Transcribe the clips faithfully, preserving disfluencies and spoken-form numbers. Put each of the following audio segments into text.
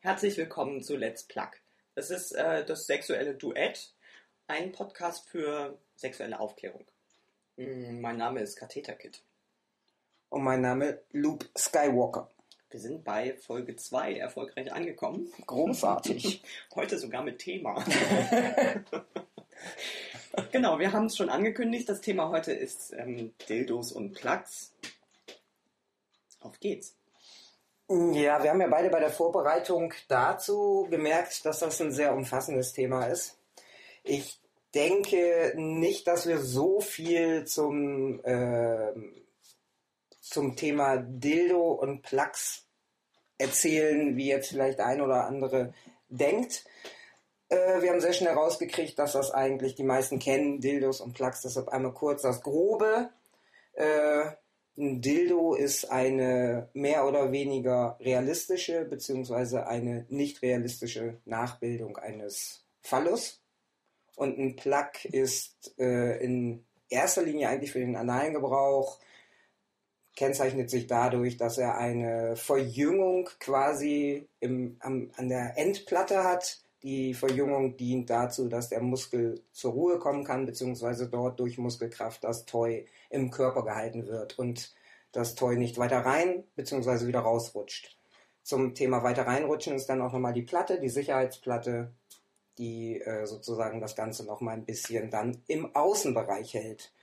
Herzlich willkommen zu Let's Plug. Es ist äh, das sexuelle Duett, ein Podcast für sexuelle Aufklärung. Mm, Mein Name ist Katheter Kid. Und mein Name Luke Skywalker. Wir sind bei Folge zwei erfolgreich angekommen. Großartig. Heute sogar mit Thema. Genau, wir haben es schon angekündigt. Das Thema heute ist ähm, Dildos und Plugs. Auf geht's. Ja, wir haben ja beide bei der Vorbereitung dazu gemerkt, dass das ein sehr umfassendes Thema ist. Ich denke nicht, dass wir so viel zum, äh, zum Thema Dildo und Plugs erzählen, wie jetzt vielleicht ein oder andere denkt. Äh, wir haben sehr schnell rausgekriegt, dass das eigentlich die meisten kennen, Dildos und Plugs. Deshalb einmal kurz das Grobe. Äh, Ein Dildo ist eine mehr oder weniger realistische bzw. eine nicht realistische Nachbildung eines Phallus. Und ein Plug ist äh, in erster Linie eigentlich für den analen Gebrauch, kennzeichnet sich dadurch, dass er eine Verjüngung quasi im, am, an der Endplatte hat. Die Verjüngung dient dazu, dass der Muskel zur Ruhe kommen kann, beziehungsweise dort durch Muskelkraft das Toy im Körper gehalten wird und das Toy nicht weiter rein, beziehungsweise wieder rausrutscht. Zum Thema weiter reinrutschen ist dann auch nochmal die Platte, die Sicherheitsplatte, die äh, sozusagen das Ganze nochmal ein bisschen dann im Außenbereich hält.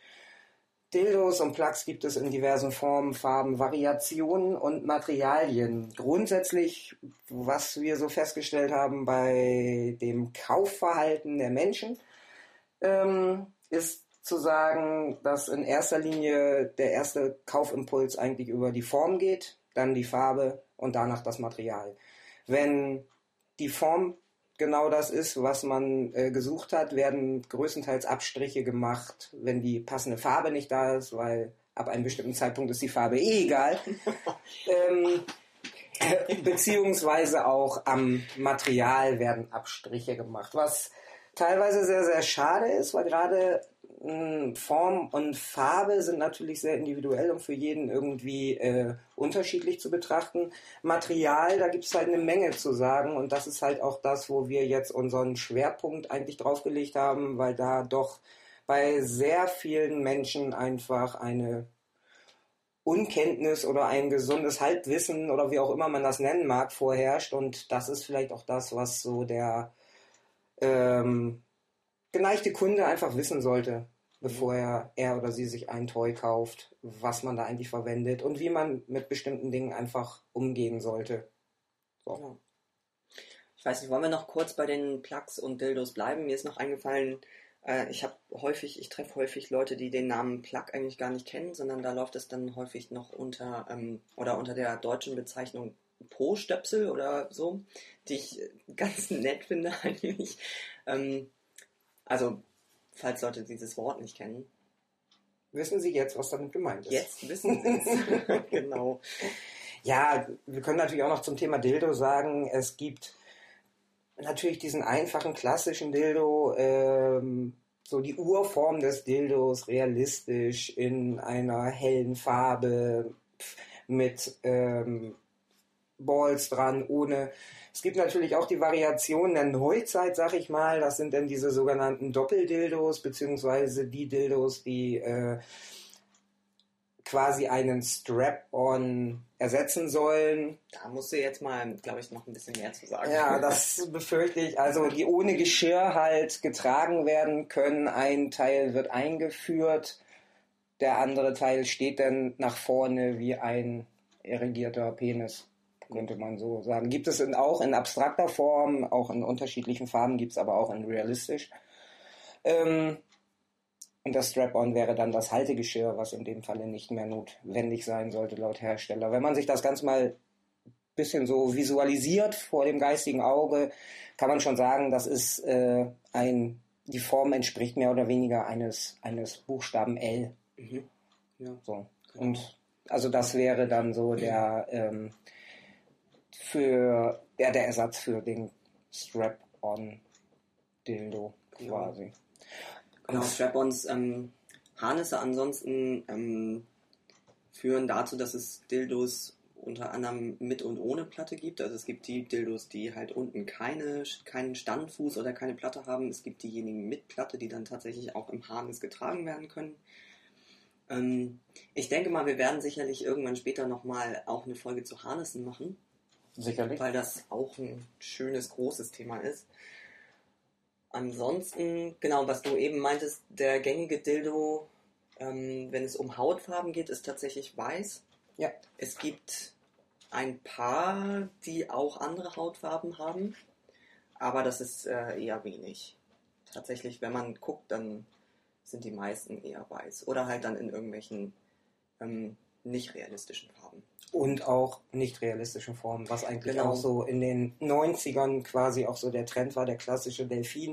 Dildos und Plugs gibt es in diversen Formen, Farben, Variationen und Materialien. Grundsätzlich, was wir so festgestellt haben bei dem Kaufverhalten der Menschen, ähm, ist zu sagen, dass in erster Linie der erste Kaufimpuls eigentlich über die Form geht, dann die Farbe und danach das Material. Wenn die Form genau das ist, was man äh, gesucht hat, werden größtenteils Abstriche gemacht, wenn die passende Farbe nicht da ist, weil ab einem bestimmten Zeitpunkt ist die Farbe eh egal. ähm, äh, beziehungsweise auch am Material werden Abstriche gemacht, was teilweise sehr, sehr schade ist, weil gerade mh, Form und Farbe sind natürlich sehr individuell und für jeden irgendwie äh, unterschiedlich zu betrachten. Material, da gibt es halt eine Menge zu sagen und das ist halt auch das, wo wir jetzt unseren Schwerpunkt eigentlich draufgelegt haben, weil da doch bei sehr vielen Menschen einfach eine Unkenntnis oder ein gesundes Halbwissen oder wie auch immer man das nennen mag, vorherrscht und das ist vielleicht auch das, was so der ähm, geneigte Kunde einfach wissen sollte, bevor er, er oder sie sich ein Toy kauft, was man da eigentlich verwendet und wie man mit bestimmten Dingen einfach umgehen sollte. So. Ja. Ich weiß nicht, wollen wir noch kurz bei den Plugs und Dildos bleiben? Mir ist noch eingefallen, äh, ich habe häufig, ich treffe häufig Leute, die den Namen Plug eigentlich gar nicht kennen, sondern da läuft es dann häufig noch unter ähm, oder unter der deutschen Bezeichnung Po-Stöpsel oder so, die ich ganz nett finde eigentlich. Ähm, also, falls Leute dieses Wort nicht kennen. Wissen Sie jetzt, was damit gemeint ist? Jetzt wissen Sie es. Genau. Ja, wir können natürlich auch noch zum Thema Dildo sagen, es gibt natürlich diesen einfachen, klassischen Dildo, ähm, so die Urform des Dildos, realistisch, in einer hellen Farbe, mit ähm, Balls dran, ohne. Es gibt natürlich auch die Variationen der Neuzeit, sag ich mal. Das sind dann diese sogenannten Doppeldildos, beziehungsweise die Dildos, die äh, quasi einen Strap-on ersetzen sollen. Da musst du jetzt mal, glaube ich, noch ein bisschen mehr zu sagen. Ja, das befürchte ich. Also die ohne Geschirr halt getragen werden können. Ein Teil wird eingeführt, der andere Teil steht dann nach vorne wie ein erigierter Penis. Könnte man so sagen. Gibt es in, auch in abstrakter Form, auch in unterschiedlichen Farben, gibt es aber auch in realistisch. Ähm, und das Strap-on wäre dann das Haltegeschirr, was in dem Falle nicht mehr notwendig sein sollte, laut Hersteller. Wenn man sich das Ganze mal ein bisschen so visualisiert vor dem geistigen Auge, kann man schon sagen, das ist äh, ein, die Form entspricht mehr oder weniger eines, eines Buchstaben L. Mhm. Ja. So. Und also das wäre dann so der ähm, für ja, der Ersatz für den Strap-on-Dildo quasi. Genau, Strap-ons, ähm, Harnisse ansonsten ähm, führen dazu, dass es Dildos unter anderem mit und ohne Platte gibt. Also es gibt die Dildos, die halt unten keine, keinen Standfuß oder keine Platte haben. Es gibt diejenigen mit Platte, die dann tatsächlich auch im Harness getragen werden können. Ähm, ich denke mal, wir werden sicherlich irgendwann später nochmal auch eine Folge zu Harnessen machen. Sicherlich. Weil das auch ein schönes, großes Thema ist. Ansonsten, genau, was du eben meintest, der gängige Dildo, ähm, wenn es um Hautfarben geht, ist tatsächlich weiß. Ja. Es gibt ein paar, die auch andere Hautfarben haben, aber das ist äh, eher wenig. Tatsächlich, wenn man guckt, dann sind die meisten eher weiß. Oder halt dann in irgendwelchen ähm, nicht realistischen Farben. Und auch nicht realistischen Formen, was eigentlich Genau. auch so in den neunzigern quasi auch so der Trend war, der klassische Delfin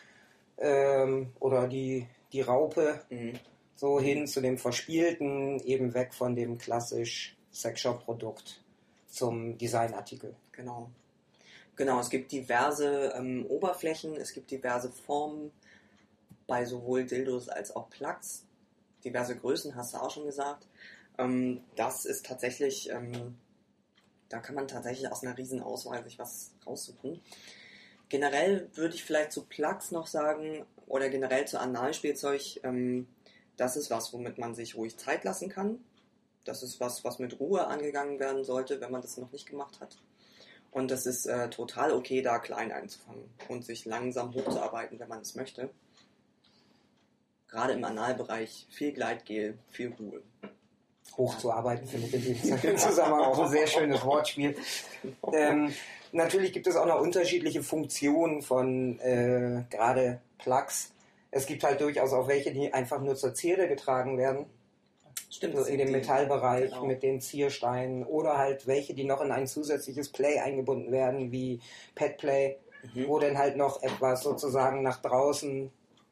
ähm, oder die, die Raupe, Mhm. so hin zu dem Verspielten, eben weg von dem klassisch Sexshop-Produkt zum Designartikel. Genau. Genau, es gibt diverse ähm, Oberflächen, es gibt diverse Formen bei sowohl Dildos als auch Plugs. Diverse Größen, hast du auch schon gesagt. Ähm, das ist tatsächlich, ähm, da kann man tatsächlich aus einer riesen Auswahl sich was raussuchen. Generell würde ich vielleicht zu Plugs noch sagen, oder generell zu Analspielzeug, ähm, das ist was, womit man sich ruhig Zeit lassen kann. Das ist was, was mit Ruhe angegangen werden sollte, wenn man das noch nicht gemacht hat. Und das ist äh, total okay, da klein einzufangen und sich langsam hochzuarbeiten, wenn man es möchte. Gerade im Analbereich viel Gleitgel, viel Ruhe. Hochzuarbeiten, finde ich in dem Zusammenhang auch ein sehr schönes Wortspiel. Ähm, natürlich gibt es auch noch unterschiedliche Funktionen von äh, gerade Plugs. Es gibt halt durchaus auch welche, die einfach nur zur Zierde getragen werden. Stimmt, So in dem Metallbereich genau. mit den Ziersteinen. Oder halt welche, die noch in ein zusätzliches Play eingebunden werden, wie Petplay, Mhm. wo dann halt noch etwas sozusagen nach draußen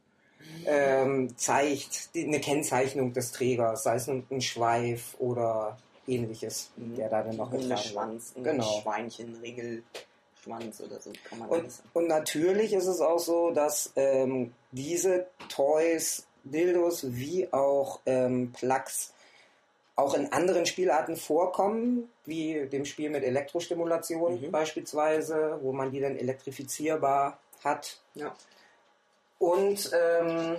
ähm, zeigt, die, eine Kennzeichnung des Trägers, sei es ein, ein Schweif oder ähnliches, Mhm. der da dann noch Ein getragen Schwanz, ein Genau. Schweinchen, Ringelschwanz oder so kann man Und, alles sagen. und natürlich ist es auch so, dass ähm, diese Toys, Dildos wie auch ähm, Plugs auch in anderen Spielarten vorkommen, wie dem Spiel mit Elektrostimulation Mhm. beispielsweise, wo man die dann elektrifizierbar hat. Ja. Und, ähm,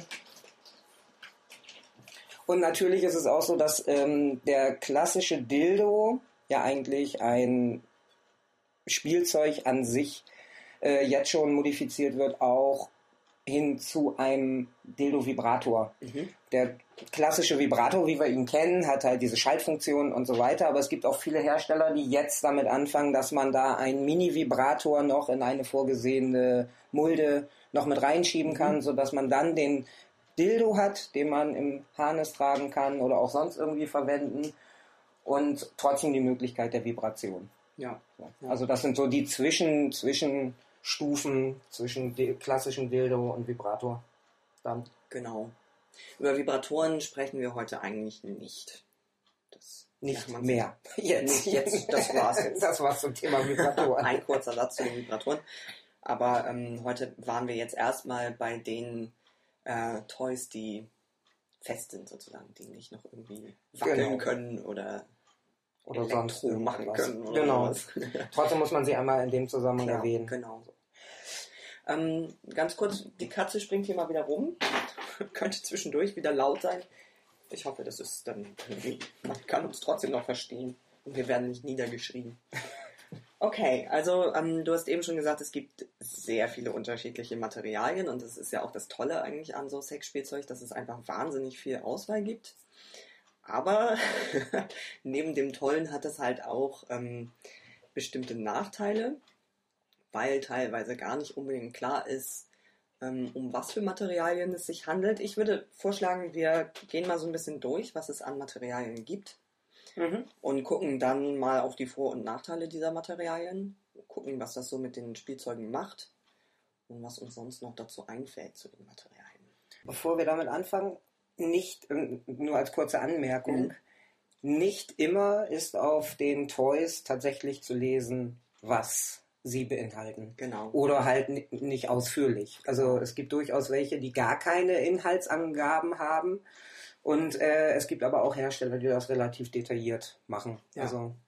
und natürlich ist es auch so, dass ähm, der klassische Dildo ja eigentlich ein Spielzeug an sich äh, jetzt schon modifiziert wird, auch hin zu einem Dildo-Vibrator. Mhm. Der klassische Vibrator, wie wir ihn kennen, hat halt diese Schaltfunktion und so weiter, aber es gibt auch viele Hersteller, die jetzt damit anfangen, dass man da einen Mini-Vibrator noch in eine vorgesehene Mulde noch mit reinschieben kann, sodass man dann den Dildo hat, den man im Harness tragen kann oder auch sonst irgendwie verwenden und trotzdem die Möglichkeit der Vibration. Ja. Ja. Also das sind so die Zwischen, Zwischenstufen zwischen de- klassischem Dildo und Vibrator. Dann. Genau. Über Vibratoren sprechen wir heute eigentlich nicht. Das Nicht man mehr. Jetzt. Nicht jetzt, das war's jetzt. Das war's zum Thema Vibratoren. Ein kurzer Satz zu den Vibratoren. Aber ähm, heute waren wir jetzt erstmal bei den äh, Toys, die fest sind sozusagen, die nicht noch irgendwie wackeln Genau. können oder, Oder sonst Elektro machen irgendwas. können. Oder Genau. sowas. Trotzdem muss man sie einmal in dem Zusammenhang Klar, erwähnen. Genau. Ähm, ganz kurz, die Katze springt hier mal wieder rum. Könnte zwischendurch wieder laut sein. Ich hoffe, das ist dann irgendwie, man kann uns trotzdem noch verstehen und wir werden nicht niedergeschrien. Okay, also ähm, du hast eben schon gesagt, es gibt sehr viele unterschiedliche Materialien und das ist ja auch das Tolle eigentlich an so Sexspielzeug, dass es einfach wahnsinnig viel Auswahl gibt. Aber neben dem Tollen hat es halt auch ähm, bestimmte Nachteile, weil teilweise gar nicht unbedingt klar ist, ähm, um was für Materialien es sich handelt. Ich würde vorschlagen, wir gehen mal so ein bisschen durch, was es an Materialien gibt. Mhm. Und gucken dann mal auf die Vor- und Nachteile dieser Materialien, gucken, was das so mit den Spielzeugen macht und was uns sonst noch dazu einfällt zu den Materialien. Bevor wir damit anfangen, nicht, nur als kurze Anmerkung, Mhm. nicht immer ist auf den Toys tatsächlich zu lesen, was sie beinhalten. Genau. Oder halt n- nicht ausführlich. Also es gibt durchaus welche, die gar keine Inhaltsangaben haben. Und äh, es gibt aber auch Hersteller, die das relativ detailliert machen. Ja. Also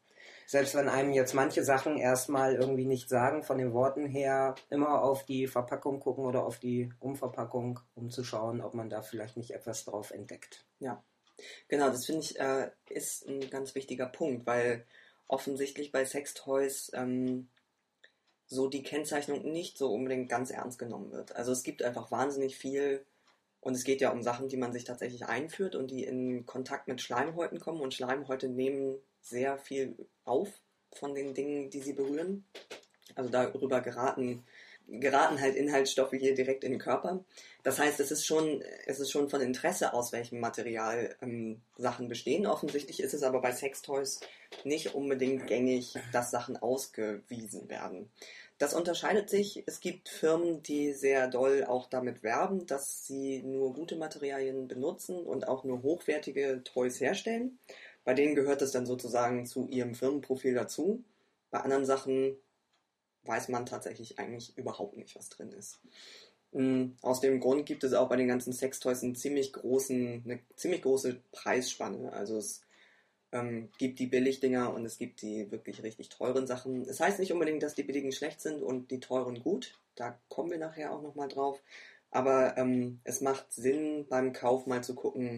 selbst wenn einem jetzt manche Sachen erstmal irgendwie nicht sagen, von den Worten her, immer auf die Verpackung gucken oder auf die Umverpackung, um zu schauen, ob man da vielleicht nicht etwas drauf entdeckt. Ja, genau, das finde ich äh, ist ein ganz wichtiger Punkt, weil offensichtlich bei Sextoys ähm, so die Kennzeichnung nicht so unbedingt ganz ernst genommen wird. Also es gibt einfach wahnsinnig viel und es geht ja um Sachen, die man sich tatsächlich einführt und die in Kontakt mit Schleimhäuten kommen und Schleimhäute nehmen sehr viel auf von den Dingen, die sie berühren. Also darüber geraten, geraten halt Inhaltsstoffe hier direkt in den Körper. Das heißt, es ist schon, es ist schon von Interesse, aus welchem Material ähm, Sachen bestehen. Offensichtlich ist es aber bei Sextoys nicht unbedingt gängig, dass Sachen ausgewiesen werden. Das unterscheidet sich. Es gibt Firmen, die sehr doll auch damit werben, dass sie nur gute Materialien benutzen und auch nur hochwertige Toys herstellen. Bei denen gehört es dann sozusagen zu ihrem Firmenprofil dazu. Bei anderen Sachen weiß man tatsächlich eigentlich überhaupt nicht, was drin ist. Aus dem Grund gibt es auch bei den ganzen Sextoys einen ziemlich großen, eine ziemlich große Preisspanne. Also es ähm, gibt die Billigdinger und es gibt die wirklich richtig teuren Sachen. Es das heißt nicht unbedingt, dass die billigen schlecht sind und die teuren gut. Da kommen wir nachher auch nochmal drauf. Aber ähm, es macht Sinn, beim Kauf mal zu gucken,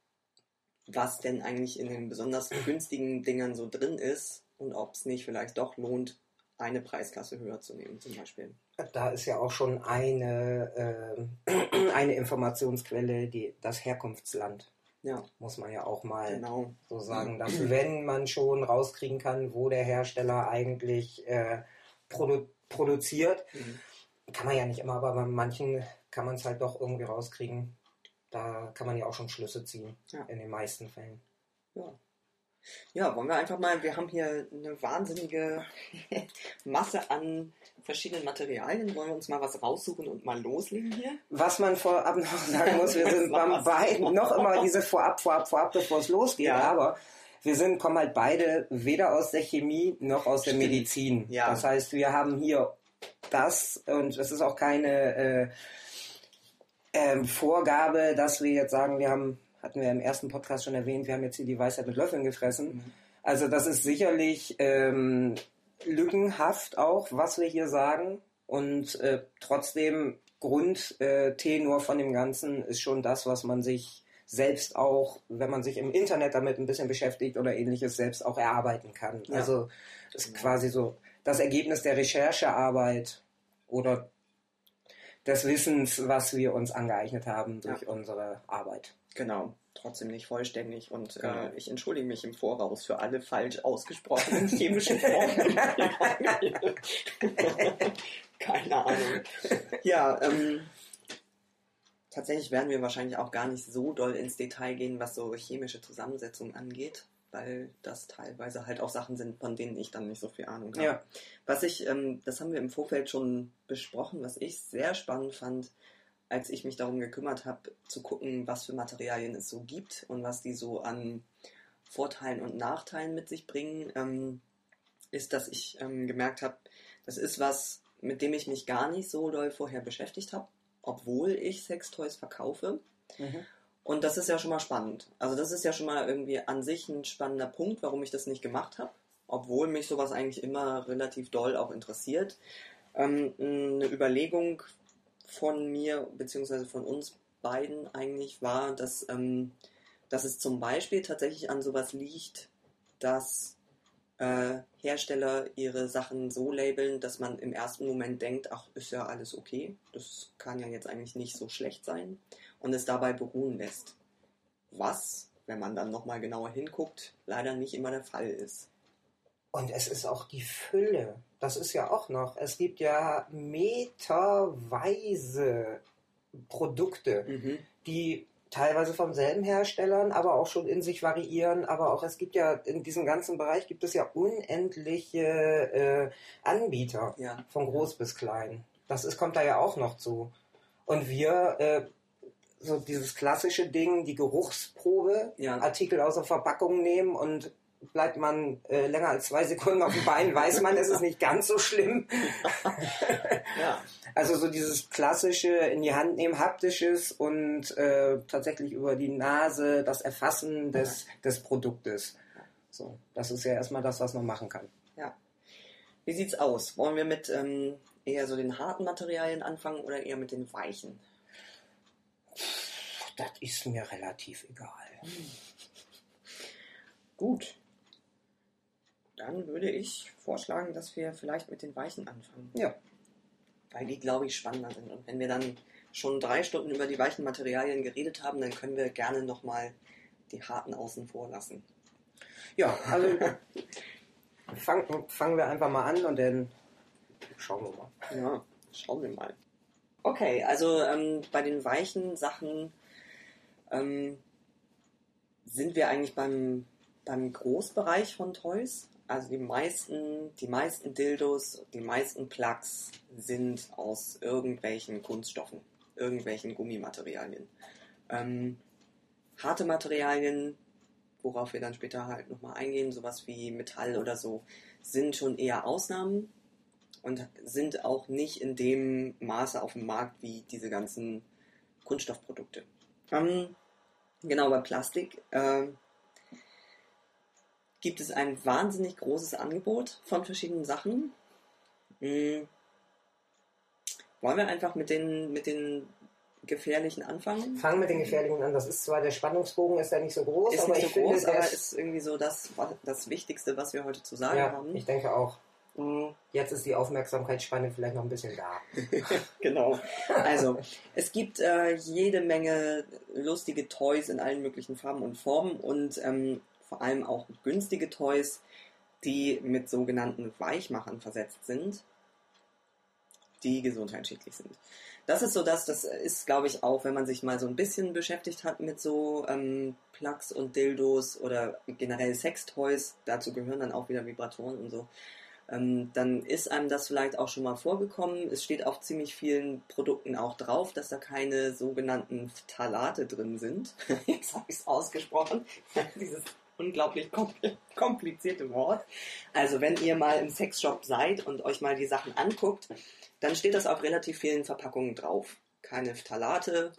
was denn eigentlich in den besonders günstigen Dingern so drin ist und ob es nicht vielleicht doch lohnt, eine Preisklasse höher zu nehmen zum Beispiel. Da ist ja auch schon eine, äh, eine Informationsquelle, die, das Herkunftsland. Ja. Muss man ja auch mal genau. so sagen, dass wenn man schon rauskriegen kann, wo der Hersteller eigentlich äh, produ- produziert, mhm. kann man ja nicht immer, aber bei manchen kann man es halt doch irgendwie rauskriegen. Da kann man ja auch schon Schlüsse ziehen, ja. In den meisten Fällen. Ja. Ja, wollen wir einfach mal, wir haben hier eine wahnsinnige Masse an verschiedenen Materialien. Wollen wir uns mal was raussuchen und mal loslegen hier? Was man vorab noch sagen muss, wir sind beim beiden noch immer diese vorab, vorab, vorab, bevor es losgeht, ja. Aber wir sind, kommen halt beide weder aus der Chemie noch aus Stimmt. der Medizin. Ja. Das heißt, wir haben hier das und es ist auch keine äh, äh, Vorgabe, dass wir jetzt sagen, wir haben hatten wir im ersten Podcast schon erwähnt, wir haben jetzt hier die Weisheit mit Löffeln gefressen. Mhm. Also das ist sicherlich ähm, lückenhaft auch, was wir hier sagen. Und äh, trotzdem Grundtenor äh, von dem Ganzen ist schon das, was man sich selbst auch, wenn man sich im Internet damit ein bisschen beschäftigt oder ähnliches, selbst auch erarbeiten kann. Ja. Also ist genau. quasi so das Ergebnis der Recherchearbeit oder des Wissens, was wir uns angeeignet haben durch ja. unsere Arbeit. Genau, trotzdem nicht vollständig und genau. äh, ich entschuldige mich im Voraus für alle falsch ausgesprochenen chemischen Formeln. Keine Ahnung. Ja, ähm, tatsächlich werden wir wahrscheinlich auch gar nicht so doll ins Detail gehen, was so chemische Zusammensetzung angeht, weil das teilweise halt auch Sachen sind, von denen ich dann nicht so viel Ahnung habe. Ja. Was ich, ähm, das haben wir im Vorfeld schon besprochen, was ich sehr spannend fand, als ich mich darum gekümmert habe, zu gucken, was für Materialien es so gibt und was die so an Vorteilen und Nachteilen mit sich bringen, ähm, ist, dass ich ähm, gemerkt habe, das ist was, mit dem ich mich gar nicht so doll vorher beschäftigt habe, obwohl ich Sextoys verkaufe. Mhm. Und das ist ja schon mal spannend. Also das ist ja schon mal irgendwie an sich ein spannender Punkt, warum ich das nicht gemacht habe, obwohl mich sowas eigentlich immer relativ doll auch interessiert. Ähm, eine Überlegung von mir, beziehungsweise von uns beiden eigentlich war, dass, ähm, dass es zum Beispiel tatsächlich an sowas liegt, dass äh, Hersteller ihre Sachen so labeln, dass man im ersten Moment denkt, ach, ist ja alles okay, das kann ja jetzt eigentlich nicht so schlecht sein und es dabei beruhen lässt. Was, wenn man dann nochmal genauer hinguckt, leider nicht immer der Fall ist. Und es ist auch die Fülle. Das ist ja auch noch. Es gibt ja meterweise Produkte, mhm. die teilweise vom selben Herstellern, aber auch schon in sich variieren. Aber auch es gibt ja in diesem ganzen Bereich gibt es ja unendliche äh, Anbieter, ja. von groß bis klein. Das ist, kommt da ja auch noch zu. Und wir äh, so dieses klassische Ding, die Geruchsprobe, ja. Artikel aus der Verpackung nehmen und bleibt man äh, länger als zwei Sekunden auf dem Bein, weiß man, es ist nicht ganz so schlimm. Ja. Also so dieses klassische in die Hand nehmen, haptisches und äh, tatsächlich über die Nase das Erfassen des, des Produktes. So, das ist ja erstmal das, was man machen kann. Ja. Wie sieht's aus? Wollen wir mit ähm, eher so den harten Materialien anfangen oder eher mit den weichen? Das ist mir relativ egal. Gut. Dann würde ich vorschlagen, dass wir vielleicht mit den weichen anfangen. Ja. Weil die, glaube ich, spannender sind. Und wenn wir dann schon drei Stunden über die weichen Materialien geredet haben, dann können wir gerne nochmal die harten außen vor lassen. Ja, also fangen fangen wir einfach mal an und dann schauen wir mal. Ja, schauen wir mal. Okay, also ähm, bei den weichen Sachen ähm, sind wir eigentlich beim, beim Großbereich von Toys. Also die meisten, die meisten Dildos, die meisten Plugs sind aus irgendwelchen Kunststoffen, irgendwelchen Gummimaterialien. Ähm, harte Materialien, worauf wir dann später halt nochmal eingehen, sowas wie Metall oder so, sind schon eher Ausnahmen und sind auch nicht in dem Maße auf dem Markt wie diese ganzen Kunststoffprodukte. Ähm, genau, bei Plastik äh, gibt es ein wahnsinnig großes Angebot von verschiedenen Sachen. Hm. Wollen wir einfach mit den, mit den gefährlichen anfangen? Fangen mit den gefährlichen an. Das ist zwar, der Spannungsbogen ist ja nicht so groß, Ist aber nicht ich so groß, finde, aber es ist irgendwie so das, das Wichtigste, was wir heute zu sagen ja, haben. ich denke auch. Mhm. Jetzt ist die Aufmerksamkeitsspanne vielleicht noch ein bisschen da. Genau. Also, es gibt äh, jede Menge lustige Toys in allen möglichen Farben und Formen und ähm, vor allem auch günstige Toys, die mit sogenannten Weichmachern versetzt sind, die gesundheitsschädlich sind. Das ist so das, das ist, glaube ich, auch, wenn man sich mal so ein bisschen beschäftigt hat mit so ähm, Plugs und Dildos oder generell Sextoys, dazu gehören dann auch wieder Vibratoren und so, ähm, dann ist einem das vielleicht auch schon mal vorgekommen. Es steht auf ziemlich vielen Produkten auch drauf, dass da keine sogenannten Phthalate drin sind. Jetzt habe ich es ausgesprochen. Dieses unglaublich komplizierte Wort. Also wenn ihr mal im Sexshop seid und euch mal die Sachen anguckt, dann steht das auf relativ vielen Verpackungen drauf. Keine Phthalate.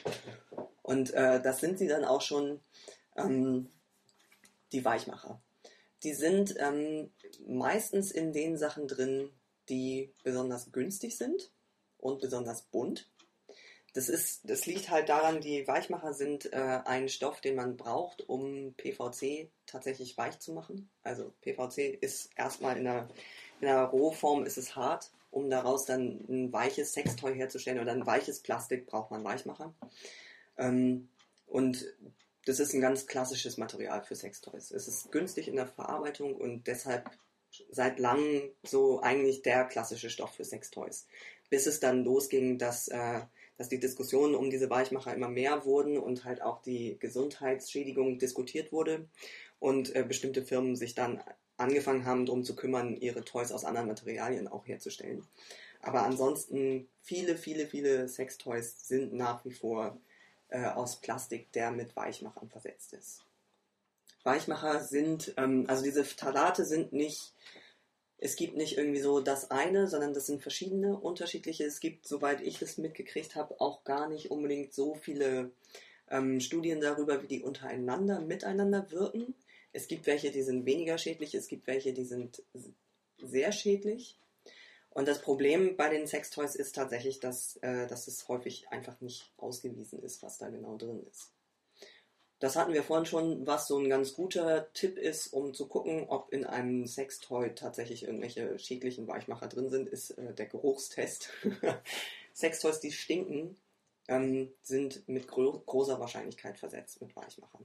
Und äh, das sind sie dann auch schon, ähm, die Weichmacher. Die sind ähm, meistens in den Sachen drin, die besonders günstig sind und besonders bunt. Das ist, das liegt halt daran, die Weichmacher sind äh, ein Stoff, den man braucht, um P V C tatsächlich weich zu machen. Also P V C ist erstmal in der, in der Rohform ist es hart. Um daraus dann ein weiches Sextoy herzustellen oder ein weiches Plastik, braucht man Weichmacher. Ähm, und das ist ein ganz klassisches Material für Sextoys. Es ist günstig in der Verarbeitung und deshalb seit langem so eigentlich der klassische Stoff für Sextoys. Bis es dann losging, dass, äh, dass die Diskussionen um diese Weichmacher immer mehr wurden und halt auch die Gesundheitsschädigung diskutiert wurde und äh, bestimmte Firmen sich dann angefangen haben, darum zu kümmern, ihre Toys aus anderen Materialien auch herzustellen. Aber ansonsten viele, viele, viele Sextoys sind nach wie vor äh, aus Plastik, der mit Weichmachern versetzt ist. Weichmacher sind, ähm, also diese Phthalate sind nicht, es gibt nicht irgendwie so das eine, sondern das sind verschiedene, unterschiedliche. Es gibt, soweit ich es mitgekriegt habe, auch gar nicht unbedingt so viele ähm, Studien darüber, wie die untereinander, miteinander wirken. Es gibt welche, die sind weniger schädlich, es gibt welche, die sind sehr schädlich. Und das Problem bei den Sextoys ist tatsächlich, dass, äh, dass es häufig einfach nicht ausgewiesen ist, was da genau drin ist. Das hatten wir vorhin schon, was so ein ganz guter Tipp ist, um zu gucken, ob in einem Sextoy tatsächlich irgendwelche schädlichen Weichmacher drin sind, ist äh, der Geruchstest. Sextoys, die stinken, ähm, sind mit gro- großer Wahrscheinlichkeit versetzt mit Weichmachern.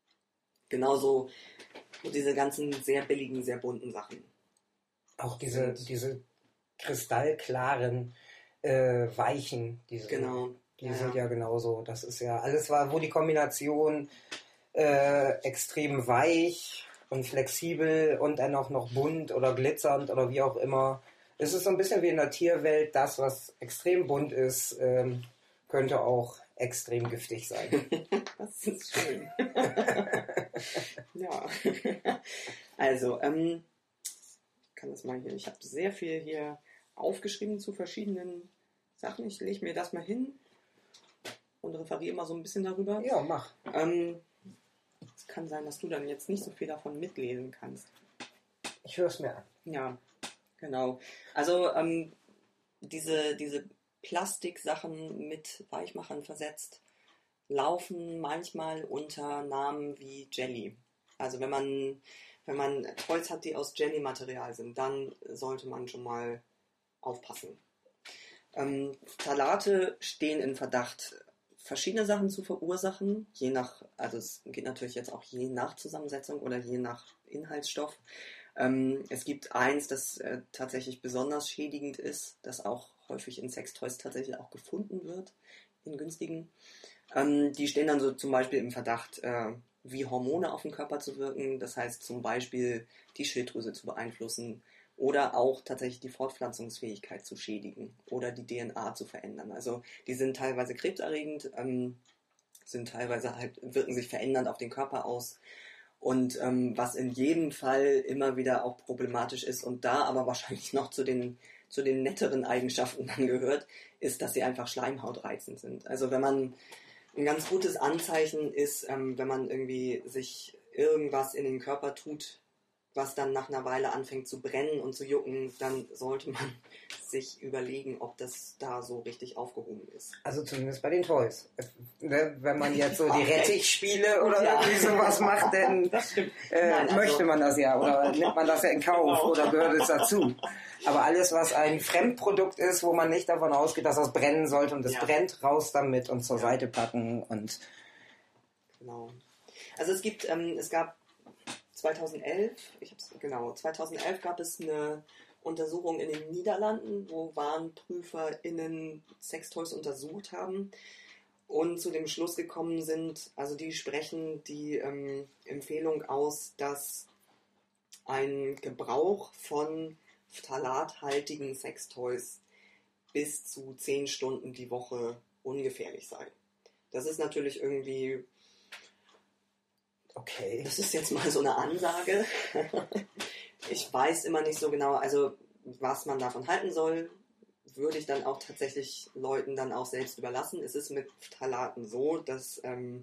Genauso diese ganzen sehr billigen, sehr bunten Sachen. Auch diese, diese kristallklaren, äh, weichen, diese, Genau. die Ja, sind ja. ja genauso. Das ist ja alles, war, wo die Kombination äh, extrem weich und flexibel und dann auch noch bunt oder glitzernd oder wie auch immer. Es ist so ein bisschen wie in der Tierwelt, das, was extrem bunt ist, ähm, könnte auch extrem giftig sein. Das ist schön. Ja. Also, ähm, ich kann das mal hier, ich habe sehr viel hier aufgeschrieben zu verschiedenen Sachen. Ich lege mir das mal hin und referiere mal so ein bisschen darüber. Ja, mach. Ähm, Es kann sein, dass du dann jetzt nicht so viel davon mitlesen kannst. Ich höre es mir an. Ja, genau. Also ähm, diese, diese Plastiksachen mit Weichmachern versetzt laufen manchmal unter Namen wie Jelly. Also wenn man, wenn man Toys hat, die aus Jelly-Material sind, dann sollte man schon mal aufpassen. Ähm, Phthalate stehen in Verdacht, verschiedene Sachen zu verursachen, je nach, also es geht natürlich jetzt auch je nach Zusammensetzung oder je nach Inhaltsstoff. Ähm, es gibt eins, das äh, tatsächlich besonders schädigend ist, das auch häufig in Sextoys tatsächlich auch gefunden wird, in günstigen. Ähm, die stehen dann so zum Beispiel im Verdacht, äh, wie Hormone auf den Körper zu wirken, das heißt zum Beispiel die Schilddrüse zu beeinflussen oder auch tatsächlich die Fortpflanzungsfähigkeit zu schädigen oder die D N A zu verändern. Also die sind teilweise krebserregend, ähm, sind teilweise halt, wirken sich verändernd auf den Körper aus. Und ähm, was in jedem Fall immer wieder auch problematisch ist und da aber wahrscheinlich noch zu den, zu den netteren Eigenschaften dann gehört, ist, dass sie einfach schleimhautreizend sind. Also wenn man, ein ganz gutes Anzeichen ist, ähm, wenn man irgendwie sich irgendwas in den Körper tut, was dann nach einer Weile anfängt zu brennen und zu jucken, dann sollte man sich überlegen, ob das da so richtig aufgehoben ist. Also zumindest bei den Toys. Wenn man jetzt so die Rettichspiele oder Ja. irgendwie sowas macht, dann äh, Nein, also, möchte man das ja oder nimmt man das ja in Kauf Genau. oder gehört es dazu. Aber alles, was ein Fremdprodukt ist, wo man nicht davon ausgeht, dass das brennen sollte und es Ja. brennt, raus damit und zur Ja. Seite packen. Und Genau. Also es gibt, ähm, es gab zweitausendelf, ich hab's, genau, zweitausendelf gab es eine Untersuchung in den Niederlanden, wo WarenprüferInnen Sextoys untersucht haben und zu dem Schluss gekommen sind, also die sprechen die ähm, Empfehlung aus, dass ein Gebrauch von phthalathaltigen Sextoys bis zu zehn Stunden die Woche ungefährlich sei. Das ist natürlich irgendwie, okay. das ist jetzt mal so eine Ansage. Ich weiß immer nicht so genau, also was man davon halten soll, würde ich dann auch tatsächlich Leuten dann auch selbst überlassen. Es ist mit Phthalaten so, dass ähm,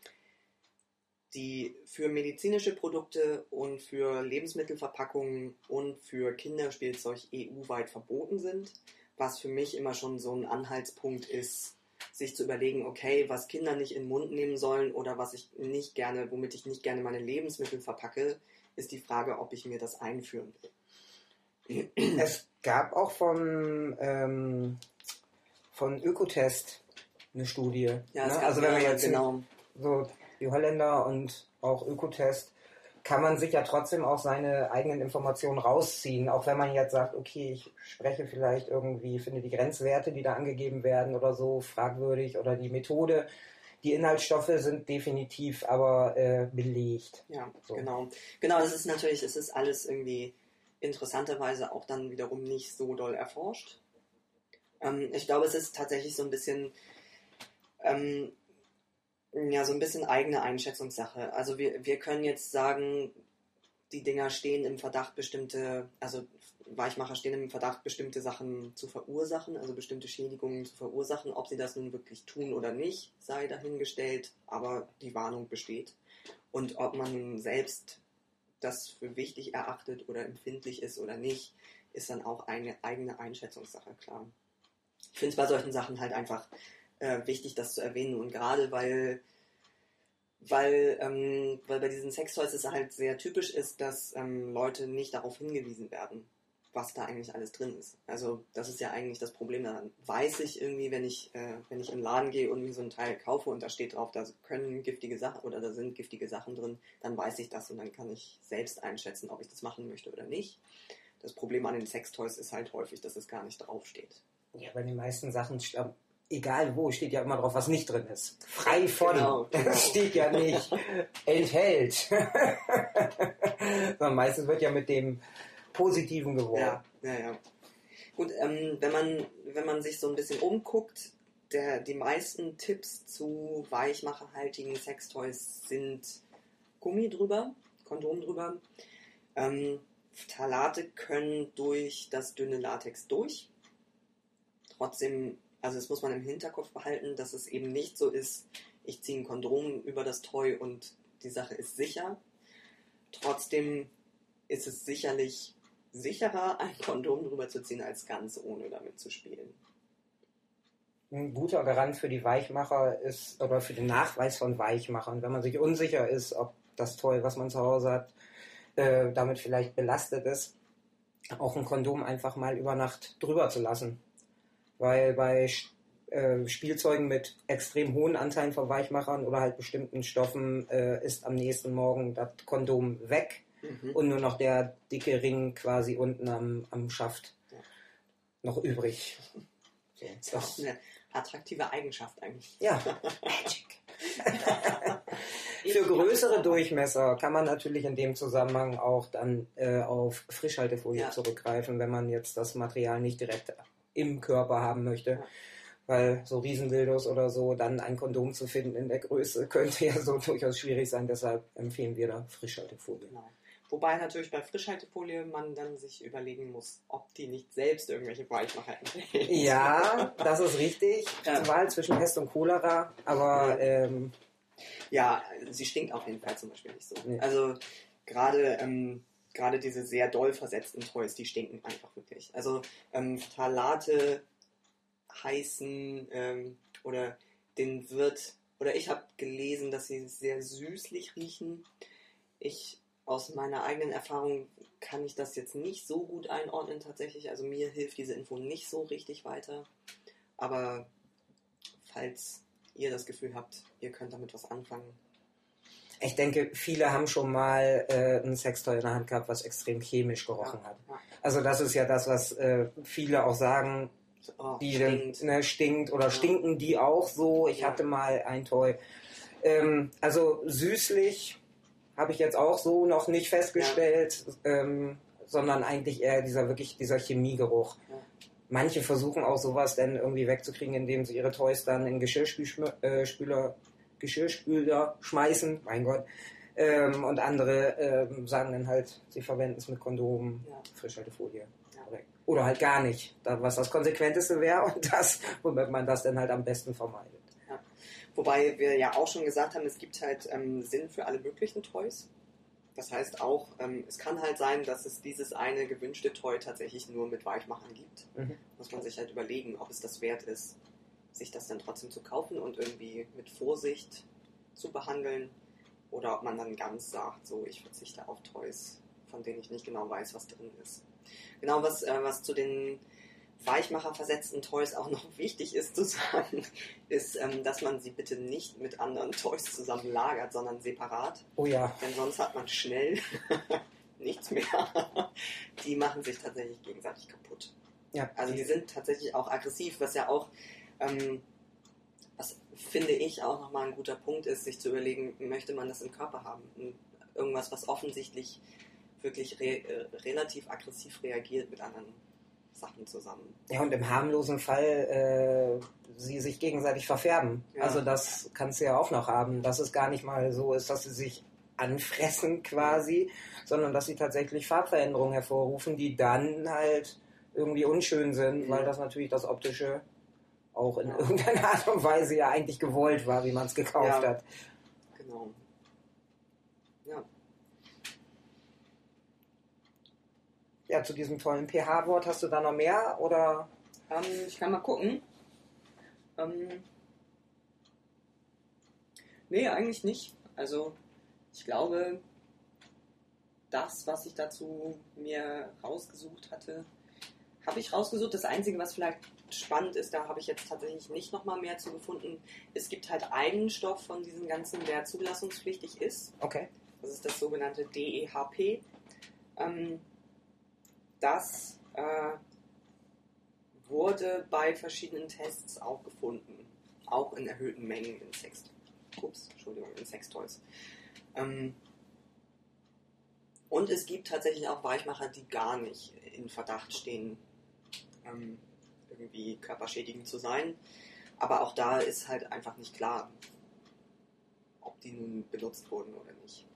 die für medizinische Produkte und für Lebensmittelverpackungen und für Kinderspielzeug E U-weit verboten sind, was für mich immer schon so ein Anhaltspunkt ist, sich zu überlegen, okay, was Kinder nicht in den Mund nehmen sollen oder was ich nicht gerne, womit ich nicht gerne meine Lebensmittel verpacke, ist die Frage, ob ich mir das einführen will. Es gab auch von, ähm, von Ökotest eine Studie. Ja, es ne? gab Also wenn man ja, jetzt genau. so die Holländer und auch Ökotest, kann man sich ja trotzdem auch seine eigenen Informationen rausziehen, auch wenn man jetzt sagt, okay, ich spreche vielleicht irgendwie, finde die Grenzwerte, die da angegeben werden oder so, fragwürdig oder die Methode. Die Inhaltsstoffe sind definitiv aber äh, belegt. Ja, So. genau. Genau, es ist natürlich, es ist alles irgendwie interessanterweise auch dann wiederum nicht so doll erforscht. Ähm, ich glaube, es ist tatsächlich so ein bisschen ähm, ja, so ein bisschen eigene Einschätzungssache. Also wir, wir können jetzt sagen, die Dinger stehen im Verdacht, bestimmte, also Weichmacher stehen im Verdacht, bestimmte Sachen zu verursachen, also bestimmte Schädigungen zu verursachen. Ob sie das nun wirklich tun oder nicht, sei dahingestellt, aber die Warnung besteht. Und ob man nun selbst das für wichtig erachtet oder empfindlich ist oder nicht, ist dann auch eine eigene Einschätzungssache, klar. Ich finde es bei solchen Sachen halt einfach äh, wichtig, das zu erwähnen. Und gerade weil, weil, ähm, weil bei diesen Sextoys es halt sehr typisch ist, dass ähm, Leute nicht darauf hingewiesen werden, was da eigentlich alles drin ist. Also das ist ja eigentlich das Problem. Dann weiß ich irgendwie, wenn ich, äh, wenn ich in den Laden gehe und mir so ein Teil kaufe und da steht drauf, da können giftige Sachen oder da sind giftige Sachen drin, dann weiß ich das und dann kann ich selbst einschätzen, ob ich das machen möchte oder nicht. Das Problem an den Sextoys ist halt häufig, dass es gar nicht draufsteht. Ja, bei den meisten Sachen, egal wo, steht ja immer drauf, was nicht drin ist. Frei von. Genau, genau. Das steht ja nicht enthält. Sondern meistens wird ja mit dem Positiven geworben. Ja, ja, ja. Gut, ähm, wenn man, wenn man sich so ein bisschen umguckt, der, die meisten Tipps zu weichmacherhaltigen Sextoys sind Gummi drüber, Kondom drüber. Ähm, Phthalate können durch das dünne Latex durch. Trotzdem, also das muss man im Hinterkopf behalten, dass es eben nicht so ist, ich ziehe ein Kondom über das Toy und die Sache ist sicher. Trotzdem ist es sicherlich sicherer, ein Kondom drüber zu ziehen, als ganz ohne damit zu spielen. Ein guter Garant für die Weichmacher ist, oder für den Nachweis von Weichmachern, wenn man sich unsicher ist, ob das Toy, was man zu Hause hat, äh, damit vielleicht belastet ist, auch ein Kondom einfach mal über Nacht drüber zu lassen. Weil bei äh, Spielzeugen mit extrem hohen Anteilen von Weichmachern oder halt bestimmten Stoffen äh, ist am nächsten Morgen das Kondom weg mhm. und nur noch der dicke Ring quasi unten am, am Schaft ja. noch übrig. So, das ist auch eine attraktive Eigenschaft eigentlich. Ja, Magic. Für größere Durchmesser kann man natürlich in dem Zusammenhang auch dann äh, auf Frischhaltefolie ja. zurückgreifen, wenn man jetzt das Material nicht direkt im Körper haben möchte. Ja. Weil so Riesendildos oder so, dann ein Kondom zu finden in der Größe, könnte ja so durchaus schwierig sein. Deshalb empfehlen wir da Frischhaltefolie. Genau. Wobei natürlich bei Frischhaltefolie man dann sich überlegen muss, ob die nicht selbst irgendwelche Weichmacher enthält. Ja, das ist richtig. Ja. Zur Wahl zwischen Pest und Cholera, aber... Ähm, ja, sie stinkt auf jeden Fall zum Beispiel nicht so. Nee. Also gerade ähm, gerade diese sehr doll versetzten Toys, die stinken einfach wirklich. Also ähm, Phthalate heißen ähm, oder den wird, oder ich habe gelesen, dass sie sehr süßlich riechen. Ich aus meiner eigenen Erfahrung kann ich das jetzt nicht so gut einordnen tatsächlich. Also mir hilft diese Info nicht so richtig weiter. Aber falls ihr das Gefühl habt, ihr könnt damit was anfangen. Ich denke, viele haben schon mal äh, ein Sextoy in der Hand gehabt, was extrem chemisch gerochen ja, hat. Ja. Also das ist ja das, was äh, viele auch sagen, oh, die stinkt. Ne, stinkt oder ja. stinken die auch so. Ich ja. hatte mal ein Toy. Ähm, also süßlich habe ich jetzt auch so noch nicht festgestellt, ja. ähm, sondern eigentlich eher dieser wirklich dieser Chemiegeruch. Ja. Manche versuchen auch sowas dann irgendwie wegzukriegen, indem sie ihre Toys dann in Geschirrspüler, äh, Spüler, Geschirrspüler schmeißen, mein Gott. Ähm, und andere ähm, sagen dann halt, sie verwenden es mit Kondomen, ja. Frischhaltefolie. Ja. Oder, oder halt gar nicht, da, was das Konsequenteste wäre und das, womit man das dann halt am besten vermeidet. Ja. Wobei wir ja auch schon gesagt haben, es gibt halt ähm, Sinn für alle möglichen Toys. Das heißt auch, ähm, es kann halt sein, dass es dieses eine gewünschte Toy tatsächlich nur mit Weichmachern gibt. Mhm. Muss man sich halt überlegen, ob es das wert ist, sich das dann trotzdem zu kaufen und irgendwie mit Vorsicht zu behandeln. Oder ob man dann ganz sagt, so, ich verzichte auf Toys, von denen ich nicht genau weiß, was drin ist. Genau, was, äh, was zu den Weichmacher-versetzten Toys auch noch wichtig ist zu sagen, ist, ähm, dass man sie bitte nicht mit anderen Toys zusammen lagert, sondern separat. Oh ja. Denn sonst hat man schnell nichts mehr. Die machen sich tatsächlich gegenseitig kaputt. Ja. Also die sind tatsächlich auch aggressiv, was ja auch, ähm, was finde ich auch nochmal ein guter Punkt ist, sich zu überlegen, möchte man das im Körper haben? Irgendwas, was offensichtlich wirklich re- äh, relativ aggressiv reagiert mit anderen Sachen zusammen. Ja, und im harmlosen Fall äh, sie sich gegenseitig verfärben. Ja. Also das kannst du ja auch noch haben, dass es gar nicht mal so ist, dass sie sich anfressen quasi, sondern dass sie tatsächlich Farbveränderungen hervorrufen, die dann halt irgendwie unschön sind, mhm. weil das natürlich das Optische auch in ja. irgendeiner Art und Weise ja eigentlich gewollt war, wie man es gekauft ja. hat. Genau. Ja. Ja, zu diesem tollen pH-Wort hast du da noch mehr, oder? Ähm, ich kann mal gucken. Ähm, nee, eigentlich nicht. Also, ich glaube, das, was ich dazu mir rausgesucht hatte, habe ich rausgesucht. Das Einzige, was vielleicht spannend ist, da habe ich jetzt tatsächlich nicht nochmal mehr zu gefunden. Es gibt halt einen Stoff von diesen ganzen, der zulassungspflichtig ist. Okay. Das ist das sogenannte D E H P. Ähm, das äh, wurde bei verschiedenen Tests auch gefunden. Auch in erhöhten Mengen in Sex. Ups, Entschuldigung, in Sextoys. Ähm, und es gibt tatsächlich auch Weichmacher, die gar nicht in Verdacht stehen, ähm, irgendwie körperschädigend zu sein. Aber auch da ist halt einfach nicht klar, ob die nun benutzt wurden oder nicht.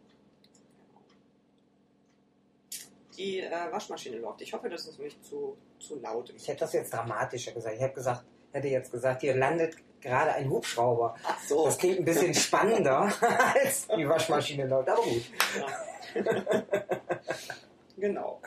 Die äh, Waschmaschine läuft. Ich hoffe, das ist nicht zu, zu laut. Ich hätte das jetzt dramatischer gesagt. Ich habe gesagt, hätte jetzt gesagt, hier landet gerade ein Hubschrauber. Ach so. Das klingt ein bisschen spannender als die Waschmaschine laut, aber gut. Ja. Genau.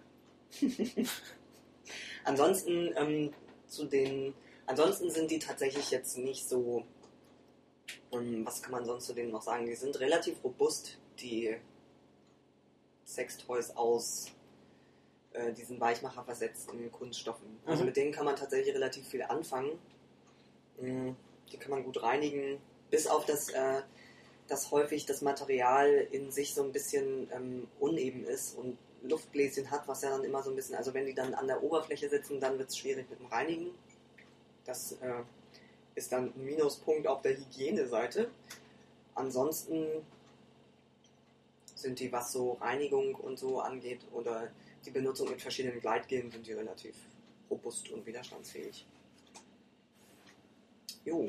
Ansonsten ähm, zu den, ansonsten sind die tatsächlich jetzt nicht so, ähm, was kann man sonst zu denen noch sagen? Die sind relativ robust, die Sextoys aus äh, diesen weichmacherversetzten Kunststoffen. Also Mhm. mit denen kann man tatsächlich relativ viel anfangen. Mm, Die kann man gut reinigen, bis auf das, äh, dass häufig das Material in sich so ein bisschen ähm, uneben ist und Luftbläschen hat, was ja dann immer so ein bisschen, also wenn die dann an der Oberfläche sitzen, dann wird es schwierig mit dem Reinigen. Das äh, ist dann ein Minuspunkt auf der Hygieneseite. Ansonsten sind die, was so Reinigung und so angeht oder die Benutzung mit verschiedenen Gleitgelen, sind die relativ robust und widerstandsfähig. Jo.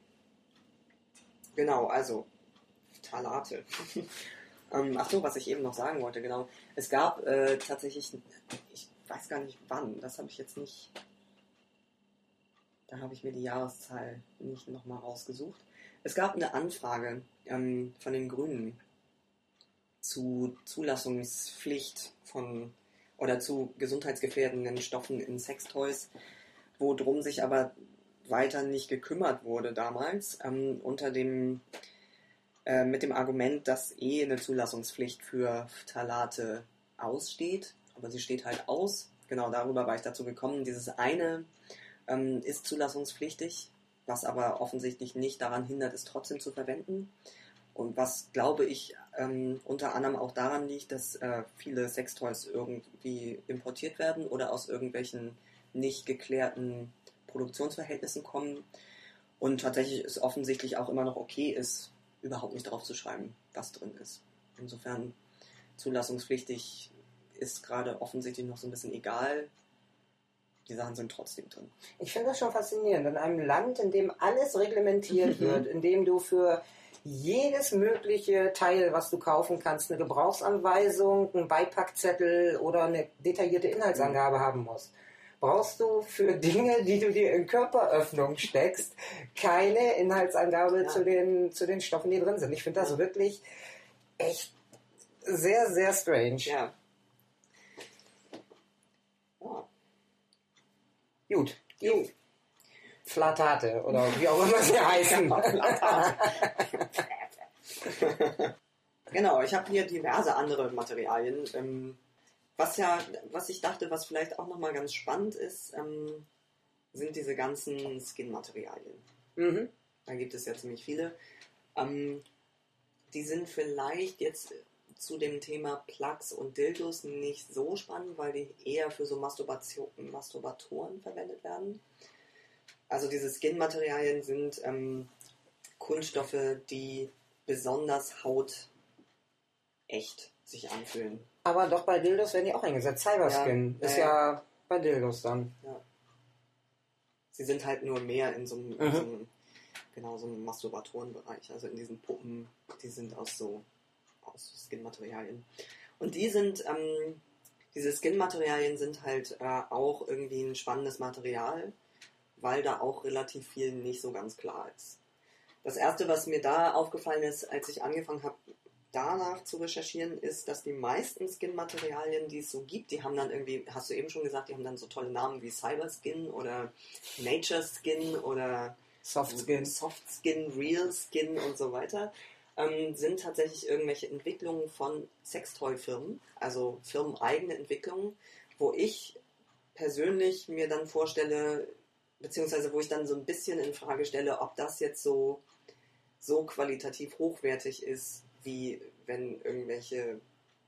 Genau, also Phthalate. ähm, ach so, was ich eben noch sagen wollte, genau. Es gab äh, tatsächlich, ich weiß gar nicht wann, das habe ich jetzt nicht, da habe ich mir die Jahreszahl nicht nochmal rausgesucht. Es gab eine Anfrage ähm, von den Grünen zu Zulassungspflicht von oder zu gesundheitsgefährdenden Stoffen in Sextoys, wo drum sich aber weiter nicht gekümmert wurde damals, ähm, unter dem äh, mit dem Argument, dass eh eine Zulassungspflicht für Phthalate aussteht, aber sie steht halt aus. Genau, darüber war ich dazu gekommen. Dieses eine ähm, ist zulassungspflichtig, was aber offensichtlich nicht daran hindert, es trotzdem zu verwenden. Und was, glaube ich, ähm, unter anderem auch daran liegt, dass äh, viele Sextoys irgendwie importiert werden oder aus irgendwelchen nicht geklärten Produktionsverhältnissen kommen und tatsächlich es offensichtlich auch immer noch okay ist, überhaupt nicht drauf zu schreiben, was drin ist. Insofern zulassungspflichtig ist gerade offensichtlich noch so ein bisschen egal. Die Sachen sind trotzdem drin. Ich finde das schon faszinierend. In einem Land, in dem alles reglementiert wird, in dem du für jedes mögliche Teil, was du kaufen kannst, eine Gebrauchsanweisung, einen Beipackzettel oder eine detaillierte Inhaltsangabe mhm. haben musst, brauchst du für Dinge, die du dir in Körperöffnung steckst, keine Inhaltsangabe ja. zu, den, zu den Stoffen, die drin sind. Ich finde das ja. wirklich echt sehr, sehr strange. Ja. Oh. Gut. Gut. Phthalate oder wie auch immer sie heißen. Genau, ich habe hier diverse andere Materialien. Ähm, was ja, was ich dachte, was vielleicht auch nochmal ganz spannend ist, ähm, sind diese ganzen Skin-Materialien. Mhm. Da gibt es ja ziemlich viele. Ähm, die sind vielleicht jetzt zu dem Thema Plugs und Dildos nicht so spannend, weil die eher für so Masturbation, Masturbatoren verwendet werden. Also diese Skin-Materialien sind ähm, Kunststoffe, die besonders hautecht sich anfühlen. Aber doch bei Dildos werden die auch eingesetzt. Cyberskin ja, ist äh, ja bei Dildos dann. Ja. Sie sind halt nur mehr in so einem, mhm. so einem, genau, so einem Masturbatorenbereich. Also in diesen Puppen, die sind aus so aus Skin-Materialien. Und die sind, ähm, diese Skin-Materialien sind halt äh, auch irgendwie ein spannendes Material, weil da auch relativ viel nicht so ganz klar ist. Das erste, was mir da aufgefallen ist, als ich angefangen habe, danach zu recherchieren, ist, dass die meisten Skin-Materialien, die es so gibt, die haben dann irgendwie, hast du eben schon gesagt, die haben dann so tolle Namen wie Cyberskin oder Nature Skin oder Softskin, Softskin, Real Skin und so weiter, ähm, sind tatsächlich irgendwelche Entwicklungen von Sextoy-Firmen, also firmeneigene Entwicklungen, wo ich persönlich mir dann vorstelle, beziehungsweise wo ich dann so ein bisschen in Frage stelle, ob das jetzt so, so qualitativ hochwertig ist, wie wenn irgendwelche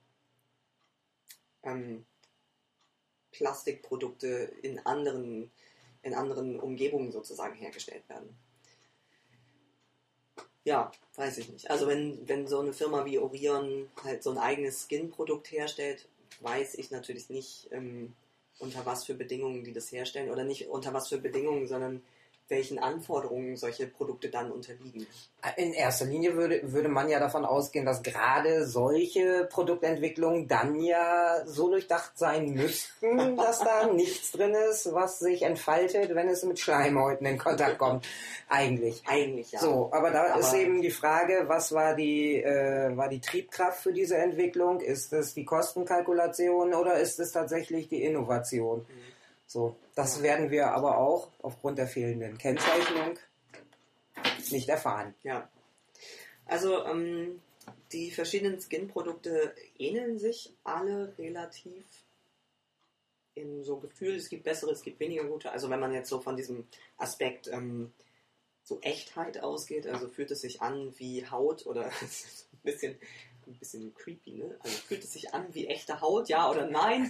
ähm, Plastikprodukte in anderen, in anderen Umgebungen sozusagen hergestellt werden. Ja, weiß ich nicht. Also wenn, wenn so eine Firma wie Orion halt so ein eigenes Skin-Produkt herstellt, weiß ich natürlich nicht, ähm, unter was für Bedingungen die das herstellen. Oder nicht unter was für Bedingungen, sondern welchen Anforderungen solche Produkte dann unterliegen? In erster Linie würde, würde man ja davon ausgehen, dass gerade solche Produktentwicklungen dann ja so durchdacht sein müssten, dass da nichts drin ist, was sich entfaltet, wenn es mit Schleimhäuten in Kontakt kommt. Eigentlich. Eigentlich, ja. So, aber da aber ist eben die Frage, was war die, äh, war die Triebkraft für diese Entwicklung? Ist es die Kostenkalkulation oder ist es tatsächlich die Innovation? Mhm. So, das werden wir aber auch aufgrund der fehlenden Kennzeichnung nicht erfahren. Ja, also ähm, die verschiedenen Skin-Produkte ähneln sich alle relativ in so Gefühl. Es gibt bessere, es gibt weniger gute. Also wenn man jetzt so von diesem Aspekt ähm, so Echtheit ausgeht, also fühlt es sich an wie Haut oder ein bisschen, ein bisschen creepy, ne? Also fühlt es sich an wie echte Haut, ja oder nein?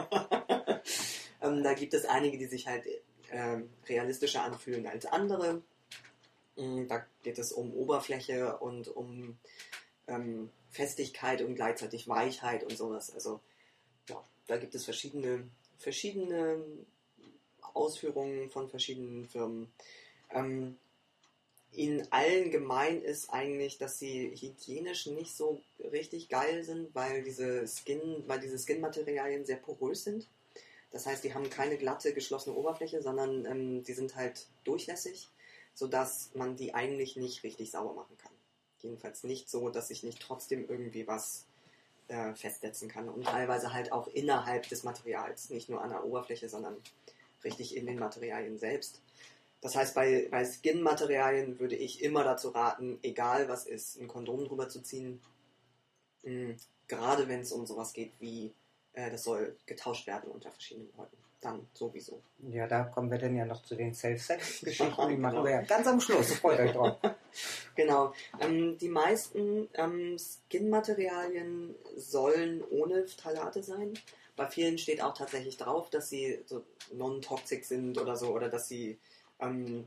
Ähm, da gibt es einige, die sich halt ähm, realistischer anfühlen als andere. Ähm, da geht es um Oberfläche und um ähm, Festigkeit und gleichzeitig Weichheit und sowas. Also ja, da gibt es verschiedene, verschiedene Ausführungen von verschiedenen Firmen. Ähm, in allen gemein ist eigentlich, dass sie hygienisch nicht so richtig geil sind, weil diese Skin, weil diese Skin-Materialien sehr porös sind. Das heißt, die haben keine glatte, geschlossene Oberfläche, sondern ähm, die sind halt durchlässig, sodass man die eigentlich nicht richtig sauber machen kann. Jedenfalls nicht so, dass sich nicht trotzdem irgendwie was äh, festsetzen kann. Und teilweise halt auch innerhalb des Materials, nicht nur an der Oberfläche, sondern richtig in den Materialien selbst. Das heißt, bei, bei Skin-Materialien würde ich immer dazu raten, egal was ist, ein Kondom drüber zu ziehen. Mhm. Gerade wenn es um sowas geht wie das soll getauscht werden unter verschiedenen Leuten. Dann sowieso. Ja, da kommen wir dann ja noch zu den Safe-Sex-Geschichten. Die machen genau. wir ja ganz am Schluss. Freut euch drauf. Genau. Ähm, die meisten ähm, Skin-Materialien sollen ohne Phthalate sein. Bei vielen steht auch tatsächlich drauf, dass sie so non-toxic sind oder so, oder dass sie ähm,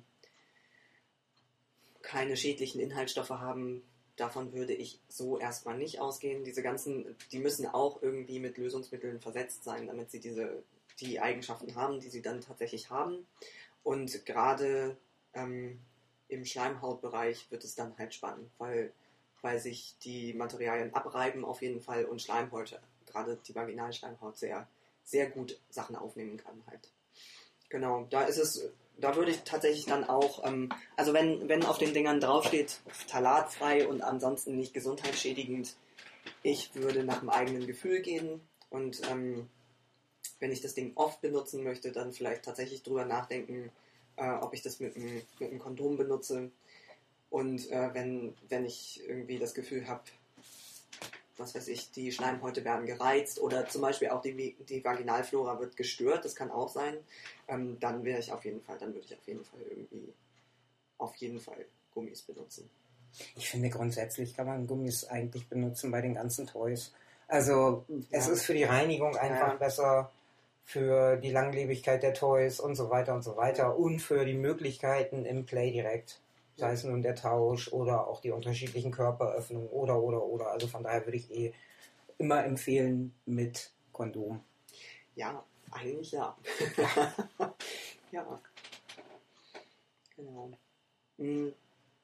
keine schädlichen Inhaltsstoffe haben. Davon würde ich so erstmal nicht ausgehen. Diese ganzen, die müssen auch irgendwie mit Lösungsmitteln versetzt sein, damit sie diese, die Eigenschaften haben, die sie dann tatsächlich haben. Und gerade ähm, im Schleimhautbereich wird es dann halt spannend, weil, weil sich die Materialien abreiben auf jeden Fall und Schleimhäute, gerade die Vaginalschleimhaut, sehr, sehr gut Sachen aufnehmen kann halt. Genau, da ist es... Da würde ich tatsächlich dann auch, ähm, also wenn, wenn auf den Dingern draufsteht, phthalatfrei und ansonsten nicht gesundheitsschädigend, ich würde nach dem eigenen Gefühl gehen und ähm, wenn ich das Ding oft benutzen möchte, dann vielleicht tatsächlich drüber nachdenken, äh, ob ich das mit einem mit einem Kondom benutze. Und äh, wenn, wenn ich irgendwie das Gefühl habe, was weiß ich, die Schleimhäute werden gereizt oder zum Beispiel auch die, die Vaginalflora wird gestört, das kann auch sein, ähm, dann wäre ich auf jeden Fall, dann würde ich auf jeden Fall irgendwie auf jeden Fall Gummis benutzen. Ich finde grundsätzlich kann man Gummis eigentlich benutzen bei den ganzen Toys. Also es ja. ist für die Reinigung einfach ja. besser, für die Langlebigkeit der Toys und so weiter und so weiter und für die Möglichkeiten im Play direkt. Sei es nun der Tausch oder auch die unterschiedlichen Körperöffnungen oder, oder, oder. Also von daher würde ich eh immer empfehlen mit Kondom. Ja, eigentlich ja. Ja. Genau. Mhm.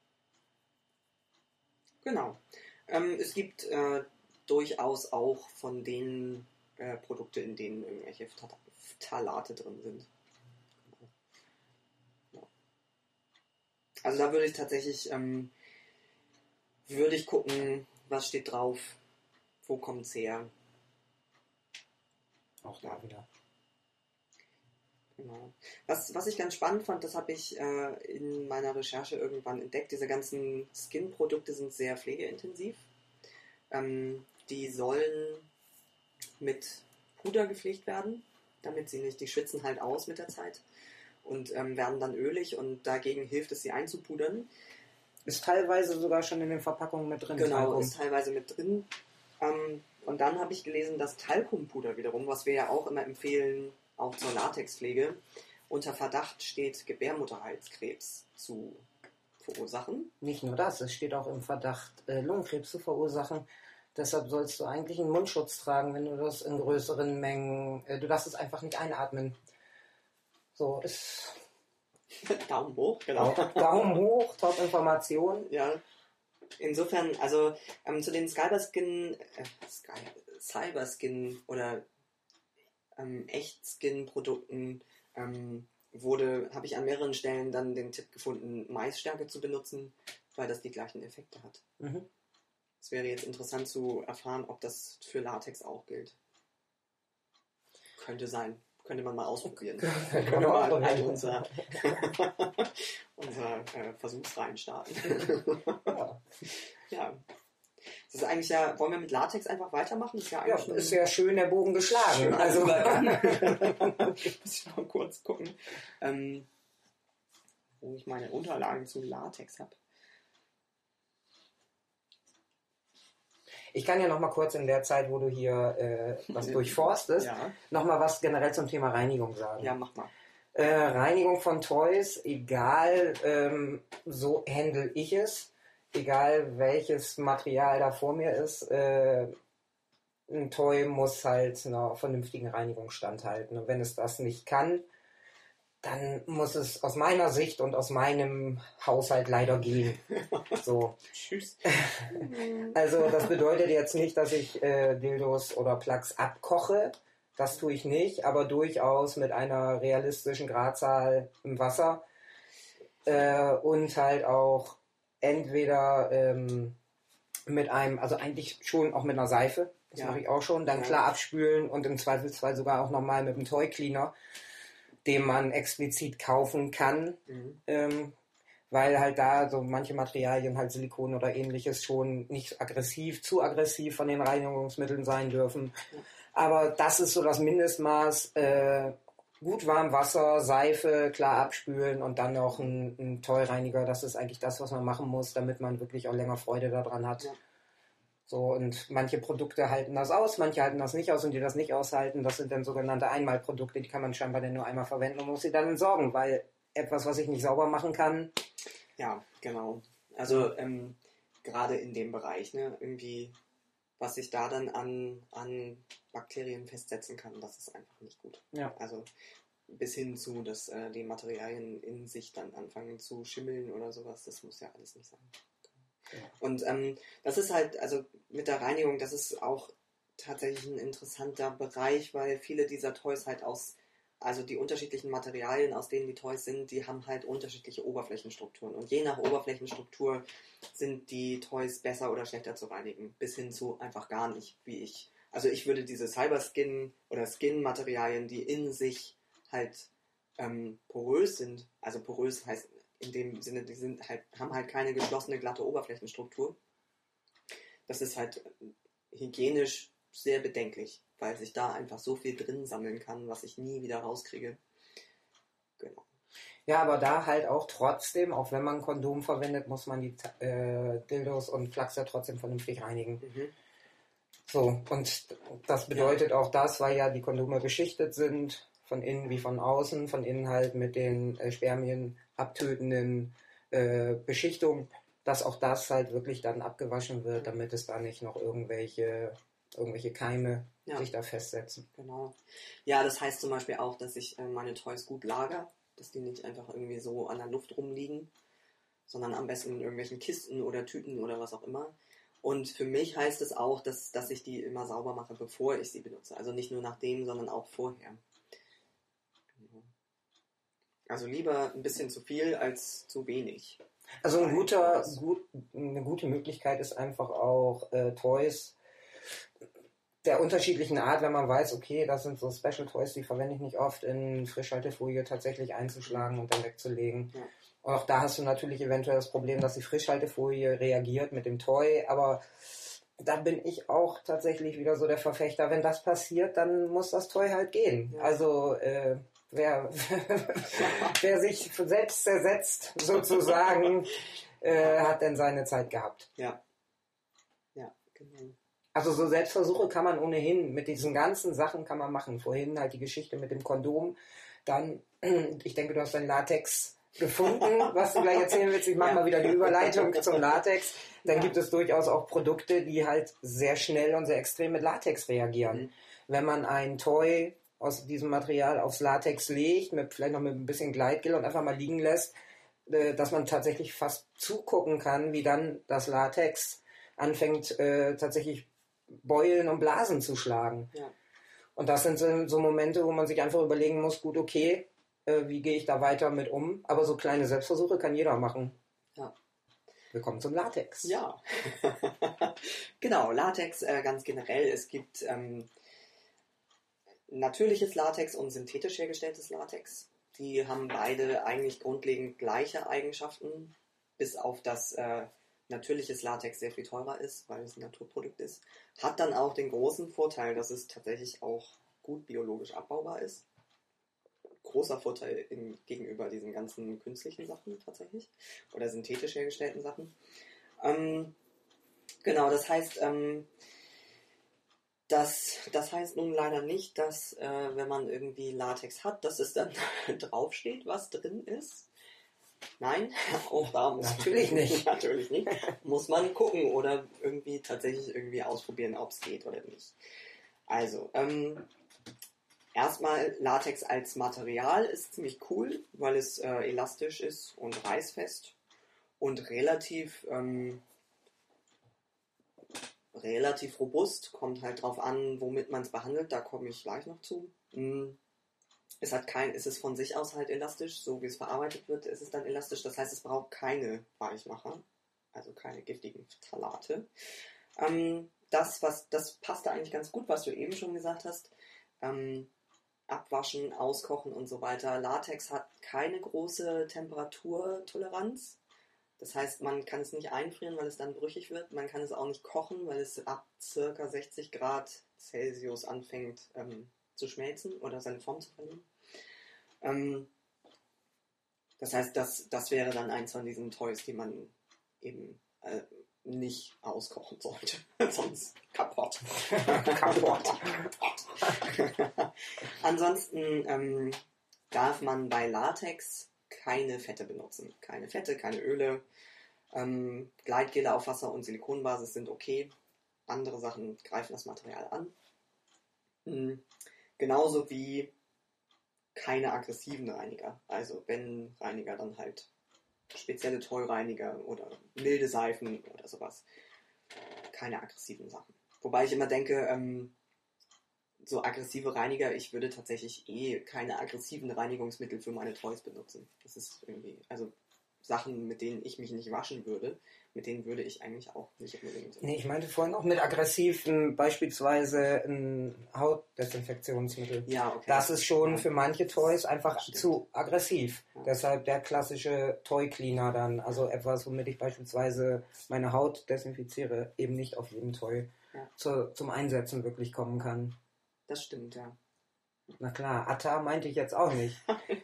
Genau. Ähm, es gibt äh, durchaus auch von den äh, Produkte, in denen irgendwelche Phthalate drin sind. Also da würde ich tatsächlich, ähm, würde ich gucken, was steht drauf, wo kommt es her. Auch da wieder. Genau. Was, was ich ganz spannend fand, das habe ich äh, in meiner Recherche irgendwann entdeckt, diese ganzen Skin-Produkte sind sehr pflegeintensiv. Ähm, die sollen mit Puder gepflegt werden, damit sie nicht, die schwitzen halt aus mit der Zeit. Und ähm, werden dann ölig und dagegen hilft es, sie einzupudern. Ist teilweise sogar schon in den Verpackungen mit drin. Genau, Talkum. Ist teilweise mit drin. Ähm, und dann habe ich gelesen, dass Talkumpuder wiederum, was wir ja auch immer empfehlen, auch zur Latexpflege, unter Verdacht steht, Gebärmutterhalskrebs zu verursachen. Nicht nur das, es steht auch im Verdacht, äh, Lungenkrebs zu verursachen. Deshalb sollst du eigentlich einen Mundschutz tragen, wenn du das in größeren Mengen, äh, du darfst es einfach nicht einatmen. So, ist Daumen hoch, genau. Daumen hoch, Top-Information. Ja, insofern, also ähm, zu den Cyberskin, äh, Sky, Cyberskin oder ähm, Echt-Skin-Produkten ähm, wurde, habe ich an mehreren Stellen dann den Tipp gefunden, Maisstärke zu benutzen, weil das die gleichen Effekte hat. Mhm. Es wäre jetzt interessant zu erfahren, ob das für Latex auch gilt. Könnte sein. Könnte man mal ausprobieren. Können wir mal einen unserer, unserer äh, Versuchsreihen starten. Ja. Ja. Das ist eigentlich ja, wollen wir mit Latex einfach weitermachen? Ist ja, Ja, eigentlich ist ja schön der Bogen geschlagen. Also ich muss mal kurz gucken, ähm, wo ich meine Unterlagen zu Latex habe. ich kann ja noch mal kurz in der Zeit, wo du hier äh, was durchforstest, Ja. noch mal was generell zum Thema Reinigung sagen. Ja, mach mal. Äh, Reinigung von Toys, egal, ähm, so handle ich es, egal welches Material da vor mir ist, äh, ein Toy muss halt einer vernünftigen Reinigung standhalten. Und wenn es das nicht kann, dann muss es aus meiner Sicht und aus meinem Haushalt leider gehen. So. Tschüss. Also das bedeutet jetzt nicht, dass ich äh, Dildos oder Plugs abkoche. Das tue ich nicht, aber durchaus mit einer realistischen Gradzahl im Wasser äh, und halt auch entweder ähm, mit einem, also eigentlich schon auch mit einer Seife, das Ja. mache ich auch schon, dann Ja. klar abspülen und im Zweifelsfall sogar auch nochmal mit einem Toy Cleaner, den man explizit kaufen kann, Mhm. ähm, weil halt da so manche Materialien, halt Silikon oder ähnliches, schon nicht aggressiv, zu aggressiv von den Reinigungsmitteln sein dürfen. Ja. Aber das ist so das Mindestmaß. Äh, gut warm Wasser, Seife, klar abspülen und dann noch ein, ein Toy-Reiniger. Das ist eigentlich das, was man machen muss, damit man wirklich auch länger Freude daran hat. Ja. So, und manche Produkte halten das aus, manche halten das nicht aus und die das nicht aushalten, das sind dann sogenannte Einmalprodukte, die kann man scheinbar dann nur einmal verwenden und muss sie dann entsorgen, weil etwas, was ich nicht sauber machen kann. Ja, genau. Also ähm, gerade in dem Bereich, ne, irgendwie, was sich da dann an, an Bakterien festsetzen kann, das ist einfach nicht gut. Ja. Also bis hin zu, dass äh, die Materialien in sich dann anfangen zu schimmeln oder sowas, das muss ja alles nicht sein. Ja. Und ähm, das ist halt, also mit der Reinigung, das ist auch tatsächlich ein interessanter Bereich, weil viele dieser Toys halt aus, also die unterschiedlichen Materialien, aus denen die Toys sind, die haben halt unterschiedliche Oberflächenstrukturen. Und je nach Oberflächenstruktur sind die Toys besser oder schlechter zu reinigen, bis hin zu einfach gar nicht, wie ich. Also ich würde diese Cyberskin oder Skin-Materialien, die in sich halt ähm, porös sind, also porös heißt in dem Sinne, die sind halt, haben halt keine geschlossene, glatte Oberflächenstruktur. Das ist halt hygienisch sehr bedenklich, weil sich da einfach so viel drin sammeln kann, was ich nie wieder rauskriege. Genau. Ja, aber da halt auch trotzdem, auch wenn man Kondom verwendet, muss man die äh, Dildos und Plugs ja trotzdem vernünftig reinigen. Mhm. So, und das bedeutet auch das, weil ja die Kondome beschichtet sind, von innen wie von außen, von innen halt mit den äh, Spermien abtötenden äh, Beschichtungen, dass auch das halt wirklich dann abgewaschen wird, damit es da nicht noch irgendwelche, irgendwelche Keime Ja. sich da festsetzen. Genau. Ja, das heißt zum Beispiel auch, dass ich äh, meine Toys gut lager, dass die nicht einfach irgendwie so an der Luft rumliegen, sondern am besten in irgendwelchen Kisten oder Tüten oder was auch immer. Und für mich heißt es auch, dass, dass ich die immer sauber mache, bevor ich sie benutze. Also nicht nur nachdem, sondern auch vorher. Genau. Also lieber ein bisschen zu viel als zu wenig. Also ein guter, Toys. gut, eine gute Möglichkeit ist einfach auch äh, Toys der unterschiedlichen Art, wenn man weiß, okay, das sind so Special Toys, die verwende ich nicht oft, in Frischhaltefolie tatsächlich einzuschlagen und dann wegzulegen. Ja. Und auch da hast du natürlich eventuell das Problem, dass die Frischhaltefolie reagiert mit dem Toy, aber da bin ich auch tatsächlich wieder so der Verfechter. Wenn das passiert, dann muss das Toy halt gehen. Ja. Also äh, wer, wer sich selbst zersetzt, sozusagen, äh, hat dann seine Zeit gehabt. Ja. Ja, genau. Also so Selbstversuche kann man ohnehin, mit diesen ganzen Sachen kann man machen. Vorhin halt die Geschichte mit dem Kondom. Dann, ich denke, du hast dein Latex gefunden, was du gleich erzählen willst. Ich mache Ja. mal wieder die Überleitung zum Latex. Dann Ja. gibt es durchaus auch Produkte, die halt sehr schnell und sehr extrem mit Latex reagieren. Mhm. Wenn man ein Toy aus diesem Material aufs Latex legt, mit, vielleicht noch mit ein bisschen Gleitgel und einfach mal liegen lässt, äh, dass man tatsächlich fast zugucken kann, wie dann das Latex anfängt, äh, tatsächlich Beulen und Blasen zu schlagen. Ja. Und das sind so, so Momente, wo man sich einfach überlegen muss, gut, okay, äh, wie gehe ich da weiter mit um? Aber so kleine Selbstversuche kann jeder machen. Ja. Willkommen zum Latex. Ja. Genau, Latex äh, ganz generell. Es gibt ähm, natürliches Latex und synthetisch hergestelltes Latex. Die haben beide eigentlich grundlegend gleiche Eigenschaften, bis auf das äh, natürliches Latex sehr viel teurer ist, weil es ein Naturprodukt ist. Hat dann auch den großen Vorteil, dass es tatsächlich auch gut biologisch abbaubar ist. Großer Vorteil in, gegenüber diesen ganzen künstlichen Sachen tatsächlich oder synthetisch hergestellten Sachen. Ähm, genau, das heißt, ähm, das, das heißt nun leider nicht, dass äh, wenn man irgendwie Latex hat, dass es dann draufsteht, was drin ist. Nein, auch da muss natürlich man, nicht. natürlich nicht. Muss man gucken oder irgendwie tatsächlich irgendwie ausprobieren, ob es geht oder nicht. Also, ähm, erstmal Latex als Material ist ziemlich cool, weil es äh, elastisch ist und reißfest und relativ ähm, relativ robust. Kommt halt drauf an, womit man es behandelt. Da komme ich gleich noch zu. Mm. Es hat kein, es ist von sich aus halt elastisch, so wie es verarbeitet wird, ist es dann elastisch. Das heißt, es braucht keine Weichmacher, also keine giftigen Phthalate. Ähm, das, was, das passt da eigentlich ganz gut, was du eben schon gesagt hast. Ähm, abwaschen, auskochen und so weiter. Latex hat keine große Temperaturtoleranz. Das heißt, man kann es nicht einfrieren, weil es dann brüchig wird. Man kann es auch nicht kochen, weil es ab ca. sechzig Grad Celsius anfängt ähm, zu schmelzen oder seine Form zu verlieren. Ähm, das heißt, das, das wäre dann eins von diesen Toys, die man eben äh, nicht auskochen sollte. Sonst kaputt. Kaputt. Ansonsten ähm, darf man bei Latex keine Fette benutzen. Keine Fette, keine Öle. Ähm, Gleitgele auf Wasser- und Silikonbasis sind okay. Andere Sachen greifen das Material an. Mhm. Genauso wie keine aggressiven Reiniger. Also wenn Reiniger, dann halt spezielle Tollreiniger oder milde Seifen oder sowas. Keine aggressiven Sachen. Wobei ich immer denke, ähm, so aggressive Reiniger, ich würde tatsächlich eh keine aggressiven Reinigungsmittel für meine Toys benutzen. Das ist irgendwie, also Sachen, mit denen ich mich nicht waschen würde, mit denen würde ich eigentlich auch nicht unbedingt. Nee, ich meinte vorhin auch mit aggressiven, beispielsweise ein Hautdesinfektionsmittel. Ja, okay. Das ist schon ja. für manche Toys einfach Das stimmt. zu aggressiv. Ja. Deshalb der klassische Toy Cleaner dann. Also etwas, womit ich beispielsweise meine Haut desinfiziere, eben nicht auf jedem Toy Ja. zu, zum Einsetzen wirklich kommen kann. Das stimmt, ja. Na klar, Atta meinte ich jetzt auch nicht.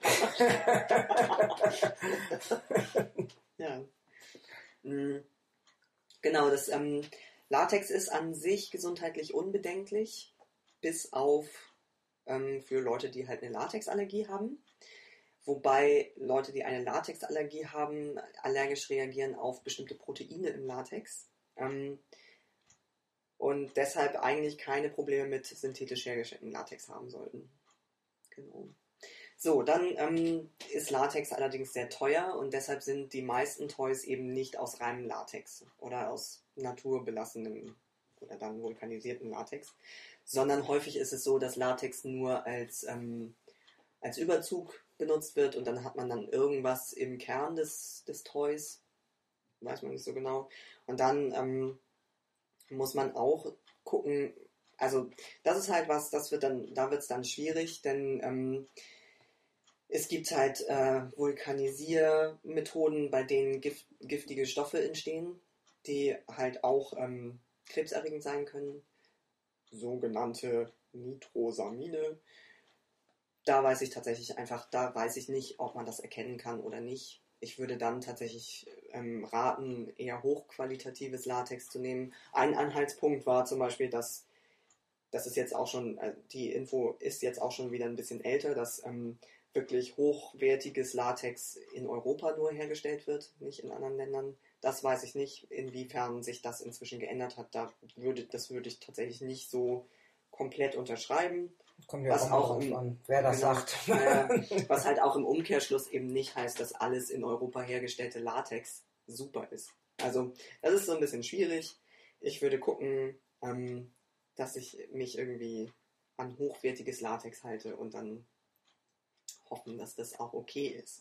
Ja. Mhm. Genau, das ähm, Latex ist an sich gesundheitlich unbedenklich, bis auf ähm, für Leute, die halt eine Latexallergie haben. Wobei Leute, die eine Latexallergie haben, allergisch reagieren auf bestimmte Proteine im Latex. Ähm, und deshalb eigentlich keine Probleme mit synthetisch hergestelltem Latex haben sollten. Genau. So, dann ähm, ist Latex allerdings sehr teuer und deshalb sind die meisten Toys eben nicht aus reinem Latex oder aus naturbelassenem oder dann vulkanisiertem Latex, sondern häufig ist es so, dass Latex nur als, ähm, als Überzug benutzt wird und dann hat man dann irgendwas im Kern des, des Toys, weiß man nicht so genau, und dann ähm, muss man auch gucken, also das ist halt was, das wird dann, da wird es dann schwierig, denn ähm, es gibt halt äh, Vulkanisiermethoden, bei denen gift, giftige Stoffe entstehen, die halt auch ähm, krebserregend sein können, sogenannte Nitrosamine. Da weiß ich tatsächlich einfach, da weiß ich nicht, ob man das erkennen kann oder nicht. Ich würde dann tatsächlich ähm, raten, eher hochqualitatives Latex zu nehmen. Ein Anhaltspunkt war zum Beispiel, dass das ist jetzt auch schon, äh, die Info ist jetzt auch schon wieder ein bisschen älter, dass ähm, wirklich hochwertiges Latex in Europa nur hergestellt wird, nicht in anderen Ländern. Das weiß ich nicht, inwiefern sich das inzwischen geändert hat. Da würde, das würde ich tatsächlich nicht so komplett unterschreiben. Kommt ja was auch, auch drauf im, an, wer das genau, sagt. äh, was halt auch im Umkehrschluss eben nicht heißt, dass alles in Europa hergestellte Latex super ist. Also das ist so ein bisschen schwierig. Ich würde gucken, ähm, dass ich mich irgendwie an hochwertiges Latex halte und dann hoffen, dass das auch okay ist.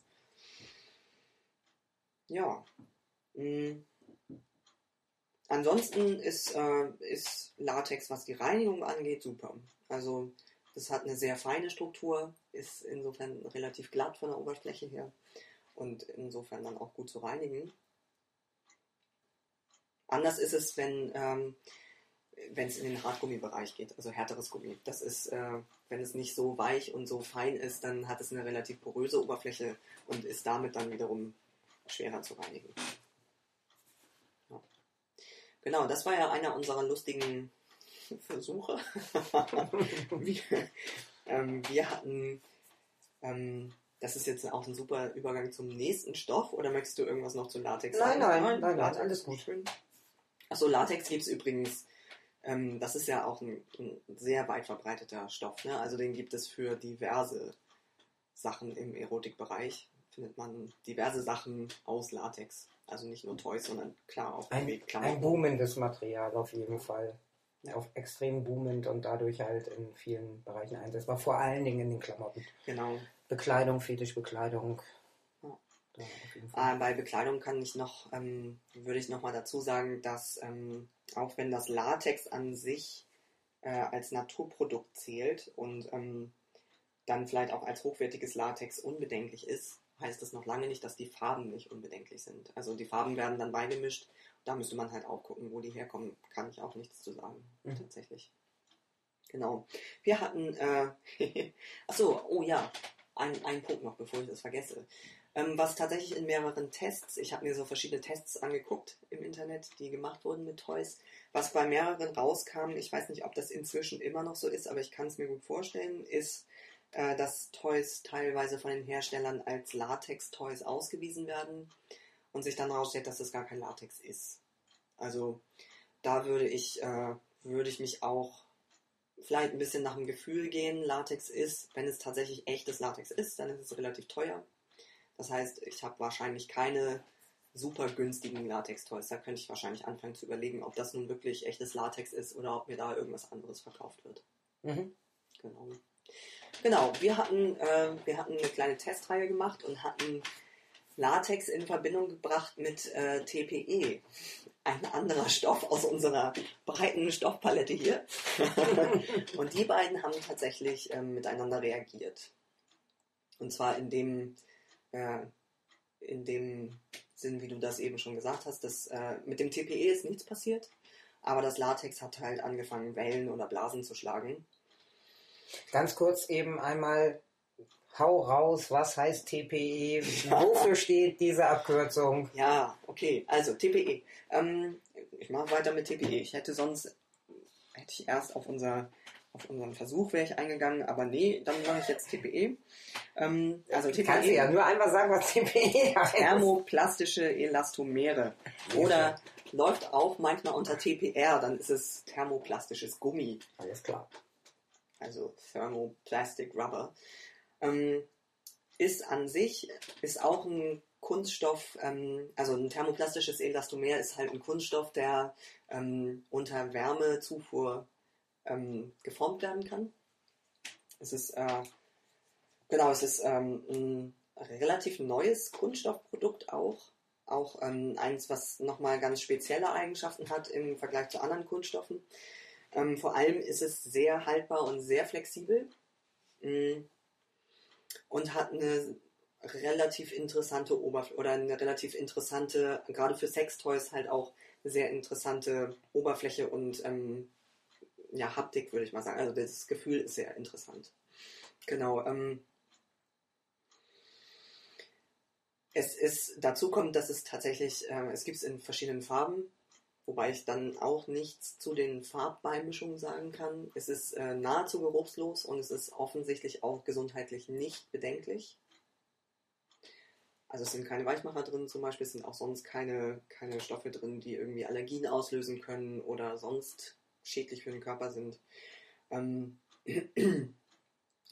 Ja. Mh. Ansonsten ist, äh, ist Latex, was die Reinigung angeht, super. Also das hat eine sehr feine Struktur, ist insofern relativ glatt von der Oberfläche her und insofern dann auch gut zu reinigen. Anders ist es, wenn ähm, wenn es in den Hartgummibereich geht, also härteres Gummi. Das ist, äh, wenn es nicht so weich und so fein ist, dann hat es eine relativ poröse Oberfläche und ist damit dann wiederum schwerer zu reinigen. Ja. Genau, das war ja einer unserer lustigen Versuche. wir, ähm, wir hatten, ähm, das ist jetzt auch ein super Übergang zum nächsten Stoff, oder möchtest du irgendwas noch zu Latex Nein, sagen? nein, nein, nein, Latex, alles gut. Achso, Latex gibt es übrigens, ähm, das ist ja auch ein, ein sehr weit verbreiteter Stoff, ne? Also den gibt es für diverse Sachen im Erotikbereich, findet man diverse Sachen aus Latex. Also nicht nur Toys, sondern klar auch ein, Klamotten. Ein boomendes Material auf jeden Fall. Ja. Auf extrem boomend und dadurch halt in vielen Bereichen einsetzbar. Vor allen Dingen in den Klamotten. Genau. Bekleidung, Fetischbekleidung. Ja. Ja, auf jeden Fall. Äh, bei Bekleidung kann ich noch, ähm, würde ich noch mal dazu sagen, dass ähm, auch wenn das Latex an sich äh, als Naturprodukt zählt und ähm, dann vielleicht auch als hochwertiges Latex unbedenklich ist, heißt das noch lange nicht, dass die Farben nicht unbedenklich sind. Also die Farben werden dann beigemischt. Da müsste man halt auch gucken, wo die herkommen. Kann ich auch nichts zu sagen, mhm. tatsächlich. Genau. Wir hatten, äh, achso, oh ja, ein, ein Punkt noch, bevor ich das vergesse. Ähm, was tatsächlich in mehreren Tests, ich habe mir so verschiedene Tests angeguckt im Internet, die gemacht wurden mit Toys, was bei mehreren rauskam, ich weiß nicht, ob das inzwischen immer noch so ist, aber ich kann es mir gut vorstellen, ist, äh, dass Toys teilweise von den Herstellern als Latex-Toys ausgewiesen werden und sich dann herausstellt, dass das gar kein Latex ist. Also da würde ich, äh, würde ich mich auch vielleicht ein bisschen nach dem Gefühl gehen. Latex ist, wenn es tatsächlich echtes Latex ist, dann ist es relativ teuer. Das heißt, ich habe wahrscheinlich keine super günstigen Latex-Toys. Da könnte ich wahrscheinlich anfangen zu überlegen, ob das nun wirklich echtes Latex ist oder ob mir da irgendwas anderes verkauft wird. Mhm. Genau. Genau, wir hatten, äh, wir hatten eine kleine Testreihe gemacht und hatten Latex in Verbindung gebracht mit äh, T P E. Ein anderer Stoff aus unserer breiten Stoffpalette hier. Und die beiden haben tatsächlich äh, miteinander reagiert. Und zwar in dem, äh, in dem Sinn, wie du das eben schon gesagt hast, dass äh, mit dem T P E ist nichts passiert, aber das Latex hat halt angefangen, Wellen oder Blasen zu schlagen. Ganz kurz eben einmal, hau raus, was heißt T P E? Wofür steht diese Abkürzung? Ja, okay, also T P E. Ähm, ich mache weiter mit T P E. Ich hätte sonst, hätte ich erst auf, unser, auf unseren Versuch wäre ich eingegangen, aber nee, dann mache ich jetzt T P E. Ähm, also T P E. Kannst du ja nur einmal sagen, was T P E heißt. Thermoplastische Elastomere. Oder läuft auch manchmal unter T P R, dann ist es thermoplastisches Gummi. Alles klar. Also Thermoplastic Rubber. Ähm, ist an sich, ist auch ein Kunststoff, ähm, also ein thermoplastisches Elastomer ist halt ein Kunststoff, der ähm, unter Wärmezufuhr ähm, geformt werden kann. Es ist, äh, genau, es ist ähm, ein relativ neues Kunststoffprodukt auch. Auch ähm, eins, was nochmal ganz spezielle Eigenschaften hat im Vergleich zu anderen Kunststoffen. Ähm, vor allem ist es sehr haltbar und sehr flexibel mh, und hat eine relativ interessante Oberfläche oder eine relativ interessante, gerade für Sextoys halt auch eine sehr interessante Oberfläche und ähm, ja, Haptik, würde ich mal sagen. Also das Gefühl ist sehr interessant. Genau. Ähm, es ist, dazu kommt, dass es tatsächlich, äh, es gibt es in verschiedenen Farben. Wobei ich dann auch nichts zu den Farbbeimischungen sagen kann. Es ist äh, nahezu geruchslos und es ist offensichtlich auch gesundheitlich nicht bedenklich. Also es sind keine Weichmacher drin zum Beispiel, es sind auch sonst keine, keine Stoffe drin, die irgendwie Allergien auslösen können oder sonst schädlich für den Körper sind. Ähm,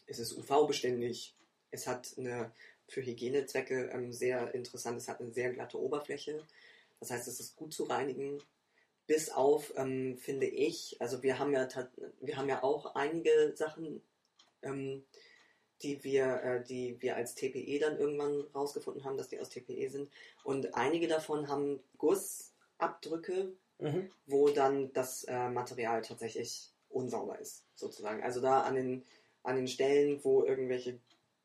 es ist U V-beständig, es hat eine für Hygienezwecke ähm, sehr interessant, es hat eine sehr glatte Oberfläche. Das heißt, es ist gut zu reinigen. Bis auf, ähm, finde ich, also wir haben ja, wir haben ja auch einige Sachen, ähm, die wir, äh, die wir als T P E dann irgendwann rausgefunden haben, dass die aus T P E sind. Und einige davon haben Gussabdrücke, mhm. wo dann das äh, Material tatsächlich unsauber ist, sozusagen. Also da an den, an den Stellen, wo irgendwelche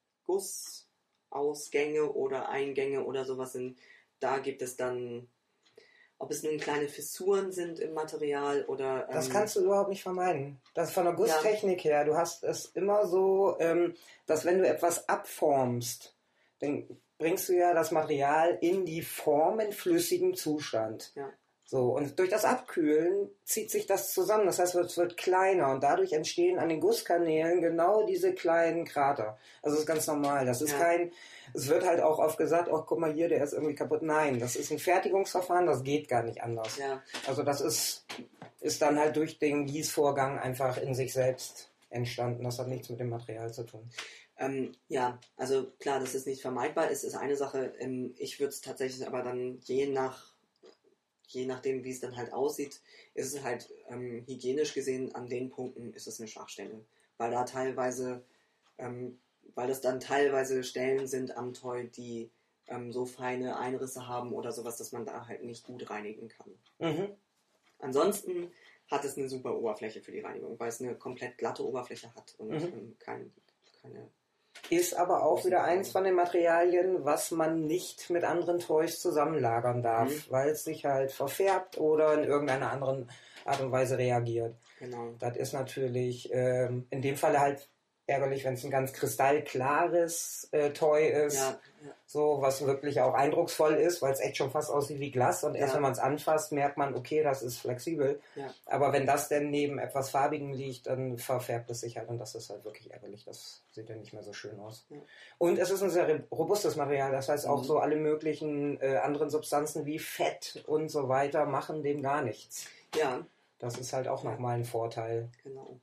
Gussausgänge oder Eingänge oder sowas sind, da gibt es dann, ob es nun kleine Fissuren sind im Material oder... Ähm, das kannst du überhaupt nicht vermeiden. Das ist von der Gusstechnik ja. her. Du hast es immer so, ähm, dass wenn du etwas abformst, dann bringst du ja das Material in die Form in flüssigem Zustand. Ja. So, und durch das Abkühlen zieht sich das zusammen. Das heißt, es wird kleiner und dadurch entstehen an den Gusskanälen genau diese kleinen Krater. Also das ist ganz normal. Das ist ja. kein, es wird halt auch oft gesagt, oh, guck mal hier, der ist irgendwie kaputt. Nein, das ist ein Fertigungsverfahren, das geht gar nicht anders. Ja. Also das ist, ist dann halt durch den Gießvorgang einfach in sich selbst entstanden. Das hat nichts mit dem Material zu tun. Ähm, ja, also klar, dass es nicht vermeidbar ist, ist eine Sache. Ähm, ich würde es tatsächlich aber dann je nach je nachdem, wie es dann halt aussieht, ist es halt ähm, hygienisch gesehen, an den Punkten ist es eine Schwachstelle. Weil da teilweise, ähm, weil das dann teilweise Stellen sind am Toy, die ähm, so feine Einrisse haben oder sowas, dass man da halt nicht gut reinigen kann. Mhm. Ansonsten hat es eine super Oberfläche für die Reinigung, weil es eine komplett glatte Oberfläche hat und mhm. ähm, kein, keine... Ist aber auch wieder eins von den Materialien, was man nicht mit anderen Toys zusammenlagern darf, mhm. weil es sich halt verfärbt oder in irgendeiner anderen Art und Weise reagiert. Genau. Das ist natürlich ähm, in dem Falle halt ärgerlich, wenn es ein ganz kristallklares äh, Toy ist, ja, ja. so was wirklich auch eindrucksvoll ist, weil es echt schon fast aussieht wie Glas und erst ja. wenn man es anfasst, merkt man, okay, das ist flexibel. Ja. Aber wenn das denn neben etwas Farbigem liegt, dann verfärbt es sich halt und das ist halt wirklich ärgerlich. Das sieht dann nicht mehr so schön aus. Ja. Und es ist ein sehr robustes Material, das heißt auch mhm. so alle möglichen äh, anderen Substanzen wie Fett und so weiter machen dem gar nichts. Ja. Das ist halt auch ja. nochmal ein Vorteil. Genau.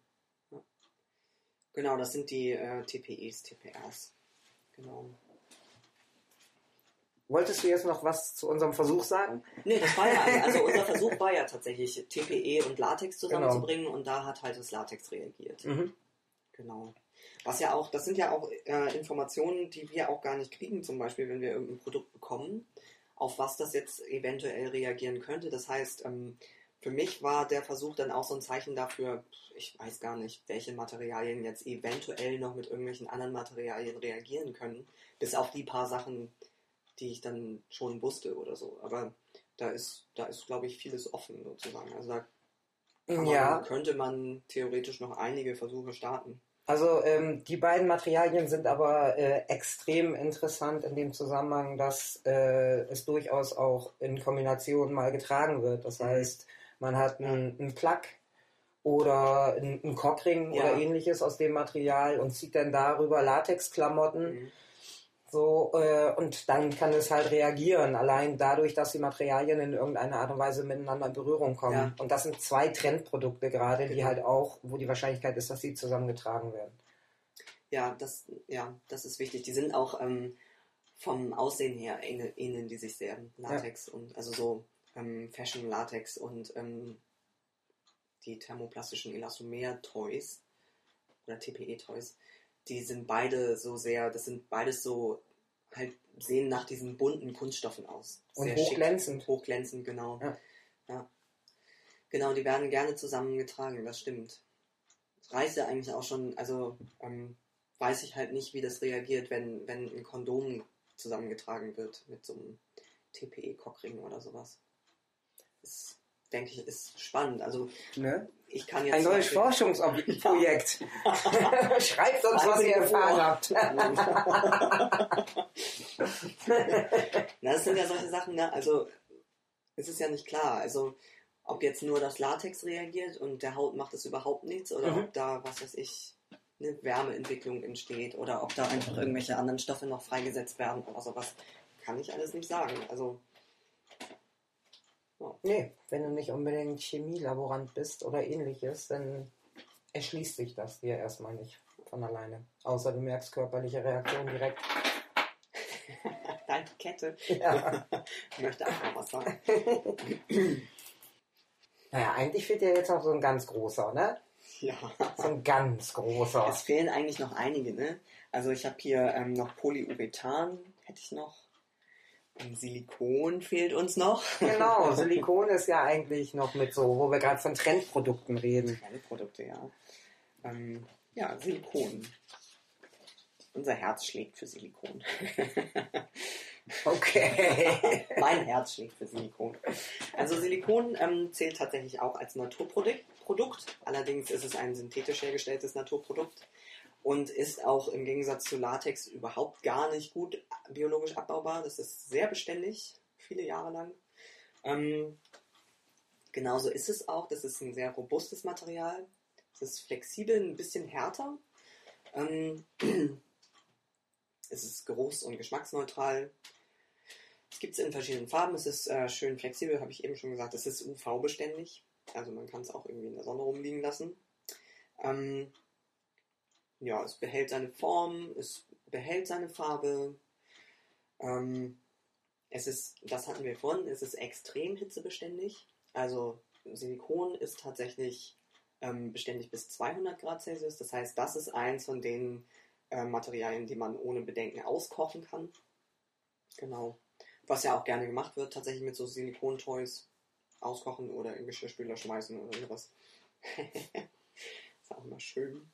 Genau, das sind die äh, T P Es, T P Rs. Genau. Wolltest du jetzt noch was zu unserem Versuch sagen? Nee, das war ja, also unser Versuch war ja tatsächlich T P E und Latex zusammenzubringen genau. und da hat halt das Latex reagiert. Mhm. Genau. Was ja auch, das sind ja auch äh, Informationen, die wir auch gar nicht kriegen, zum Beispiel, wenn wir irgendein Produkt bekommen, auf was das jetzt eventuell reagieren könnte. Das heißt, ähm, für mich war der Versuch dann auch so ein Zeichen dafür, ich weiß gar nicht, welche Materialien jetzt eventuell noch mit irgendwelchen anderen Materialien reagieren können, bis auf die paar Sachen, die ich dann schon wusste oder so. Aber da ist, da ist, glaube ich, vieles offen sozusagen. Also da kann man, ja. könnte man theoretisch noch einige Versuche starten. Also ähm, die beiden Materialien sind aber äh, extrem interessant in dem Zusammenhang, dass äh, es durchaus auch in Kombination mal getragen wird. Das heißt, man hat einen, einen Plug oder einen, einen Cockring ja. oder ähnliches aus dem Material und zieht dann darüber Latexklamotten. Mhm. So, äh, und dann kann es halt reagieren, allein dadurch, dass die Materialien in irgendeiner Art und Weise miteinander in Berührung kommen. Ja. Und das sind zwei Trendprodukte gerade, genau. die halt auch, wo die Wahrscheinlichkeit ist, dass sie zusammengetragen werden. Ja, das, ja, das ist wichtig. Die sind auch ähm, vom Aussehen her ähneln die sich sehr. Latex ja. und also so ähm, Fashion Latex und ähm, die thermoplastischen Elastomer-Toys oder T P E-Toys, die sind beide so sehr, das sind beides so, halt sehen nach diesen bunten Kunststoffen aus. Sehr und hochglänzend. Schick, hochglänzend, genau. Ja. ja. Genau, die werden gerne zusammengetragen, das stimmt. Das reicht ja eigentlich auch schon, also ähm, weiß ich halt nicht, wie das reagiert, wenn, wenn ein Kondom zusammengetragen wird mit so einem T P E-Cockring oder sowas. Das denke ich, ist spannend. Also ne? ich kann jetzt ein neues Forschungsprojekt. Ja. Schreibt uns, was ihr erfahren habt. Na, das sind ja solche Sachen, ne? Also es ist ja nicht klar. Also ob jetzt nur das Latex reagiert und der Haut macht es überhaupt nichts oder mhm. ob da, was weiß ich, eine Wärmeentwicklung entsteht oder ob da einfach irgendwelche anderen Stoffe noch freigesetzt werden oder sowas, kann ich alles nicht sagen. Also ja. Nee, wenn du nicht unbedingt Chemielaborant bist oder ähnliches, dann erschließt sich das dir erstmal nicht von alleine. Außer du merkst körperliche Reaktion direkt. Deine Kette. Ja. Ich möchte auch noch was sagen. Naja, eigentlich fehlt ja jetzt noch so ein ganz großer, ne? Ja. So ein ganz großer. Es fehlen eigentlich noch einige, ne? Also ich habe hier ähm, noch Polyurethan, hätte ich noch. Und Silikon fehlt uns noch. Genau, Silikon ist ja eigentlich noch mit so, wo wir gerade von Trendprodukten reden. Trendprodukte, ja. Ähm, ja, Silikon. Unser Herz schlägt für Silikon. Okay. Mein Herz schlägt für Silikon. Also Silikon ähm, zählt tatsächlich auch als Naturprodukt. Produkt. Allerdings ist es ein synthetisch hergestelltes Naturprodukt und ist auch im Gegensatz zu Latex überhaupt gar nicht gut biologisch abbaubar. Das ist sehr beständig, viele Jahre lang. Ähm, genauso ist es auch. Das ist ein sehr robustes Material. Es ist flexibel, ein bisschen härter. Ähm, es ist geruchs- und geschmacksneutral. Es gibt es in verschiedenen Farben. Es ist äh, schön flexibel, habe ich eben schon gesagt. Es ist U V-beständig. Also man kann es auch irgendwie in der Sonne rumliegen lassen. Ähm, ja, es behält seine Form, es behält seine Farbe. Ähm, es ist, das hatten wir vorhin, es ist extrem hitzebeständig. Also Silikon ist tatsächlich ähm, beständig bis zweihundert Grad Celsius. Das heißt, das ist eins von den äh, Materialien, die man ohne Bedenken auskochen kann. Genau. Was ja auch gerne gemacht wird, tatsächlich mit so Silikon-Toys. Auskochen oder in Geschirrspüler schmeißen oder sowas. Ist auch immer schön.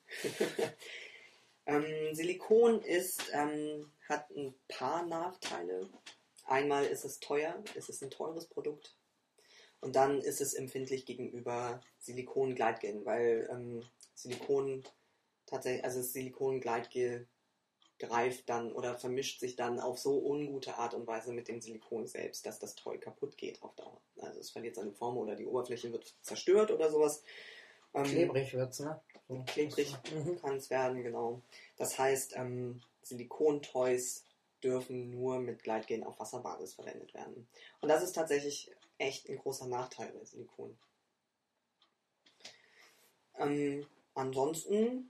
ähm, Silikon ist, ähm, hat ein paar Nachteile. Einmal ist es teuer, es ist ein teures Produkt. Und dann ist es empfindlich gegenüber Silikon-Gleitgel, weil ähm, Silikon tatsächlich, also das Silikon-Gleitgel greift dann oder vermischt sich dann auf so ungute Art und Weise mit dem Silikon selbst, dass das Toy kaputt geht auf Dauer. Also es verliert seine Form oder die Oberfläche wird zerstört oder sowas. Ähm, Klebrig wird's, ne? So. Klebrig Mhm. kann es werden, genau. Das heißt, ähm, Silikon-Toys dürfen nur mit Gleitgel auf Wasserbasis verwendet werden. Und das ist tatsächlich echt ein großer Nachteil bei Silikon. Ähm, ansonsten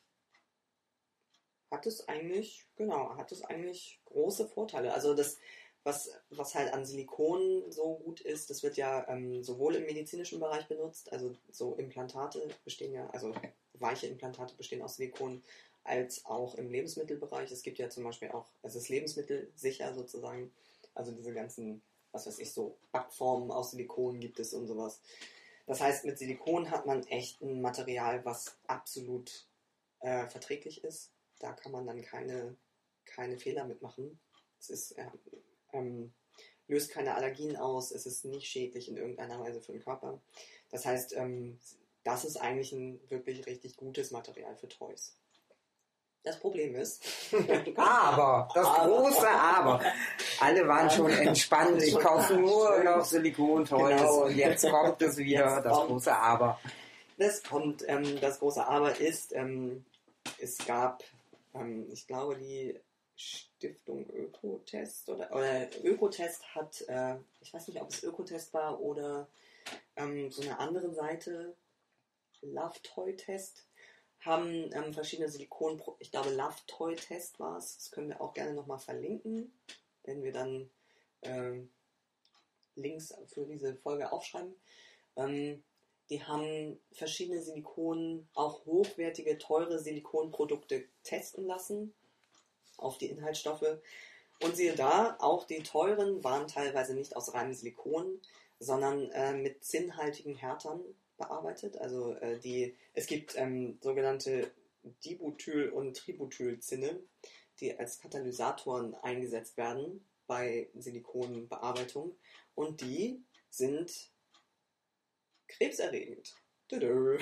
hat es eigentlich, genau, hat es eigentlich große Vorteile. Also das, was, was halt an Silikon so gut ist, das wird ja ähm, sowohl im medizinischen Bereich benutzt, also so Implantate bestehen ja, also weiche Implantate bestehen aus Silikon, als auch im Lebensmittelbereich. Es gibt ja zum Beispiel auch, es ist lebensmittelsicher sozusagen, also diese ganzen, was weiß ich, so Backformen aus Silikon gibt es und sowas. Das heißt, mit Silikon hat man echt ein Material, was absolut äh, verträglich ist. Da kann man dann keine, keine Fehler mitmachen. Es ist, äh, ähm, löst keine Allergien aus, es ist nicht schädlich in irgendeiner Weise für den Körper. Das heißt, ähm, das ist eigentlich ein wirklich richtig gutes Material für Toys. Das Problem ist... Aber, das große Aber. Alle waren schon entspannt, ich kaufe nur noch Silikon-Toys Genau. und jetzt kommt es wieder, Jetzt das kommt- große Aber. Das kommt, ähm, das große Aber ist, ähm, es gab, ähm, ich glaube, die Stiftung Ökotest oder, oder Ökotest hat, äh, ich weiß nicht, ob es Ökotest war oder ähm, so eine andere Seite, Love Toy Test, haben ähm, verschiedene Silikon, ich glaube Love Toy Test war es, das können wir auch gerne nochmal verlinken, wenn wir dann ähm, Links für diese Folge aufschreiben. Ähm, Die haben verschiedene Silikon, auch hochwertige, teure Silikonprodukte testen lassen auf die Inhaltsstoffe. Und siehe da, auch die teuren waren teilweise nicht aus reinem Silikon, sondern äh, mit zinnhaltigen Härtern bearbeitet. Also äh, die, es gibt ähm, sogenannte Dibutyl- und Tributylzinne, die als Katalysatoren eingesetzt werden bei Silikonbearbeitung. Und die sind krebserregend. Tüdö.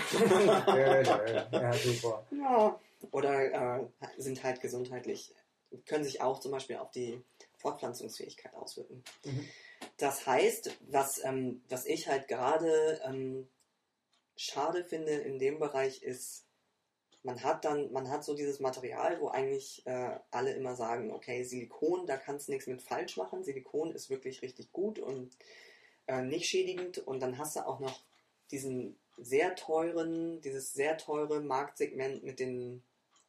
Ja, super. Ja. Oder äh, sind halt gesundheitlich, können sich auch zum Beispiel auf die Fortpflanzungsfähigkeit auswirken. Mhm. Das heißt, was, ähm, was ich halt gerade ähm, schade finde in dem Bereich ist, man hat dann, man hat so dieses Material, wo eigentlich äh, alle immer sagen, okay, Silikon, da kannst du nichts mit falsch machen. Silikon ist wirklich richtig gut und äh, nicht schädigend. Und dann hast du auch noch diesen sehr teuren, dieses sehr teure Marktsegment mit den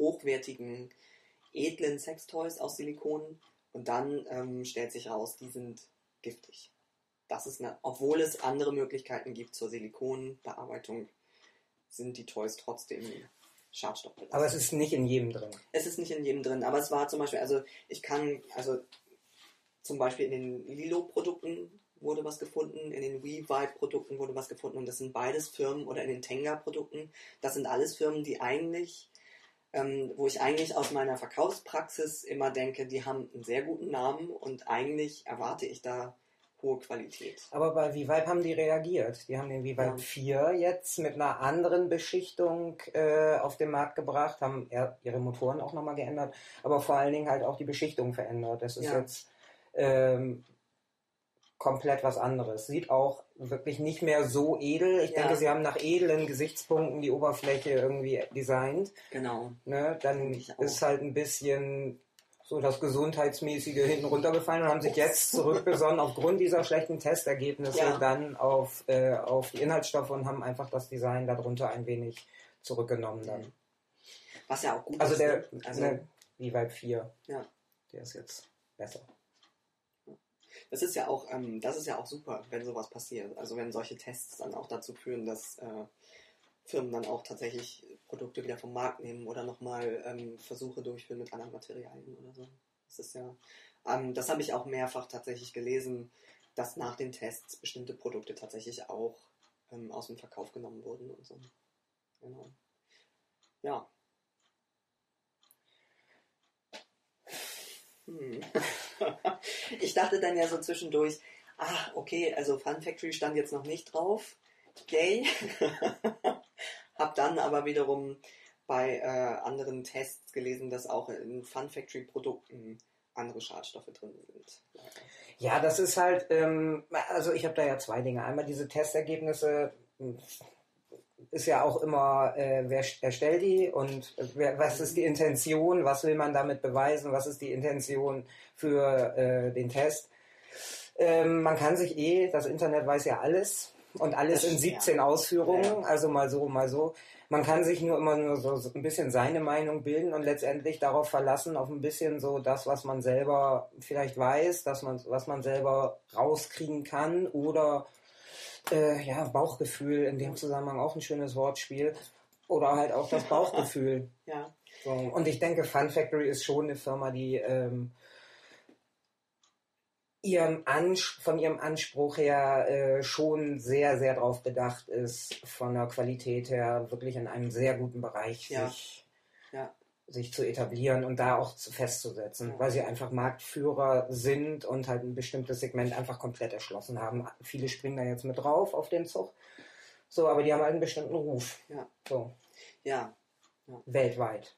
hochwertigen, edlen Sextoys aus Silikon und dann ähm, stellt sich raus, die sind giftig. Das ist eine, obwohl es andere Möglichkeiten gibt zur Silikonbearbeitung, sind die Toys trotzdem schadstoffbelastet. Aber es ist nicht in jedem drin. Es ist nicht in jedem drin, aber es war zum Beispiel, also ich kann, also zum Beispiel in den Lilo-Produkten wurde was gefunden, in den WeVibe-Produkten wurde was gefunden und das sind beides Firmen, oder in den Tenga-Produkten, das sind alles Firmen, die eigentlich, ähm, wo ich eigentlich aus meiner Verkaufspraxis immer denke, die haben einen sehr guten Namen und eigentlich erwarte ich da hohe Qualität. Aber bei ViVibe haben die reagiert. Die haben den ViVibe Ja. vier jetzt mit einer anderen Beschichtung äh, auf den Markt gebracht, haben er, ihre Motoren auch nochmal geändert, aber vor allen Dingen halt auch die Beschichtung verändert. Das ist Ja. jetzt ähm, komplett was anderes. Sieht auch wirklich nicht mehr so edel. Ich Ja. denke, sie haben nach edlen Gesichtspunkten die Oberfläche irgendwie designt. Genau. Ne? Dann Denke ich auch. ist halt ein bisschen so das Gesundheitsmäßige hinten runtergefallen und haben sich jetzt zurückbesonnen aufgrund dieser schlechten Testergebnisse Ja. dann auf, äh, auf die Inhaltsstoffe und haben einfach das Design darunter ein wenig zurückgenommen dann. Was ja auch gut Also ist. der ne? also, ne, ViVibe vier, ja. der ist jetzt besser. Das ist ja auch, ähm, das ist ja auch super, wenn sowas passiert. Also wenn solche Tests dann auch dazu führen, dass äh, Firmen dann auch tatsächlich Produkte wieder vom Markt nehmen oder nochmal ähm, Versuche durchführen mit anderen Materialien oder so. Das ist ja, ähm, das habe ich auch mehrfach tatsächlich gelesen, dass nach den Tests bestimmte Produkte tatsächlich auch ähm, aus dem Verkauf genommen wurden und so. Genau. Ja. Hm. Ich dachte dann ja so zwischendurch, ah, okay, also Fun Factory stand jetzt noch nicht drauf. Yay. Hab dann aber wiederum bei äh, anderen Tests gelesen, dass auch in Fun Factory Produkten andere Schadstoffe drin sind. Ja, das ist halt, ähm, also ich habe da ja zwei Dinge. Einmal diese Testergebnisse, ist ja auch immer, äh, wer erstellt die und wer, was ist die Intention, was will man damit beweisen, was ist die Intention für äh, den Test. Ähm, man kann sich eh, das Internet weiß ja alles und alles Das in stimmt, siebzehn ja. Ausführungen, Ja, ja. also mal so, mal so. Man kann sich nur immer nur so, so ein bisschen seine Meinung bilden und letztendlich darauf verlassen, auf ein bisschen so das, was man selber vielleicht weiß, dass man, was man selber rauskriegen kann oder Äh, ja, Bauchgefühl, in dem Zusammenhang auch ein schönes Wortspiel. Oder halt auch das Bauchgefühl. Ja. So. Und ich denke, Fun Factory ist schon eine Firma, die ähm, ihrem Ans- von ihrem Anspruch her äh, schon sehr, sehr darauf bedacht ist, von der Qualität her wirklich in einem sehr guten Bereich Ja. sich, Ja. sich zu etablieren und da auch zu festzusetzen, Ja. weil sie einfach Marktführer sind und halt ein bestimmtes Segment einfach komplett erschlossen haben. Viele springen da jetzt mit drauf auf den Zug. So, aber die haben halt einen bestimmten Ruf. Ja. So, Ja. weltweit.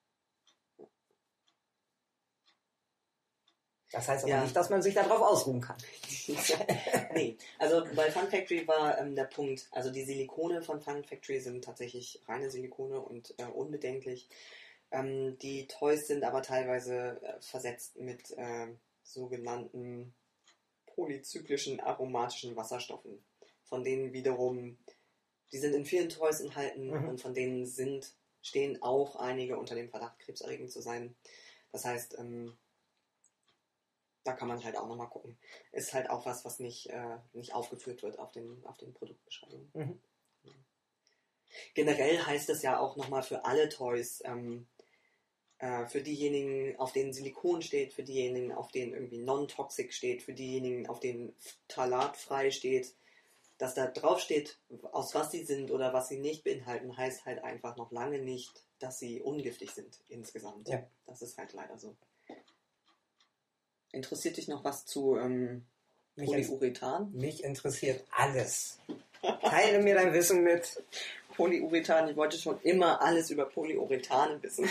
Das heißt aber Ja. nicht, dass man sich darauf ausruhen kann. Nee, also bei Fun Factory war ähm, der Punkt, also die Silikone von Fun Factory sind tatsächlich reine Silikone und äh, unbedenklich. Ähm, die Toys sind aber teilweise äh, versetzt mit äh, sogenannten polyzyklischen aromatischen Wasserstoffen, von denen wiederum, die sind in vielen Toys enthalten Mhm. und von denen sind, stehen auch einige unter dem Verdacht, krebserregend zu sein. Das heißt, ähm, da kann man halt auch nochmal gucken. Ist halt auch was, was nicht, äh, nicht aufgeführt wird auf den, auf den Produktbeschreibungen. Mhm. Generell heißt es ja auch nochmal für alle Toys, ähm, äh, für diejenigen, auf denen Silikon steht, für diejenigen, auf denen irgendwie non-toxic steht, für diejenigen, auf denen phthalatfrei steht, dass da drauf steht, aus was sie sind oder was sie nicht beinhalten, heißt halt einfach noch lange nicht, dass sie ungiftig sind insgesamt. Ja. Das ist halt leider so. Interessiert dich noch was zu ähm, Mich, Polyurethan? mich interessiert alles. Teile mir dein Wissen mit. Polyurethan, ich wollte schon immer alles über Polyurethane wissen.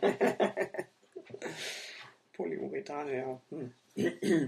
Polyurethane, ja. Hm.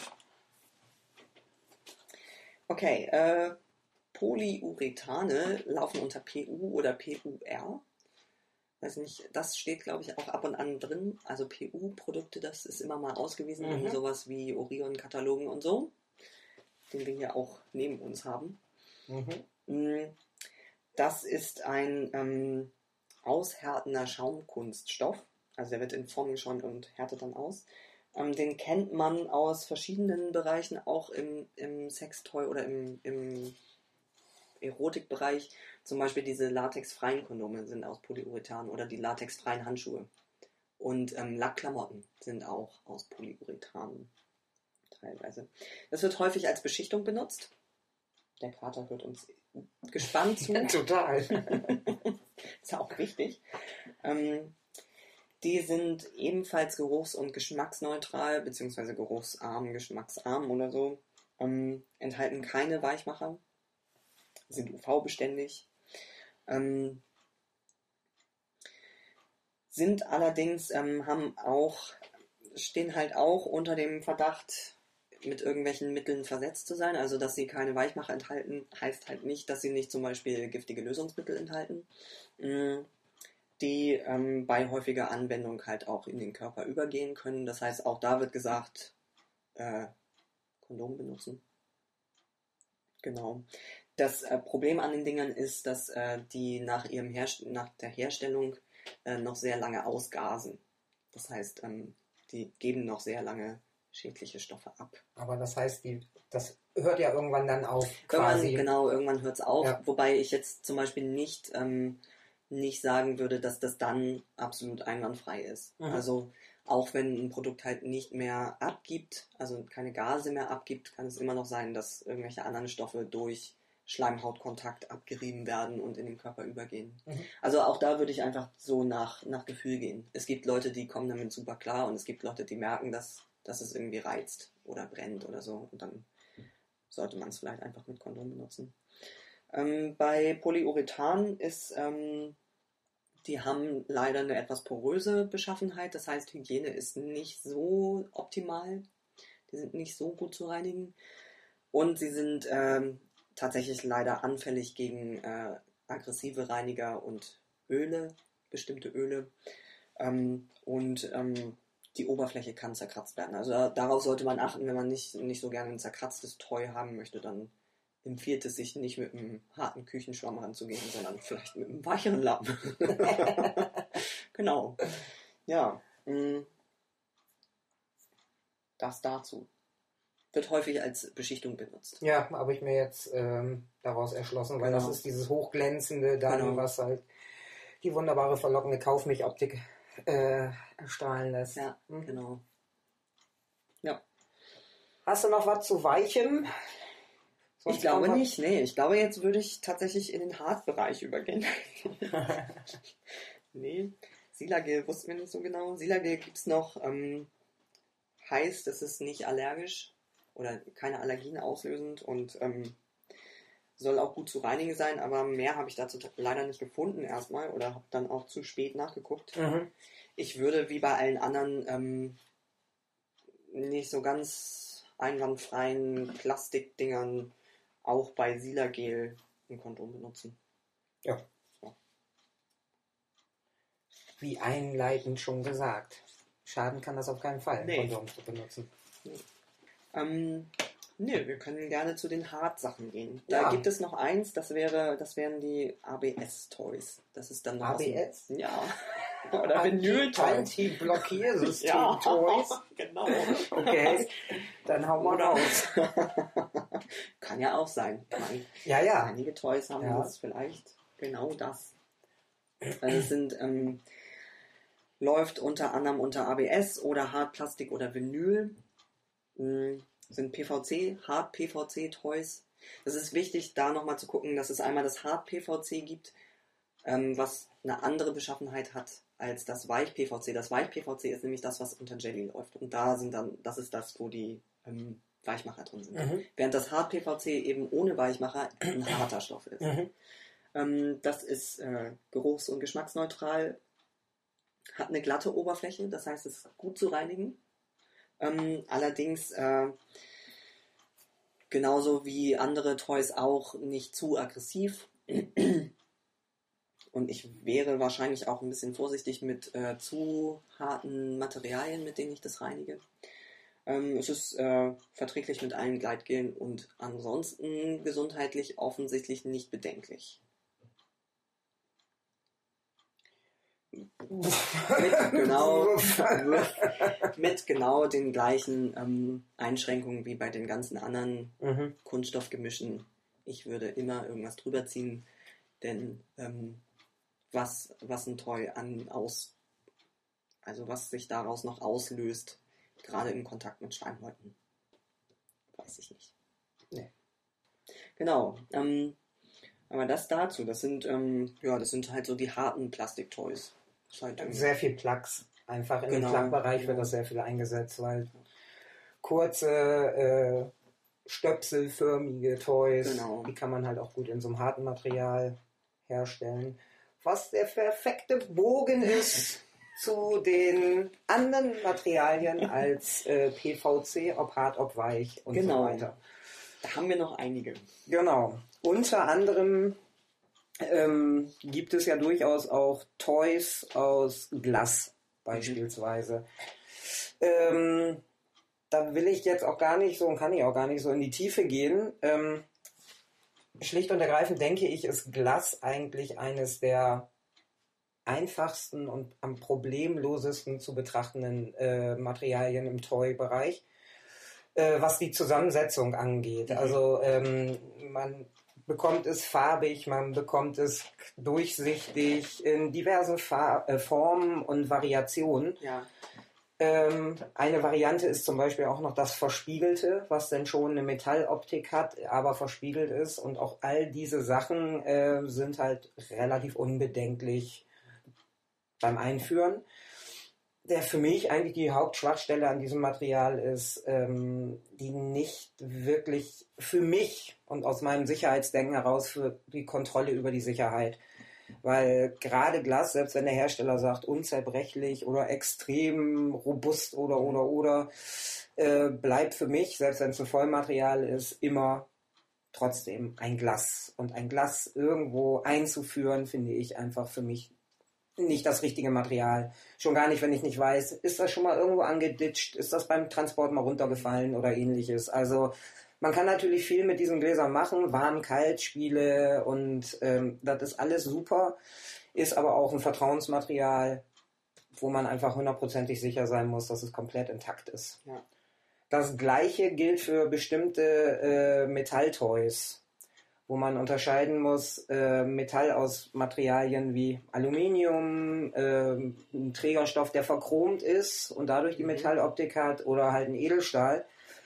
Okay, äh, Polyurethane laufen unter P U oder P U R. Weiß nicht, das steht, glaube ich, auch ab und an drin. Also P U-Produkte, das ist immer mal ausgewiesen Mhm. in sowas wie Orion-Katalogen und so, den wir hier auch neben uns haben. Mhm. Mm, Das ist ein ähm, aushärtender Schaumkunststoff. Also der wird in Form geschäumt und härtet dann aus. Ähm, den kennt man aus verschiedenen Bereichen, auch im, im Sextoy oder im, im Erotikbereich. Zum Beispiel diese latexfreien Kondome sind aus Polyurethan oder die latexfreien Handschuhe. Und ähm, Lackklamotten sind auch aus Polyurethan teilweise. Das wird häufig als Beschichtung benutzt. Der Kater hört uns gespannt zu. Total. Ist ja auch wichtig. Ähm, die sind ebenfalls geruchs- und geschmacksneutral, beziehungsweise geruchsarm, geschmacksarm oder so. Ähm, enthalten keine Weichmacher, sind U V-beständig. Ähm, sind allerdings, ähm, haben auch, stehen halt auch unter dem Verdacht, mit irgendwelchen Mitteln versetzt zu sein. Also, dass sie keine Weichmacher enthalten, heißt halt nicht, dass sie nicht zum Beispiel giftige Lösungsmittel enthalten, die ähm, bei häufiger Anwendung halt auch in den Körper übergehen können. Das heißt, auch da wird gesagt, äh, Kondom benutzen. Genau. Das äh, Problem an den Dingern ist, dass äh, die nach, ihrem Herst- nach der Herstellung äh, noch sehr lange ausgasen. Das heißt, ähm, die geben noch sehr lange schädliche Stoffe ab. Aber das heißt, die, das hört ja irgendwann dann auf, quasi. quasi. Genau, irgendwann hört es auf. Ja. Wobei ich jetzt zum Beispiel nicht, ähm, nicht sagen würde, dass das dann absolut einwandfrei ist. Mhm. Also auch wenn ein Produkt halt nicht mehr abgibt, also keine Gase mehr abgibt, kann es immer noch sein, dass irgendwelche anderen Stoffe durch Schleimhautkontakt abgerieben werden und in den Körper übergehen. Mhm. Also auch da würde ich einfach so nach, nach Gefühl gehen. Es gibt Leute, die kommen damit super klar und es gibt Leute, die merken, dass, dass es irgendwie reizt oder brennt oder so und dann sollte man es vielleicht einfach mit Kondom benutzen. Ähm, bei Polyurethan ist, ähm, die haben leider eine etwas poröse Beschaffenheit, das heißt Hygiene ist nicht so optimal, die sind nicht so gut zu reinigen und sie sind ähm, tatsächlich leider anfällig gegen äh, aggressive Reiniger und Öle, bestimmte Öle ähm, und ähm, die Oberfläche kann zerkratzt werden. Also äh, darauf sollte man achten, wenn man nicht, nicht so gerne ein zerkratztes Toy haben möchte, dann empfiehlt es sich nicht mit einem harten Küchenschwamm ranzugehen, sondern vielleicht mit einem weicheren Lappen. Genau. Ja. Mh. Das dazu. Wird häufig als Beschichtung benutzt. Ja, habe ich mir jetzt ähm, daraus erschlossen, weil Genau. das ist dieses Hochglänzende dann, Genau. was halt die wunderbare, verlockende Kaufmilchoptik äh, erstrahlen lässt. Ja, Mhm. genau. Ja. Hast du noch was zu Weichem? Sonst Ich glaube kommt- nicht, nee. Ich glaube, jetzt würde ich tatsächlich in den Hartbereich übergehen. Nee, Silagel wussten wir nicht so genau. Silagel gibt es noch, ähm, heißt, es ist nicht allergisch oder keine Allergien auslösend und ähm, soll auch gut zu reinigen sein, aber mehr habe ich dazu t- leider nicht gefunden erstmal oder habe dann auch zu spät nachgeguckt. Mhm. Ich würde wie bei allen anderen ähm, nicht so ganz einwandfreien Plastikdingern auch bei Silagel ein Kondom benutzen. Ja. Ja. Wie einleitend schon gesagt. Schaden kann das auf keinen Fall, Nee. Kondom zu benutzen. Ähm, ne, wir können gerne zu den Hard-Sachen gehen. Da Ja. gibt es noch eins, das wäre, das wären die A B S-Toys. Das ist dann noch A B S? Aus dem, ja. Oder Vinyl-Toys. Anti-Blockiersystem Ja, Toys. genau. Okay, dann hauen wir Oder- raus. Kann ja auch sein. Ich meine, Ja, ja. einige Toys haben Ja. das vielleicht genau das. Also es sind, ähm, läuft unter anderem unter A B S oder Hartplastik oder Vinyl. Hm, sind P V C, Hart-P V C-Toys. Das ist wichtig, da nochmal zu gucken, dass es einmal das Hart-P V C gibt, ähm, was eine andere Beschaffenheit hat als das Weich-P V C. Das Weich-P V C ist nämlich das, was unter Jelly läuft. Und da sind dann, das ist das, wo die ähm, Weichmacher drin sind. Mhm. Während das Hart-P V C eben ohne Weichmacher ein harter Stoff ist. Mhm. Ähm, das ist äh, geruchs- und geschmacksneutral, hat eine glatte Oberfläche, das heißt, es ist gut zu reinigen. Ähm, allerdings äh, genauso wie andere Toys auch nicht zu aggressiv. Und ich wäre wahrscheinlich auch ein bisschen vorsichtig mit äh, zu harten Materialien, mit denen ich das reinige. Ähm, es ist äh, verträglich mit allen Gleitgelen und ansonsten gesundheitlich offensichtlich nicht bedenklich. mit, genau, mit genau den gleichen ähm, Einschränkungen wie bei den ganzen anderen mhm. Kunststoffgemischen. Ich würde immer irgendwas drüber ziehen, denn ähm, was, was ein Toy an aus, also was sich daraus noch auslöst, gerade im Kontakt mit Schleimhäuten, weiß ich nicht. Nee. Genau. Ähm, aber das dazu, das sind ähm, ja, das sind halt so die harten Plastiktoys. Halt sehr viel Plugs. Einfach im genau, Plug-Bereich ja. wird das sehr viel eingesetzt, weil kurze, äh, stöpselförmige Toys, genau. die kann man halt auch gut in so einem harten Material herstellen. Was der perfekte Bogen ist zu den anderen Materialien als äh, P V C, ob hart, ob weich und genau. so weiter. Da haben wir noch einige. Genau. Unter anderem ähm, gibt es ja durchaus auch Toys aus Glas beispielsweise. Mhm. Ähm, da will ich jetzt auch gar nicht so und kann ich auch gar nicht so in die Tiefe gehen. Ähm, schlicht und ergreifend denke ich, ist Glas eigentlich eines der einfachsten und am problemlosesten zu betrachtenden äh, Materialien im Toy-Bereich, äh, was die Zusammensetzung angeht. Mhm. Also ähm, man bekommt es farbig, man bekommt es durchsichtig in diversen Fa- äh, Formen und Variationen. Ja. Ähm, eine Variante ist zum Beispiel auch noch das Verspiegelte, was dann schon eine Metalloptik hat, aber verspiegelt ist. Und auch all diese Sachen äh, sind halt relativ unbedenklich beim Einführen. Der für mich eigentlich die Hauptschwachstelle an diesem Material ist, ähm, die nicht wirklich für mich und aus meinem Sicherheitsdenken heraus für die Kontrolle über die Sicherheit. Weil gerade Glas, selbst wenn der Hersteller sagt, unzerbrechlich oder extrem robust oder oder oder, äh, bleibt für mich, selbst wenn es ein Vollmaterial ist, immer trotzdem ein Glas. Und ein Glas irgendwo einzuführen, finde ich einfach für mich nicht das richtige Material. Schon gar nicht, wenn ich nicht weiß, ist das schon mal irgendwo angeditscht, ist das beim Transport mal runtergefallen oder ähnliches. Also man kann natürlich viel mit diesen Gläsern machen, Warm-Kalt-Spiele und ähm, das ist alles super, ist aber auch ein Vertrauensmaterial, wo man einfach hundertprozentig sicher sein muss, dass es komplett intakt ist. Ja. Das Gleiche gilt für bestimmte äh, Metalltoys, wo man unterscheiden muss, äh, Metall aus Materialien wie Aluminium, äh, ein Trägerstoff, der verchromt ist und dadurch die Metalloptik hat, oder halt ein Edelstahl.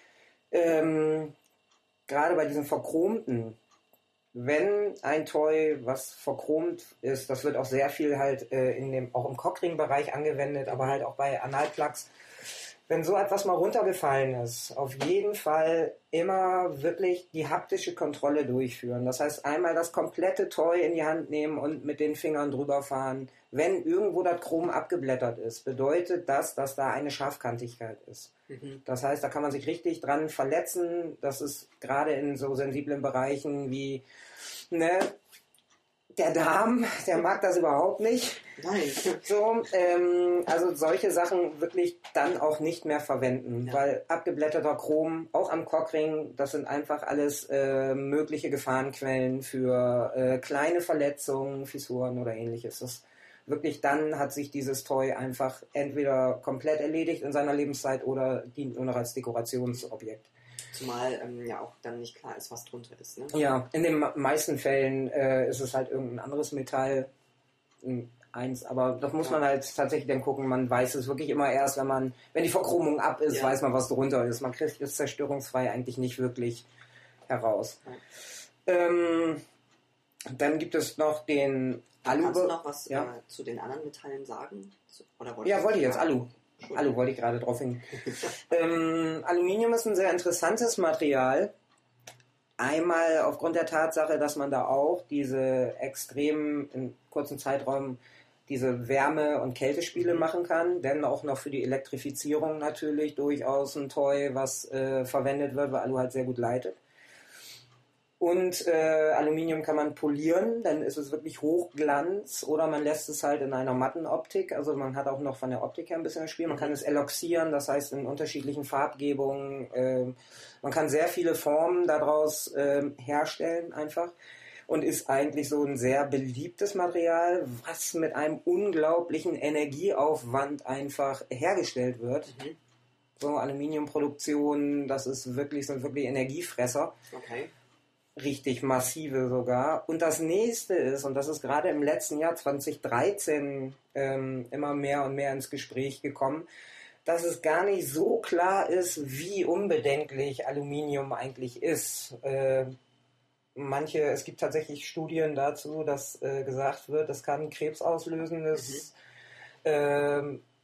Ähm, gerade bei diesen verchromten, wenn ein Toy, was verchromt ist, das wird auch sehr viel halt äh, in dem, auch im Cockring-Bereich angewendet, aber halt auch bei Analplugs. Wenn so etwas mal runtergefallen ist, auf jeden Fall immer wirklich die haptische Kontrolle durchführen. Das heißt, einmal das komplette Toy in die Hand nehmen und mit den Fingern drüber fahren. Wenn irgendwo das Chrom abgeblättert ist, bedeutet das, dass da eine Scharfkantigkeit ist. Mhm. Das heißt, da kann man sich richtig dran verletzen. Das ist gerade in so sensiblen Bereichen wie, ne, der Darm, der mag das überhaupt nicht. Nein. So, ähm, also solche Sachen wirklich dann auch nicht mehr verwenden, ja. Weil abgeblätterter Chrom, auch am Cockring, das sind einfach alles äh, mögliche Gefahrenquellen für äh, kleine Verletzungen, Fissuren oder ähnliches. Das wirklich, dann hat sich dieses Toy einfach entweder komplett erledigt in seiner Lebenszeit oder dient nur noch als Dekorationsobjekt. Zumal ähm, ja auch dann nicht klar ist, was drunter ist. Ne? Ja, in den meisten Fällen äh, ist es halt irgendein anderes Metall, eins, aber das muss ja. man halt tatsächlich dann gucken. Man weiß es wirklich immer erst, wenn man, wenn die Verchromung ab ist, ja. weiß man, was drunter ist. Man kriegt es zerstörungsfrei eigentlich nicht wirklich heraus. Ja. Ähm, dann gibt es noch den Alu. Kannst du noch was ja? äh, zu den anderen Metallen sagen? Oder ja, wollte ich jetzt. Alu. Alu wollte ich gerade drauf hin. ähm, Aluminium ist ein sehr interessantes Material. Einmal aufgrund der Tatsache, dass man da auch diese extremen, in kurzen Zeiträumen, diese Wärme- und Kältespiele mhm. machen kann. Denn auch noch für die Elektrifizierung natürlich durchaus ein Toy, was äh, verwendet wird, weil Alu halt sehr gut leitet. Und äh, Aluminium kann man polieren, dann ist es wirklich Hochglanz, oder man lässt es halt in einer matten Optik, also man hat auch noch von der Optik her ein bisschen ein Spiel, man kann es eloxieren, das heißt in unterschiedlichen Farbgebungen, äh, man kann sehr viele Formen daraus äh, herstellen einfach. und ist eigentlich so ein sehr beliebtes Material, was mit einem unglaublichen Energieaufwand einfach hergestellt wird. Mhm. So Aluminiumproduktion, das ist wirklich, sind wirklich Energiefresser. Okay. Richtig massive sogar. Und das nächste ist, und das ist gerade im letzten Jahr zwanzig dreizehn ähm, immer mehr und mehr ins Gespräch gekommen, dass es gar nicht so klar ist, wie unbedenklich Aluminium eigentlich ist. Äh, manche, es gibt tatsächlich Studien dazu, dass äh, gesagt wird, das kann krebsauslösendes mhm. äh,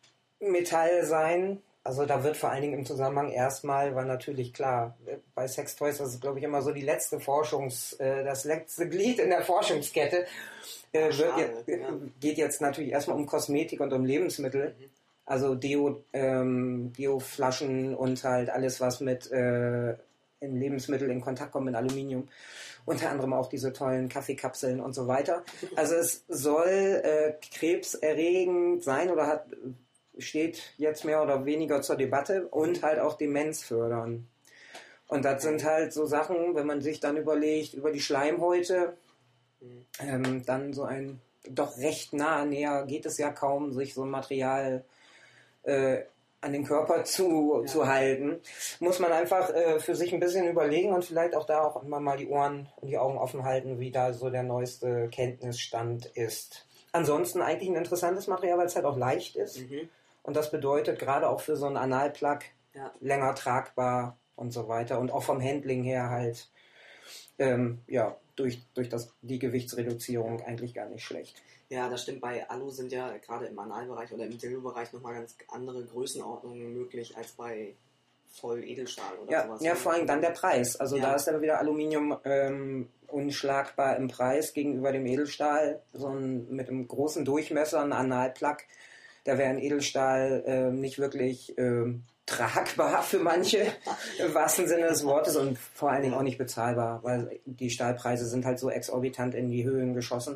Metall sein. Also da wird vor allen Dingen im Zusammenhang erstmal, weil natürlich klar, bei Sextoys, das ist glaube ich immer so die letzte Forschungs, äh, das letzte Glied in der Forschungskette, äh, wird Schade, jetzt, ja. geht jetzt natürlich erstmal um Kosmetik und um Lebensmittel. Mhm. Also Deo, ähm, Deo-Flaschen und halt alles, was mit äh, in Lebensmitteln in Kontakt kommt mit Aluminium. Unter anderem auch diese tollen Kaffeekapseln und so weiter. Also es soll äh, krebserregend sein oder hat... steht jetzt mehr oder weniger zur Debatte und halt auch Demenz fördern. Und das sind halt so Sachen, wenn man sich dann überlegt, über die Schleimhäute, ähm, dann so ein doch recht nah, näher geht es ja kaum, sich so ein Material äh, an den Körper zu, ja. zu halten, muss man einfach äh, für sich ein bisschen überlegen und vielleicht auch da auch immer mal die Ohren und die Augen offen halten, wie da so der neueste Kenntnisstand ist. Ansonsten eigentlich ein interessantes Material, weil es halt auch leicht ist. Mhm. Und das bedeutet gerade auch für so einen Analplug ja. länger tragbar und so weiter. Und auch vom Handling her halt ähm, ja, durch, durch das, die Gewichtsreduzierung eigentlich gar nicht schlecht. Ja, das stimmt. Bei Alu sind ja gerade im Analbereich oder im Dildo-Bereich nochmal ganz andere Größenordnungen möglich als bei Voll-Edelstahl oder ja, sowas. Ja, vor allem dann der Preis. Also ja. da ist dann wieder Aluminium ähm, unschlagbar im Preis gegenüber dem Edelstahl. So ein, mit einem großen Durchmesser, ein Analplug. Da wäre ein Edelstahl äh, nicht wirklich äh, tragbar für manche, im wahrsten Sinne des Wortes, und vor allen Dingen auch nicht bezahlbar, weil die Stahlpreise sind halt so exorbitant in die Höhen geschossen.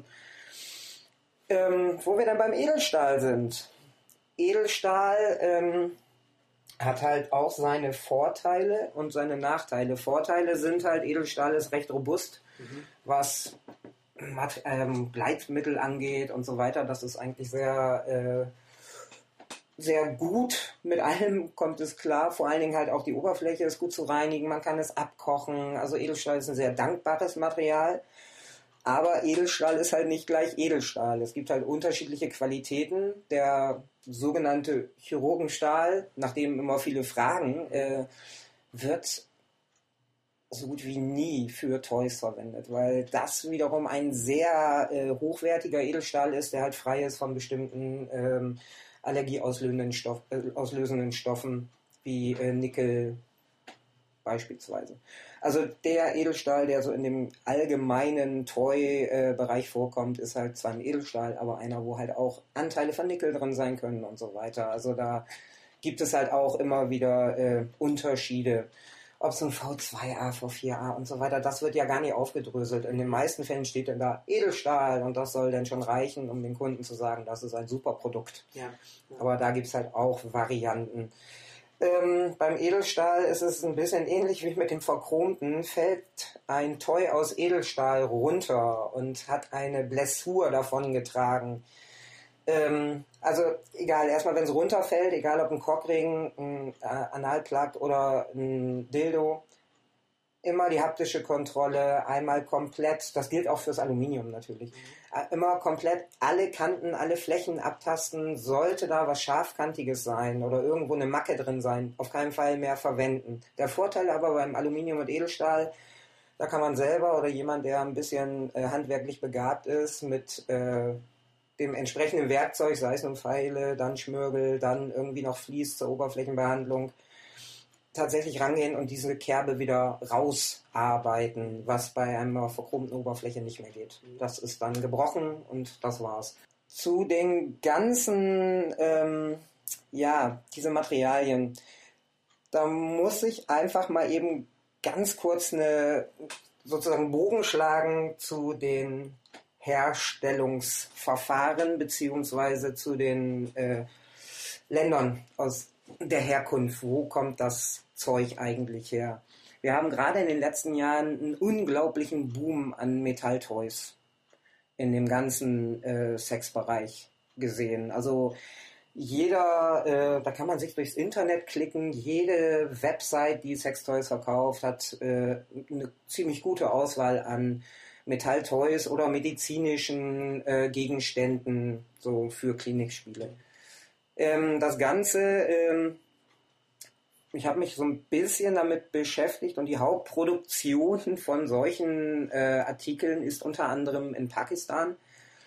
Ähm, wo wir dann beim Edelstahl sind. Edelstahl ähm, hat halt auch seine Vorteile und seine Nachteile. Vorteile sind halt, Edelstahl ist recht robust, mhm. was ähm, Gleitmittel angeht und so weiter. Das ist eigentlich sehr... Äh, sehr gut, mit allem kommt es klar, vor allen Dingen halt auch die Oberfläche ist gut zu reinigen, man kann es abkochen, also Edelstahl ist ein sehr dankbares Material, aber Edelstahl ist halt nicht gleich Edelstahl. Es gibt halt unterschiedliche Qualitäten. Der sogenannte Chirurgenstahl, nach dem immer viele fragen, äh, wird so gut wie nie für Toys verwendet, weil das wiederum ein sehr äh, hochwertiger Edelstahl ist, der halt frei ist von bestimmten ähm, allergieauslösenden Stoff, äh, auslösenden Stoffen wie äh, Nickel beispielsweise. Also der Edelstahl, der so in dem allgemeinen Toy-Bereich äh, vorkommt, ist halt zwar ein Edelstahl, aber einer, wo halt auch Anteile von Nickel drin sein können und so weiter. Also da gibt es halt auch immer wieder äh, Unterschiede. Ob so ein V zwei A, V vier A und so weiter, das wird ja gar nicht aufgedröselt. In den meisten Fällen steht dann da Edelstahl und das soll dann schon reichen, um den Kunden zu sagen, das ist ein super Produkt. Ja, ja. Aber da gibt es halt auch Varianten. Ähm, beim Edelstahl ist es ein bisschen ähnlich wie mit dem Verchromten. Fällt ein Toy aus Edelstahl runter und hat eine Blessur davon getragen. Ähm, also egal, erstmal wenn es runterfällt, egal ob ein Cockring, ein äh, Analplug oder ein Dildo, immer die haptische Kontrolle, einmal komplett, das gilt auch fürs Aluminium natürlich, mhm. immer komplett alle Kanten, alle Flächen abtasten, sollte da was Scharfkantiges sein oder irgendwo eine Macke drin sein, auf keinen Fall mehr verwenden. Der Vorteil aber beim Aluminium und Edelstahl, da kann man selber oder jemand, der ein bisschen äh, handwerklich begabt ist, mit äh, dem entsprechenden Werkzeug, sei es nun Pfeile, dann Schmirgel, dann irgendwie noch Vlies zur Oberflächenbehandlung, tatsächlich rangehen und diese Kerbe wieder rausarbeiten, was bei einer verchromten Oberfläche nicht mehr geht. Das ist dann gebrochen und das war's. Zu den ganzen, ähm, ja, diese Materialien, da muss ich einfach mal eben ganz kurz eine, sozusagen Bogen schlagen zu den Herstellungsverfahren beziehungsweise zu den äh, Ländern aus der Herkunft. Wo kommt das Zeug eigentlich her? Wir haben gerade in den letzten Jahren einen unglaublichen Boom an Metalltoys in dem ganzen äh, Sexbereich gesehen. Also jeder, äh, da kann man sich durchs Internet klicken, jede Website, die Sextoys verkauft, hat äh, eine ziemlich gute Auswahl an Metalltoys oder medizinischen äh, Gegenständen, so für Klinikspiele. Ähm, das Ganze, ähm, ich habe mich so ein bisschen damit beschäftigt und die Hauptproduktion von solchen äh, Artikeln ist unter anderem in Pakistan.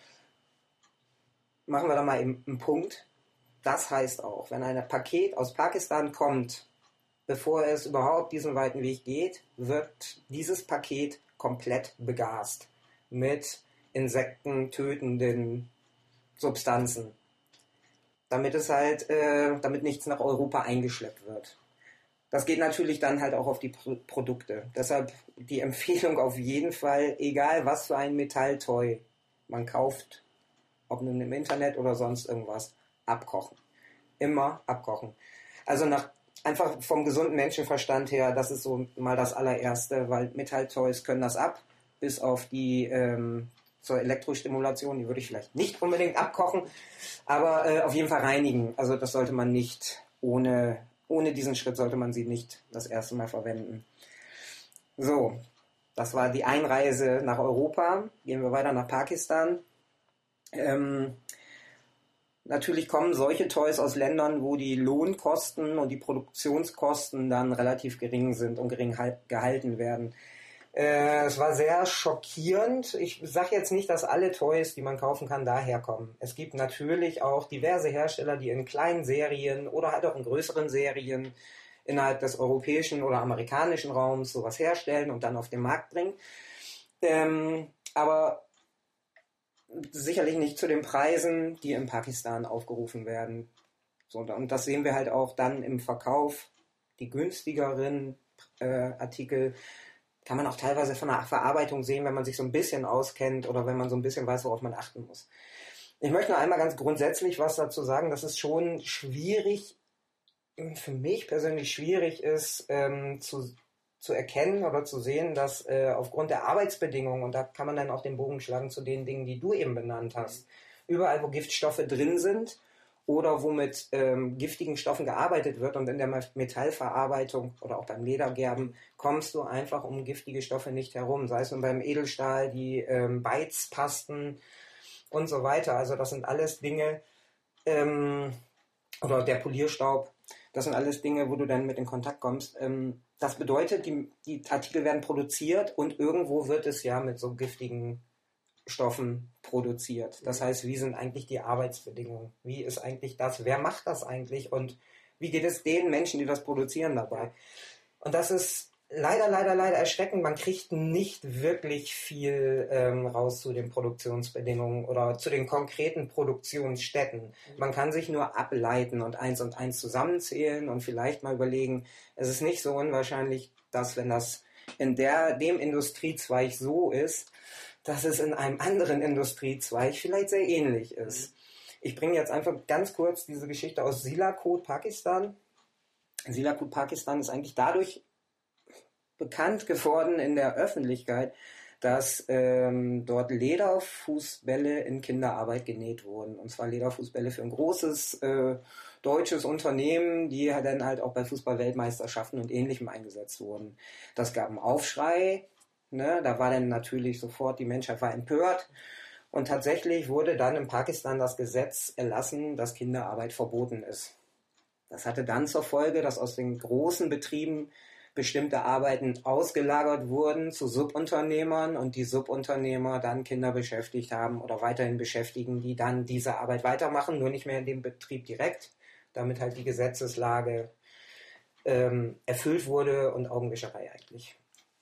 Machen wir da mal eben einen Punkt. Das heißt auch, wenn ein Paket aus Pakistan kommt, bevor es überhaupt diesen weiten Weg geht, wird dieses Paket komplett begast mit insektentötenden Substanzen, damit es halt, äh, damit nichts nach Europa eingeschleppt wird. Das geht natürlich dann halt auch auf die Pro- Produkte. Deshalb die Empfehlung auf jeden Fall, egal was für ein Metalltoy man kauft, ob nun im Internet oder sonst irgendwas, abkochen. Immer abkochen. Also nach einfach vom gesunden Menschenverstand her, das ist so mal das allererste, weil Metalltoys können das ab, bis auf die ähm, zur Elektrostimulation, die würde ich vielleicht nicht unbedingt abkochen, aber äh, auf jeden Fall reinigen. Also das sollte man nicht, ohne, ohne diesen Schritt sollte man sie nicht das erste Mal verwenden. So, das war die Einreise nach Europa. Gehen wir weiter nach Pakistan. Ähm, Natürlich kommen solche Toys aus Ländern, wo die Lohnkosten und die Produktionskosten dann relativ gering sind und gering halt gehalten werden. Äh, es war sehr schockierend. Ich sage jetzt nicht, dass alle Toys, die man kaufen kann, daherkommen. Es gibt natürlich auch diverse Hersteller, die in kleinen Serien oder halt auch in größeren Serien innerhalb des europäischen oder amerikanischen Raums sowas herstellen und dann auf den Markt bringen. Ähm, aber sicherlich nicht zu den Preisen, die in Pakistan aufgerufen werden. So, und das sehen wir halt auch dann im Verkauf. Die günstigeren äh, Artikel kann man auch teilweise von der Verarbeitung sehen, wenn man sich so ein bisschen auskennt oder wenn man so ein bisschen weiß, worauf man achten muss. Ich möchte nur einmal ganz grundsätzlich was dazu sagen, dass es schon schwierig, für mich persönlich schwierig ist, ähm, zu zu erkennen oder zu sehen, dass äh, aufgrund der Arbeitsbedingungen, und da kann man dann auch den Bogen schlagen zu den Dingen, die du eben benannt hast, überall, wo Giftstoffe drin sind oder wo mit ähm, giftigen Stoffen gearbeitet wird und in der Metallverarbeitung oder auch beim Ledergerben kommst du einfach um giftige Stoffe nicht herum, sei es nun beim Edelstahl, die ähm, Beizpasten und so weiter. Also das sind alles Dinge, ähm, oder der Polierstaub, das sind alles Dinge, wo du dann mit in Kontakt kommst. Ähm, das bedeutet, die, die Artikel werden produziert und irgendwo wird es ja mit so giftigen Stoffen produziert. Das heißt, wie sind eigentlich die Arbeitsbedingungen? Wie ist eigentlich das? Wer macht das eigentlich? Und wie geht es den Menschen, die das produzieren, dabei? Und das ist leider, leider, leider erschreckend. Man kriegt nicht wirklich viel ähm, raus zu den Produktionsbedingungen oder zu den konkreten Produktionsstätten. Man kann sich nur ableiten und eins und eins zusammenzählen und vielleicht mal überlegen, es ist nicht so unwahrscheinlich, dass wenn das in der, dem Industriezweig so ist, dass es in einem anderen Industriezweig vielleicht sehr ähnlich ist. Ich bringe jetzt einfach ganz kurz diese Geschichte aus Sialkot, Pakistan. Sialkot, Pakistan ist eigentlich dadurch bekannt geworden in der Öffentlichkeit, dass ähm, dort Lederfußbälle in Kinderarbeit genäht wurden. Und zwar Lederfußbälle für ein großes äh, deutsches Unternehmen, die dann halt auch bei Fußball-Weltmeisterschaften und Ähnlichem eingesetzt wurden. Das gab einen Aufschrei, ne? Da war dann natürlich sofort, die Menschheit war empört. Und tatsächlich wurde dann in Pakistan das Gesetz erlassen, dass Kinderarbeit verboten ist. Das hatte dann zur Folge, dass aus den großen Betrieben bestimmte Arbeiten ausgelagert wurden zu Subunternehmern und die Subunternehmer dann Kinder beschäftigt haben oder weiterhin beschäftigen, die dann diese Arbeit weitermachen, nur nicht mehr in dem Betrieb direkt, damit halt die Gesetzeslage ähm, erfüllt wurde und Augenwischerei eigentlich.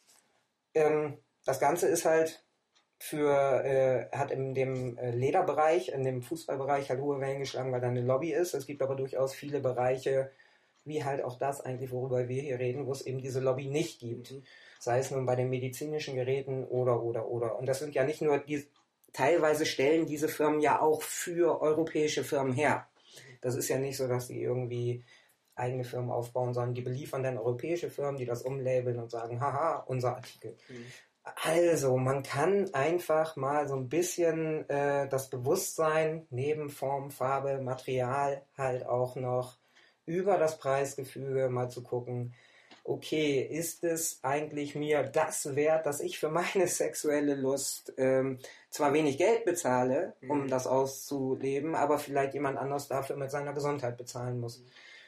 Ähm, das Ganze ist halt für, äh, hat in dem äh, Lederbereich, in dem Fußballbereich halt hohe Wellen geschlagen, weil da eine Lobby ist. Es gibt aber durchaus viele Bereiche, wie halt auch das eigentlich, worüber wir hier reden, wo es eben diese Lobby nicht gibt. Mhm. Sei es nun bei den medizinischen Geräten oder, oder, oder. Und das sind ja nicht nur, die, teilweise stellen diese Firmen ja auch für europäische Firmen her. Das ist ja nicht so, dass die irgendwie eigene Firmen aufbauen, sondern die beliefern dann europäische Firmen, die das umlabeln und sagen, haha, unser Artikel. Mhm. Also, man kann einfach mal so ein bisschen äh, das Bewusstsein neben Form, Farbe, Material halt auch noch über das Preisgefüge mal zu gucken, okay, ist es eigentlich mir das wert, dass ich für meine sexuelle Lust ähm, zwar wenig Geld bezahle, um mhm. das auszuleben, aber vielleicht jemand anderes dafür mit seiner Gesundheit bezahlen muss. Mhm.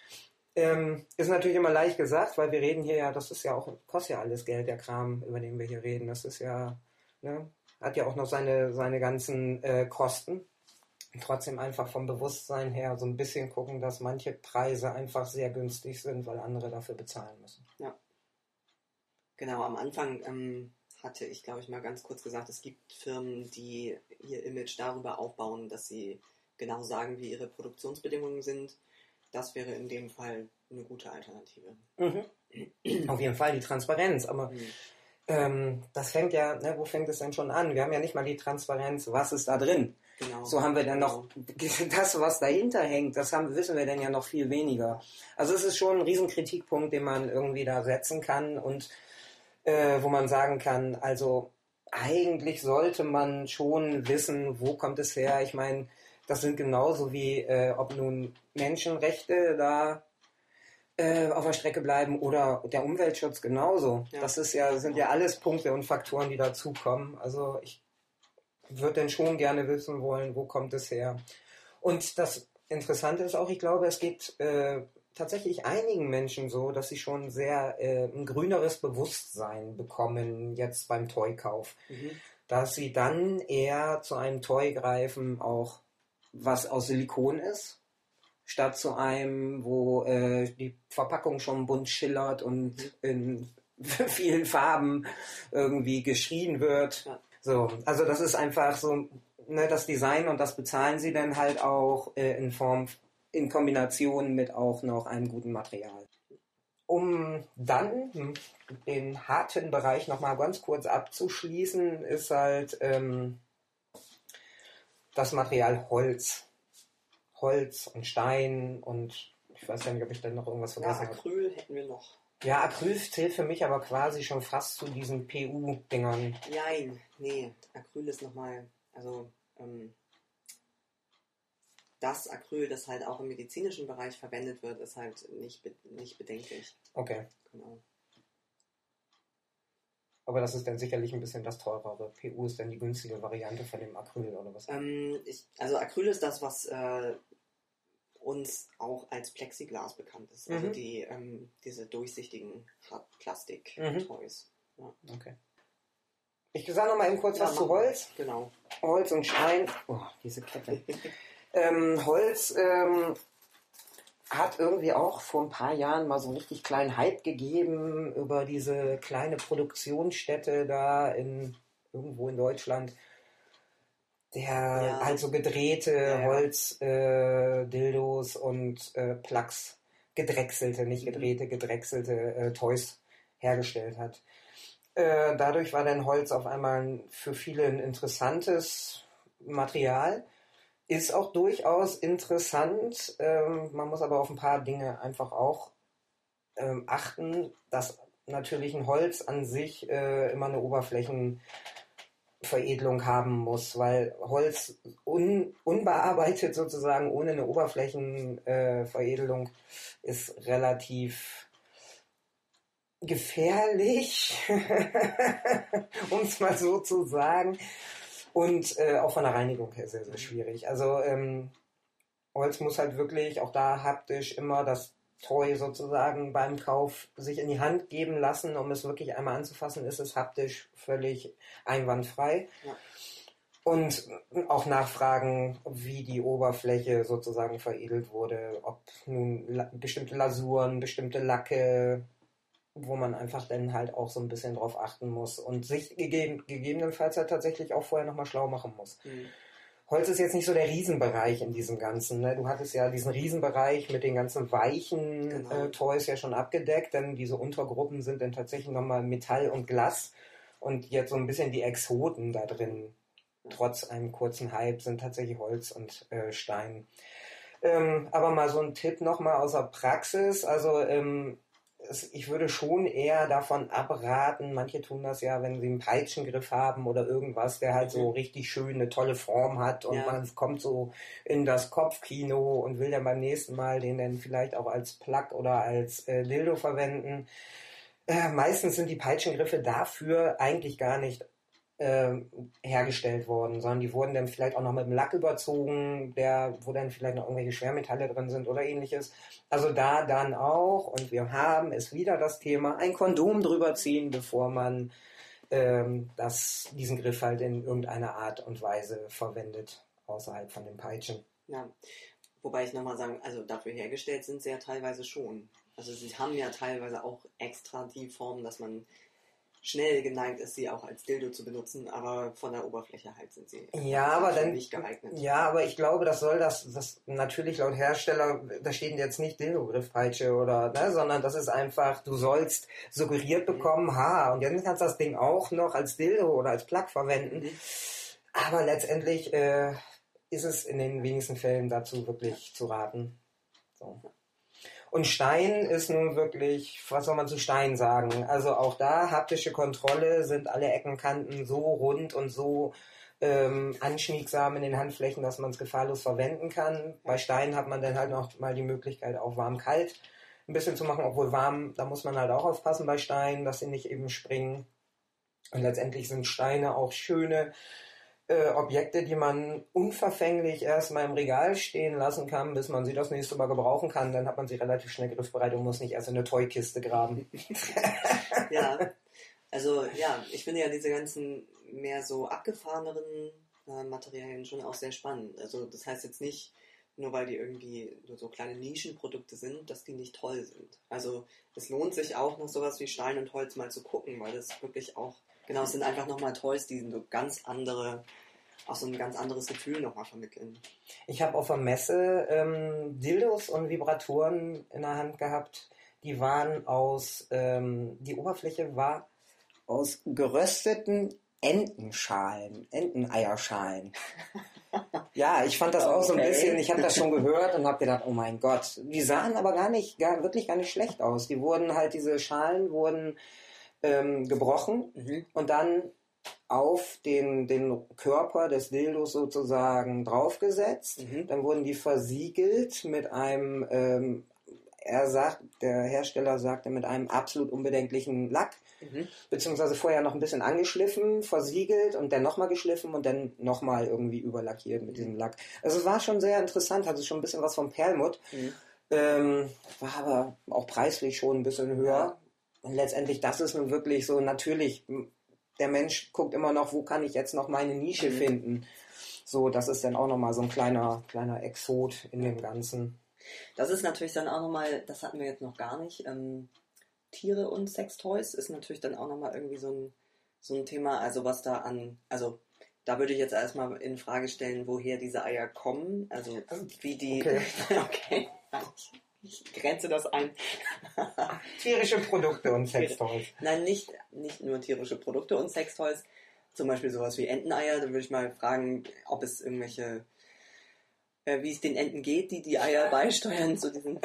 Ähm, ist natürlich immer leicht gesagt, weil wir reden hier ja, das ist ja auch, kostet ja alles Geld, der Kram, über den wir hier reden. Das ist ja, ne, hat ja auch noch seine, seine ganzen äh, Kosten. Und trotzdem einfach vom Bewusstsein her so ein bisschen gucken, dass manche Preise einfach sehr günstig sind, weil andere dafür bezahlen müssen. Ja. Genau, am Anfang ähm, hatte ich, glaube ich, mal ganz kurz gesagt, es gibt Firmen, die ihr Image darüber aufbauen, dass sie genau sagen, wie ihre Produktionsbedingungen sind. Das wäre in dem Fall eine gute Alternative. Mhm. Auf jeden Fall die Transparenz, aber mhm. ähm, das fängt ja, ne, wo fängt es denn schon an? Wir haben ja nicht mal die Transparenz, was ist da drin? Genau. So haben wir dann genau. noch das, was dahinter hängt, das haben, wissen wir dann ja noch viel weniger. Also es ist schon ein Riesenkritikpunkt, den man irgendwie da setzen kann und äh, wo man sagen kann, also eigentlich sollte man schon wissen, wo kommt es her? Ich meine, das sind genauso wie, äh, ob nun Menschenrechte da äh, auf der Strecke bleiben oder der Umweltschutz genauso. Ja. Das ist ja, sind ja alles Punkte und Faktoren, die dazukommen. Also ich würde denn schon gerne wissen wollen, wo kommt es her. Und das Interessante ist auch, ich glaube, es geht äh, tatsächlich einigen Menschen so, dass sie schon sehr äh, ein grüneres Bewusstsein bekommen jetzt beim Toykauf. Mhm. Dass sie dann eher zu einem Toy greifen, auch was aus Silikon ist, statt zu einem, wo äh, die Verpackung schon bunt schillert und mhm. in vielen Farben irgendwie geschrien wird. Ja. So, also das ist einfach so, ne, das Design und das bezahlen sie dann halt auch äh, in Form, in Kombination mit auch noch einem guten Material. Um dann den harten Bereich nochmal ganz kurz abzuschließen, ist halt ähm, das Material Holz. Holz und Stein und ich weiß ja nicht, ob ich dann noch irgendwas vergessen habe. Ja, Acryl hätten wir noch. Ja, Acryl zählt für mich aber quasi schon fast zu diesen P U-Dingern. Nein, nee, Acryl ist nochmal, also ähm, das Acryl, das halt auch im medizinischen Bereich verwendet wird, ist halt nicht, nicht bedenklich. Okay. Genau. Aber das ist dann sicherlich ein bisschen das teurere. P U ist dann die günstige Variante von dem Acryl oder was? Ähm, ich, also Acryl ist das, was äh, uns auch als Plexiglas bekannt ist. Also mhm. die, ähm, diese durchsichtigen Plastik-Toys. Mhm. Ja. Okay. Ich sage noch mal eben kurz ja, was zu Holz. Genau. Holz und Stein. Oh, diese Kette. ähm, Holz ähm, hat irgendwie auch vor ein paar Jahren mal so einen richtig kleinen Hype gegeben über diese kleine Produktionsstätte da in irgendwo in Deutschland, der ja. halt so gedrehte ja, ja. Holz-Dildos äh, und äh, Plugs, gedrechselte, nicht gedrehte, gedrechselte äh, Toys hergestellt hat. Äh, dadurch war dann Holz auf einmal für viele ein interessantes Material. Ist auch durchaus interessant. Ähm, man muss aber auf ein paar Dinge einfach auch ähm, achten, dass natürlich ein Holz an sich äh, immer eine Oberflächenveredelung haben muss, weil Holz un, unbearbeitet sozusagen ohne eine Oberflächenveredelung äh, ist relativ gefährlich, um es mal so zu sagen. Und äh, auch von der Reinigung her sehr, sehr schwierig. Also ähm, Holz muss halt wirklich auch da haptisch immer das Toy sozusagen beim Kauf sich in die Hand geben lassen, um es wirklich einmal anzufassen, ist es haptisch völlig einwandfrei. Ja. Und auch nachfragen, wie die Oberfläche sozusagen veredelt wurde, ob nun la- bestimmte Lasuren, bestimmte Lacke, wo man einfach dann halt auch so ein bisschen drauf achten muss und sich gegeben, gegebenenfalls halt tatsächlich auch vorher nochmal schlau machen muss. Mhm. Holz ist jetzt nicht so der Riesenbereich in diesem Ganzen. Ne? Du hattest ja diesen Riesenbereich mit den ganzen weichen genau. äh, Toys ja schon abgedeckt, denn diese Untergruppen sind dann tatsächlich nochmal Metall und Glas und jetzt so ein bisschen die Exoten da drin, trotz einem kurzen Hype, sind tatsächlich Holz und äh, Stein. Ähm, aber mal so ein Tipp nochmal aus der Praxis. Also ähm, es, ich würde schon eher davon abraten, manche tun das ja, wenn sie einen Peitschengriff haben oder irgendwas, der halt so richtig schön eine tolle Form hat und Ja. man kommt so in das Kopfkino und will dann beim nächsten Mal den dann vielleicht auch als Plug oder als äh, Dildo verwenden. Äh, meistens sind die Peitschengriffe dafür eigentlich gar nicht äh, hergestellt worden, sondern die wurden dann vielleicht auch noch mit dem Lack überzogen, der, wo dann vielleicht noch irgendwelche Schwermetalle drin sind oder ähnliches. Also da dann auch, und wir haben es wieder das Thema, ein Kondom drüber ziehen, bevor man ähm, das, diesen Griff halt in irgendeiner Art und Weise verwendet, außerhalb von den Peitschen. Ja, wobei ich nochmal sagen, also dafür hergestellt sind sie ja teilweise schon. Also sie haben ja teilweise auch extra die Form, dass man schnell geneigt ist, sie auch als Dildo zu benutzen, aber von der Oberfläche halt sind sie ja, aber dann, nicht geeignet. Ja, aber ich glaube, das soll das, das natürlich laut Hersteller, da steht jetzt nicht Dildo-Griffpeitsche oder, ne, sondern das ist einfach, du sollst suggeriert bekommen, mhm. ha, und dann kannst du das Ding auch noch als Dildo oder als Plug verwenden. Mhm. Aber letztendlich äh, ist es in den wenigsten Fällen dazu wirklich ja. zu raten. So. Und Stein ist nun wirklich, was soll man zu Stein sagen? Also auch da haptische Kontrolle, sind alle Eckenkanten so rund und so ähm, anschmiegsam in den Handflächen, dass man es gefahrlos verwenden kann. Bei Stein hat man dann halt noch mal die Möglichkeit, auch warm-kalt ein bisschen zu machen, obwohl warm, da muss man halt auch aufpassen bei Steinen, dass sie nicht eben springen. Und letztendlich sind Steine auch schöne Äh, Objekte, die man unverfänglich erstmal im Regal stehen lassen kann, bis man sie das nächste Mal gebrauchen kann. Dann hat man sie relativ schnell griffbereit und muss nicht erst in eine Toykiste graben. Ja, also ja, ich finde ja diese ganzen mehr so abgefahreneren äh, Materialien schon auch sehr spannend. Also das heißt jetzt nicht, nur weil die irgendwie nur so kleine Nischenprodukte sind, dass die nicht toll sind. Also es lohnt sich auch noch sowas wie Stein und Holz mal zu gucken, weil das wirklich auch, genau, es sind einfach nochmal Toys, die so ganz andere, auch so ein ganz anderes Gefühl nochmal vermitteln. Ich habe auf der Messe ähm, Dildos und Vibratoren in der Hand gehabt, die waren aus, ähm, die Oberfläche war aus gerösteten Entenschalen, Enteneierschalen. Ja, ich fand das auch so ein Okay. bisschen, ich habe das schon gehört und habe gedacht, oh mein Gott. Die sahen aber gar nicht, gar, wirklich gar nicht schlecht aus. Die wurden halt, diese Schalen wurden ähm, gebrochen mhm. und dann auf den, den Körper des Dildos sozusagen draufgesetzt. Mhm. Dann wurden die versiegelt mit einem, ähm, er sagt, der Hersteller sagte, mit einem absolut unbedenklichen Lack. Mhm. Beziehungsweise vorher noch ein bisschen angeschliffen, versiegelt und dann nochmal geschliffen und dann nochmal irgendwie überlackiert mit mhm. diesem Lack. Also es war schon sehr interessant, hatte schon ein bisschen was vom Perlmutt. Mhm. Ähm, war aber auch preislich schon ein bisschen höher. Ja. Und letztendlich, das ist nun wirklich so, natürlich, der Mensch guckt immer noch, wo kann ich jetzt noch meine Nische mhm. finden. So, das ist dann auch nochmal so ein kleiner, kleiner Exot in dem Ganzen. Das ist natürlich dann auch nochmal, das hatten wir jetzt noch gar nicht, ähm, Tiere und Sextoys ist natürlich dann auch nochmal irgendwie so ein, so ein Thema, also was da an, also da würde ich jetzt erstmal in Frage stellen, woher diese Eier kommen, also wie die, okay, okay. Ich grenze das ein. Tierische Produkte und Sextoys. Nein, nicht, nicht nur tierische Produkte und Sextoys, zum Beispiel sowas wie Enteneier, da würde ich mal fragen, ob es irgendwelche, äh, wie es den Enten geht, die die Eier beisteuern zu diesen,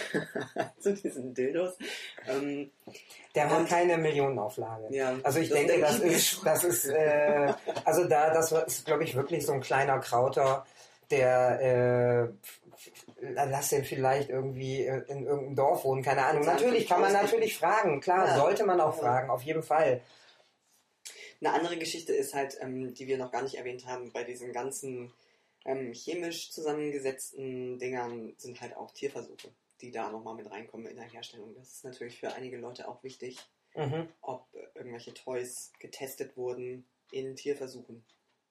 zu diesen Dildos. Ähm, Der hat keine Millionenauflage. Ja, also ich das denke, das ist, das ist, äh, also da, das ist, glaube ich, wirklich so ein kleiner Krauter, der, äh, lass den vielleicht irgendwie in irgendeinem Dorf wohnen, keine Ahnung. Natürlich kann man natürlich fragen, klar, ja. sollte man auch ja. fragen, auf jeden Fall. Eine andere Geschichte ist halt, ähm, die wir noch gar nicht erwähnt haben, bei diesen ganzen ähm, chemisch zusammengesetzten Dingern sind halt auch Tierversuche, die da nochmal mit reinkommen in der Herstellung. Das ist natürlich für einige Leute auch wichtig, mhm. ob irgendwelche Toys getestet wurden in Tierversuchen.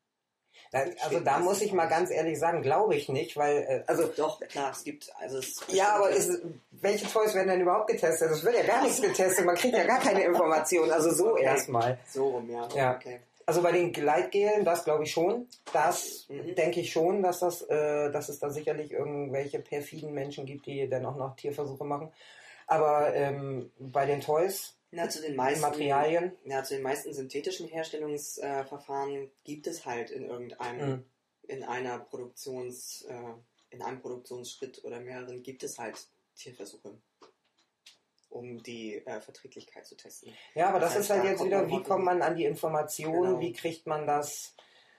Da, also da muss ich mal ganz ehrlich sagen, glaube ich nicht, weil, äh, also... Doch, klar, es gibt... Also es ja, aber ist, welche Toys werden denn überhaupt getestet? Es wird ja gar nichts getestet, man kriegt ja gar keine Informationen, also so okay. erstmal. So rum, ja. ja. Okay. Also bei den Gleitgelen, das glaube ich schon, das mhm. denke ich schon, dass, das, äh, dass es da sicherlich irgendwelche perfiden Menschen gibt, die dann auch noch Tierversuche machen. Aber ähm, bei den Toys... Na, zu den meisten Materialien. Ja, zu den meisten synthetischen Herstellungsverfahren äh, gibt es halt in irgendeinem, mhm. in einer Produktions, äh, in einem Produktionsschritt oder mehreren gibt es halt Tierversuche, um die äh, Verträglichkeit zu testen. Ja, aber das, das heißt, ist halt da jetzt wieder, wie kommt man an die Informationen, genau. Wie kriegt man das?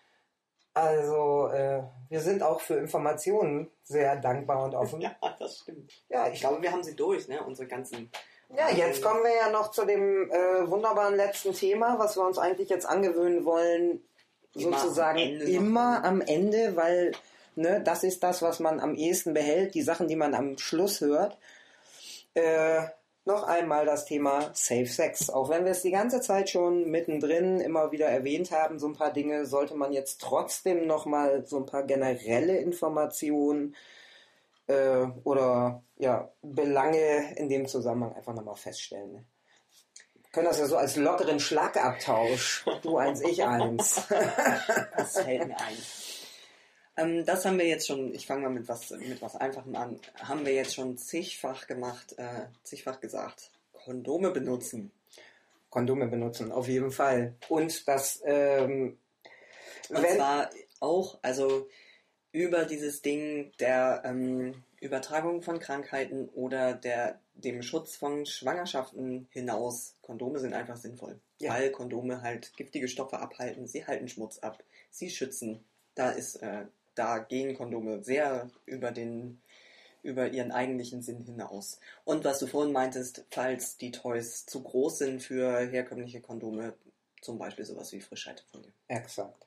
Also, äh, wir sind auch für Informationen sehr dankbar und offen. Ja, das stimmt. Ja, ich, ich glaube, wir haben sie durch, ne? Unsere ganzen... Ja, jetzt kommen wir ja noch zu dem äh, wunderbaren letzten Thema, was wir uns eigentlich jetzt angewöhnen wollen, immer sozusagen am immer am Ende, weil ne, das ist das, was man am ehesten behält, die Sachen, die man am Schluss hört. Äh, noch einmal das Thema Safe Sex. Auch wenn wir es die ganze Zeit schon mittendrin immer wieder erwähnt haben, so ein paar Dinge, sollte man jetzt trotzdem nochmal so ein paar generelle Informationen äh, oder ja, Belange in dem Zusammenhang einfach nochmal feststellen. Ne? Wir können das ja so als lockeren Schlagabtausch, du eins, ich eins. Das fällt mir ein. Ähm, das haben wir jetzt schon, ich fange mal mit was, mit was Einfachem an, haben wir jetzt schon zigfach gemacht, äh, zigfach gesagt. Kondome benutzen. Kondome benutzen, auf jeden Fall. Und das, ähm, Und wenn zwar auch, also über dieses Ding der ähm, Übertragung von Krankheiten oder der, dem Schutz von Schwangerschaften hinaus. Kondome sind einfach sinnvoll, ja. Weil Kondome halt giftige Stoffe abhalten, sie halten Schmutz ab, sie schützen. Da ist äh, Da gehen Kondome sehr über den, über ihren eigentlichen Sinn hinaus. Und was du vorhin meintest, falls die Toys zu groß sind für herkömmliche Kondome, zum Beispiel sowas wie Frischhaltefolie. Exakt.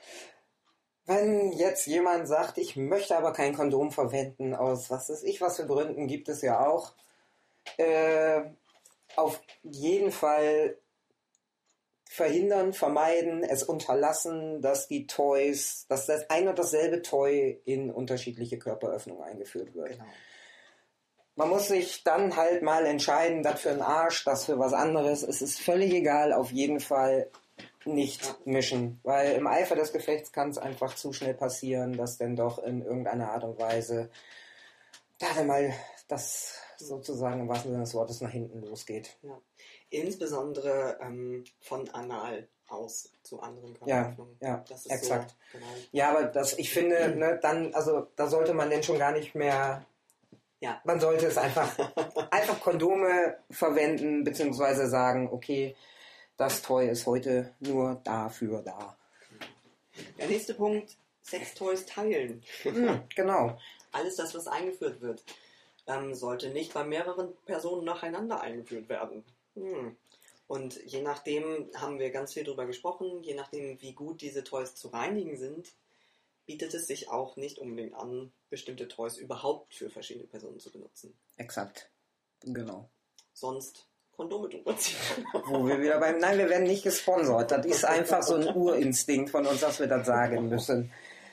Wenn jetzt jemand sagt, ich möchte aber kein Kondom verwenden, aus was weiß ich was für Gründen, gibt es ja auch, äh, auf jeden Fall verhindern, vermeiden, es unterlassen, dass die Toys, dass das ein und dasselbe Toy in unterschiedliche Körperöffnungen eingeführt wird. Genau. Man muss sich dann halt mal entscheiden, das für einen Arsch, das für was anderes. Es ist völlig egal, auf jeden Fall nicht mischen. Weil im Eifer des Gefechts kann es einfach zu schnell passieren, dass dann doch in irgendeiner Art und Weise da dann mal das sozusagen im wahrsten Sinne des Wortes nach hinten losgeht. Ja. Insbesondere ähm, von anal aus zu anderen Körperöffnungen. Ja, ja, das ist exakt. So, genau. Ja, aber das, ich finde, ne, dann, also da sollte man denn schon gar nicht mehr, ja. Man sollte es einfach, einfach Kondome verwenden, beziehungsweise sagen, okay, das Toy ist heute nur dafür da. Der nächste Punkt, Sextoys teilen. Mhm, genau. Alles das, was eingeführt wird, ähm, sollte nicht bei mehreren Personen nacheinander eingeführt werden. Hm. Und je nachdem haben wir ganz viel drüber gesprochen, je nachdem wie gut diese Toys zu reinigen sind, bietet es sich auch nicht unbedingt an, bestimmte Toys überhaupt für verschiedene Personen zu benutzen. Exakt, genau. Sonst Kondome drüber ziehen. Wo wir wieder beim, nein, wir werden nicht gesponsert, das ist einfach so ein Urinstinkt von uns, dass wir das sagen müssen.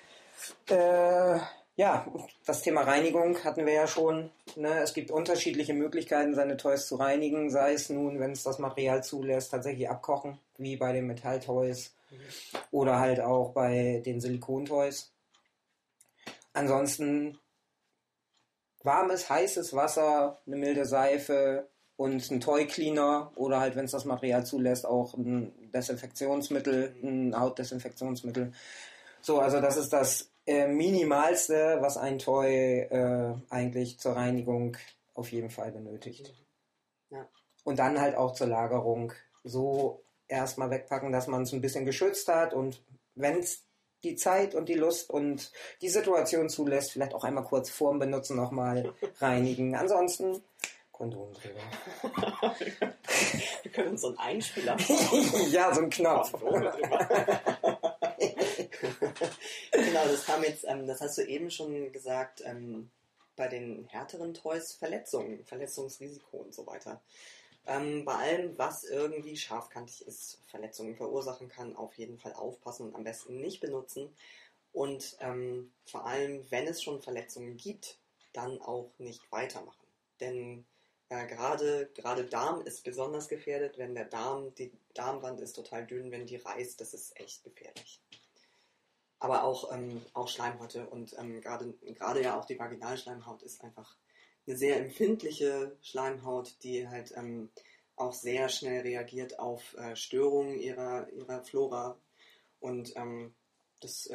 Äh... Ja, das Thema Reinigung hatten wir ja schon. Ne? Es gibt unterschiedliche Möglichkeiten, seine Toys zu reinigen. Sei es nun, wenn es das Material zulässt, tatsächlich abkochen, wie bei den Metalltoys. Mhm. Oder halt auch bei den Silikontoys. Ansonsten warmes, heißes Wasser, eine milde Seife und ein Toy Cleaner. Oder halt, wenn es das Material zulässt, auch ein Desinfektionsmittel, ein Hautdesinfektionsmittel. So, also das ist das Äh, Minimalste, was ein Toy äh, eigentlich zur Reinigung auf jeden Fall benötigt. Ja. Und dann halt auch zur Lagerung so erstmal wegpacken, dass man es ein bisschen geschützt hat und wenn es die Zeit und die Lust und die Situation zulässt, vielleicht auch einmal kurz vorm Benutzen nochmal reinigen. Ansonsten Kondom drüber. Wir können uns so einen Einspieler machen. Ja, so ein Knopf. Genau, das kam jetzt, ähm, das hast du eben schon gesagt, ähm, bei den härteren Toys Verletzungen, Verletzungsrisiko und so weiter. Ähm, bei allem, was irgendwie scharfkantig ist, Verletzungen verursachen kann, auf jeden Fall aufpassen und am besten nicht benutzen. Und ähm, vor allem, wenn es schon Verletzungen gibt, dann auch nicht weitermachen. Denn äh, gerade gerade Darm ist besonders gefährdet, wenn der Darm, die Darmwand ist total dünn, wenn die reißt, das ist echt gefährlich. Aber auch, ähm, auch Schleimhäute und ähm, gerade gerade ja auch die Vaginalschleimhaut ist einfach eine sehr empfindliche Schleimhaut, die halt ähm, auch sehr schnell reagiert auf äh, Störungen ihrer, ihrer Flora und ähm, das äh,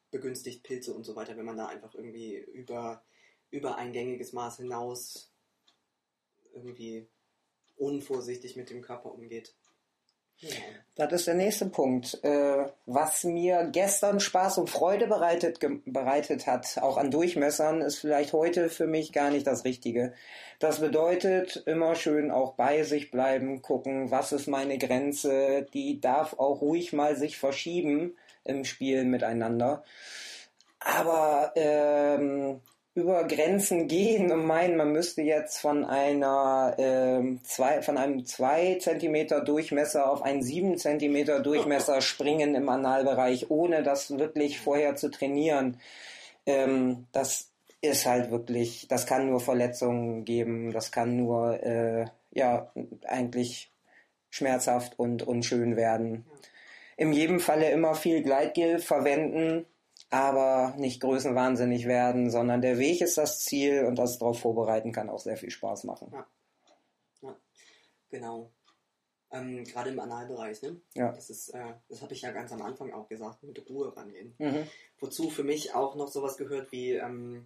begünstigt Pilze und so weiter, wenn man da einfach irgendwie über, über ein gängiges Maß hinaus irgendwie unvorsichtig mit dem Körper umgeht. Ja. Das ist der nächste Punkt. Äh, was mir gestern Spaß und Freude bereitet, ge- bereitet hat, auch an Durchmessern, ist vielleicht heute für mich gar nicht das Richtige. Das bedeutet, immer schön auch bei sich bleiben, gucken, was ist meine Grenze, die darf auch ruhig mal sich verschieben im Spiel miteinander. Aber ähm, über Grenzen gehen und meinen, man müsste jetzt von einer ähm, zwei, von einem zwei Zentimeter Durchmesser auf einen sieben Zentimeter Durchmesser springen im Analbereich, ohne das wirklich vorher zu trainieren. Ähm, das ist halt wirklich, das kann nur Verletzungen geben, das kann nur äh, ja eigentlich schmerzhaft und unschön werden. In jedem Falle immer viel Gleitgel verwenden, aber nicht größenwahnsinnig werden, sondern der Weg ist das Ziel und das darauf vorbereiten kann auch sehr viel Spaß machen. Ja, ja. Genau. Ähm, gerade im Analbereich, ne? Ja. Das ist, äh, das habe ich ja ganz am Anfang auch gesagt, mit Ruhe rangehen. Mhm. Wozu für mich auch noch sowas gehört wie, ähm,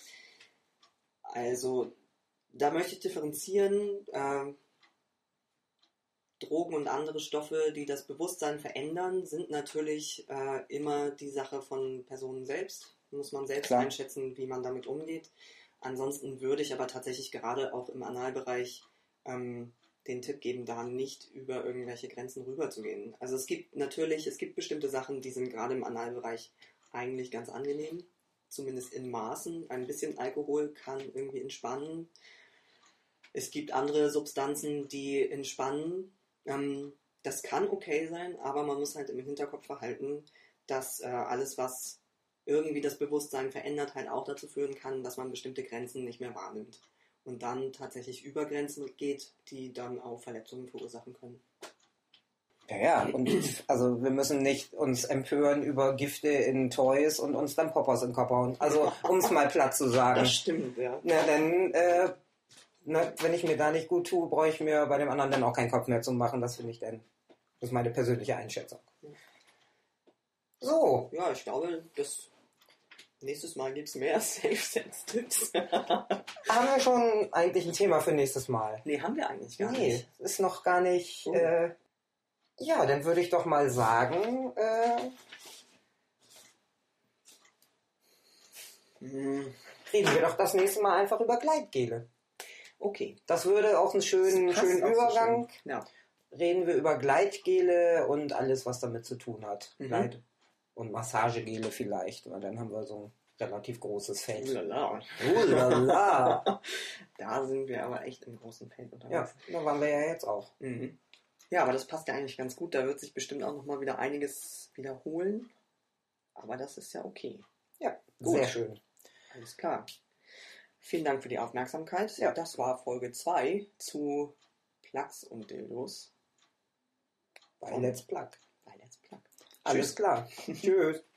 also, da möchte ich differenzieren, äh, Drogen und andere Stoffe, die das Bewusstsein verändern, sind natürlich äh, immer die Sache von Personen selbst. Muss man selbst Klar. einschätzen, wie man damit umgeht. Ansonsten würde ich aber tatsächlich gerade auch im Analbereich ähm, den Tipp geben, da nicht über irgendwelche Grenzen rüberzugehen. Also es gibt natürlich, es gibt bestimmte Sachen, die sind gerade im Analbereich eigentlich ganz angenehm, zumindest in Maßen. Ein bisschen Alkohol kann irgendwie entspannen. Es gibt andere Substanzen, die entspannen. Ähm, das kann okay sein, aber man muss halt im Hinterkopf behalten, dass äh, alles, was irgendwie das Bewusstsein verändert, halt auch dazu führen kann, dass man bestimmte Grenzen nicht mehr wahrnimmt. Und dann tatsächlich über Grenzen geht, die dann auch Verletzungen verursachen können. Ja, ja, und also wir müssen nicht uns empören über Gifte in Toys und uns dann Poppers in den Kopf hauen. Also um es mal platt zu sagen. Das stimmt, ja. Na, dann, äh, na, wenn ich mir da nicht gut tue, brauche ich mir bei dem anderen dann auch keinen Kopf mehr zu machen. Das finde ich dann, das ist meine persönliche Einschätzung. So. Ja, ich glaube, das nächstes Mal gibt es mehr Safe-Sex-Tipps. Haben wir schon eigentlich ein Thema für nächstes Mal? Nee, haben wir eigentlich gar nee, nicht. ist noch gar nicht. Oh. Äh, ja, dann würde ich doch mal sagen, äh, Hm, reden wir doch das nächste Mal einfach über Gleitgele. okay. Das würde auch einen schönen, Passt schönen auch so Übergang. schön. Ja. Reden wir über Gleitgele und alles, was damit zu tun hat. Mhm. Gleit- und Massagegele vielleicht, weil dann haben wir so ein relativ großes Feld. Ulala. Ulala. Da sind wir aber echt im großen Feld Ja, unterwegs. da waren wir ja jetzt auch. Mhm. Ja, aber das passt ja eigentlich ganz gut. Da wird sich bestimmt auch nochmal wieder einiges wiederholen. Aber das ist ja okay. Ja, Gut. sehr schön. Alles klar. Vielen Dank für die Aufmerksamkeit. Ja. Das war Folge zwei zu Plugs und Dildos Bei Let's Plug. bei Let's Plug. Alles klar. Tschüss.